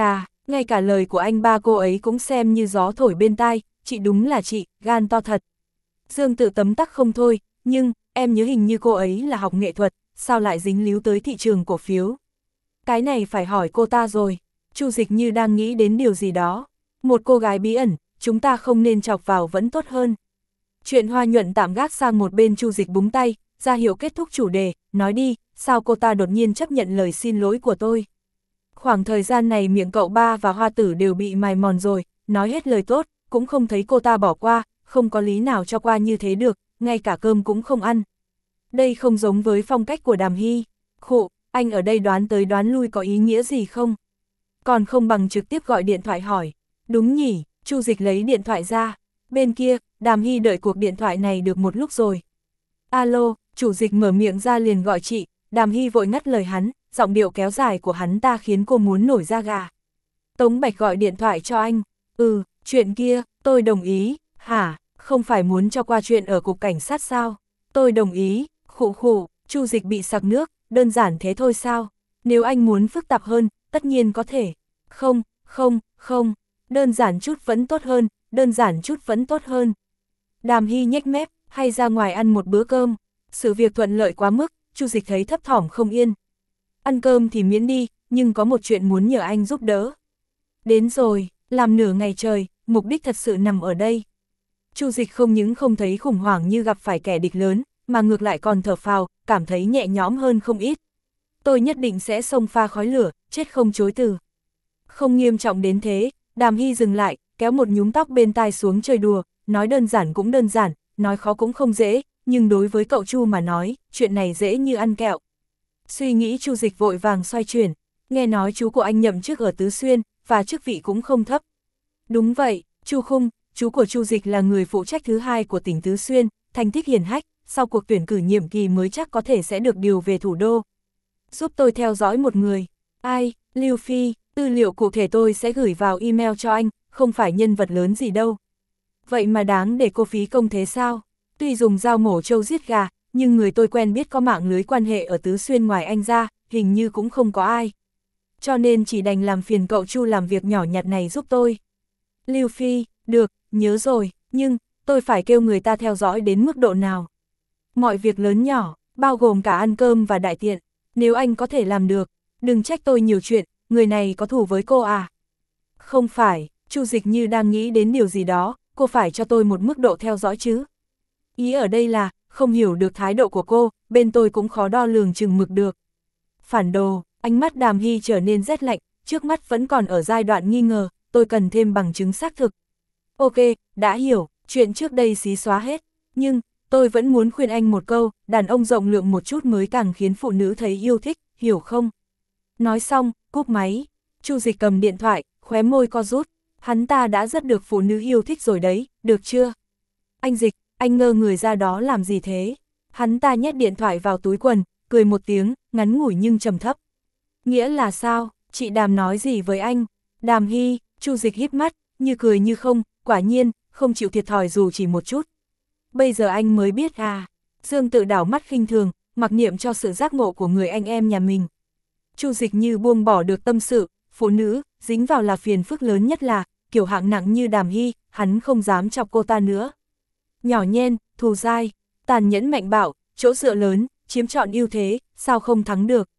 Ngay cả lời của anh ba cô ấy cũng xem như gió thổi bên tai, chị đúng là chị, gan to thật. Dương Tự tấm tắc không thôi, nhưng, em nhớ hình như cô ấy là học nghệ thuật, sao lại dính líu tới thị trường cổ phiếu. Cái này phải hỏi cô ta rồi. Chu Dịch như đang nghĩ đến điều gì đó. Một cô gái bí ẩn, chúng ta không nên chọc vào vẫn tốt hơn. Chuyện Hoa Nhuận tạm gác sang một bên. Chu Dịch búng tay, ra hiệu kết thúc chủ đề, nói đi, sao cô ta đột nhiên chấp nhận lời xin lỗi của tôi. Khoảng thời gian này miệng cậu ba và Hoa Tử đều bị mài mòn rồi, nói hết lời tốt, cũng không thấy cô ta bỏ qua, không có lý nào cho qua như thế được, ngay cả cơm cũng không ăn. Đây không giống với phong cách của Đàm Hy. Khụ, anh ở đây đoán tới đoán lui có ý nghĩa gì không? Còn không bằng trực tiếp gọi điện thoại hỏi. Đúng nhỉ, Chu Dịch lấy điện thoại ra. Bên kia, Đàm Hy đợi cuộc điện thoại này được một lúc rồi. Alo, Chủ Dịch mở miệng ra liền gọi chị. Đàm Hy vội ngắt lời hắn, giọng điệu kéo dài của hắn ta khiến cô muốn nổi da gà. Tống Bạch gọi điện thoại cho anh. Ừ, chuyện kia, tôi đồng ý. Hả, không phải muốn cho qua chuyện ở cục cảnh sát sao? Tôi đồng ý. Khụ khụ, Chu Dịch bị sặc nước, đơn giản thế thôi sao? Nếu anh muốn phức tạp hơn, tất nhiên có thể. Không, không, không, đơn giản chút vẫn tốt hơn, đơn giản chút vẫn tốt hơn. Đàm Hy nhếch mép, hay ra ngoài ăn một bữa cơm. Sự việc thuận lợi quá mức, Chu Dịch thấy thấp thỏm không yên. Ăn cơm thì miễn đi, nhưng có một chuyện muốn nhờ anh giúp đỡ. Đến rồi, làm nửa ngày trời, mục đích thật sự nằm ở đây. Chu Dịch không những không thấy khủng hoảng như gặp phải kẻ địch lớn, mà ngược lại còn thở phào, cảm thấy nhẹ nhõm hơn không ít. Tôi nhất định sẽ xông pha khói lửa, chết không chối từ. Không nghiêm trọng đến thế, Đàm Hy dừng lại, kéo một nhúm tóc bên tai xuống chơi đùa, nói đơn giản cũng đơn giản, nói khó cũng không dễ, nhưng đối với cậu Chu mà nói, chuyện này dễ như ăn kẹo. Suy nghĩ Chu Dịch vội vàng xoay chuyển, nghe nói chú của anh nhậm chức ở Tứ Xuyên, và chức vị cũng không thấp. Đúng vậy, Chu Khung, chú của Chu Dịch là người phụ trách thứ hai của tỉnh Tứ Xuyên, thành tích hiển hách, sau cuộc tuyển cử nhiệm kỳ mới chắc có thể sẽ được điều về thủ đô. Giúp tôi theo dõi một người. Ai, Lưu Phi, tư liệu cụ thể tôi sẽ gửi vào email cho anh, không phải nhân vật lớn gì đâu. Vậy mà đáng để cô phí công thế sao? Tuy dùng dao mổ trâu giết gà, nhưng người tôi quen biết có mạng lưới quan hệ ở Tứ Xuyên ngoài anh ra, hình như cũng không có ai. Cho nên chỉ đành làm phiền cậu Chu làm việc nhỏ nhặt này giúp tôi. Lưu Phi, được, nhớ rồi, nhưng, tôi phải kêu người ta theo dõi đến mức độ nào? Mọi việc lớn nhỏ, bao gồm cả ăn cơm và đại tiện, nếu anh có thể làm được, đừng trách tôi nhiều chuyện, người này có thù với cô à? Không phải, Chu Dịch như đang nghĩ đến điều gì đó, cô phải cho tôi một mức độ theo dõi chứ. Ý ở đây là, không hiểu được thái độ của cô, bên tôi cũng khó đo lường chừng mực được. Phản đồ, ánh mắt Đàm Hy trở nên rét lạnh, trước mắt vẫn còn ở giai đoạn nghi ngờ, tôi cần thêm bằng chứng xác thực. Ok, đã hiểu, chuyện trước đây xí xóa hết, nhưng, tôi vẫn muốn khuyên anh một câu, đàn ông rộng lượng một chút mới càng khiến phụ nữ thấy yêu thích, hiểu không? Nói xong, cúp máy, Chu Dịch cầm điện thoại, khóe môi co rút, hắn ta đã rất được phụ nữ yêu thích rồi đấy, được chưa? Anh Dịch, anh ngơ người ra đó làm gì thế? Hắn ta nhét điện thoại vào túi quần, cười một tiếng, ngắn ngủi nhưng trầm thấp. Nghĩa là sao? Chị Đàm nói gì với anh? Đàm Hy, Chu Dịch híp mắt, như cười như không, quả nhiên, không chịu thiệt thòi dù chỉ một chút. Bây giờ anh mới biết à? Dương Tự đảo mắt khinh thường, mặc niệm cho sự giác ngộ của người anh em nhà mình. Chu Dịch như buông bỏ được tâm sự, phụ nữ, dính vào là phiền phức lớn nhất là, kiểu hạng nặng như Đàm Hy, hắn không dám chọc cô ta nữa. Nhỏ nhen, thù dai, tàn nhẫn mạnh bạo, chỗ dựa lớn, chiếm trọn ưu thế, sao không thắng được.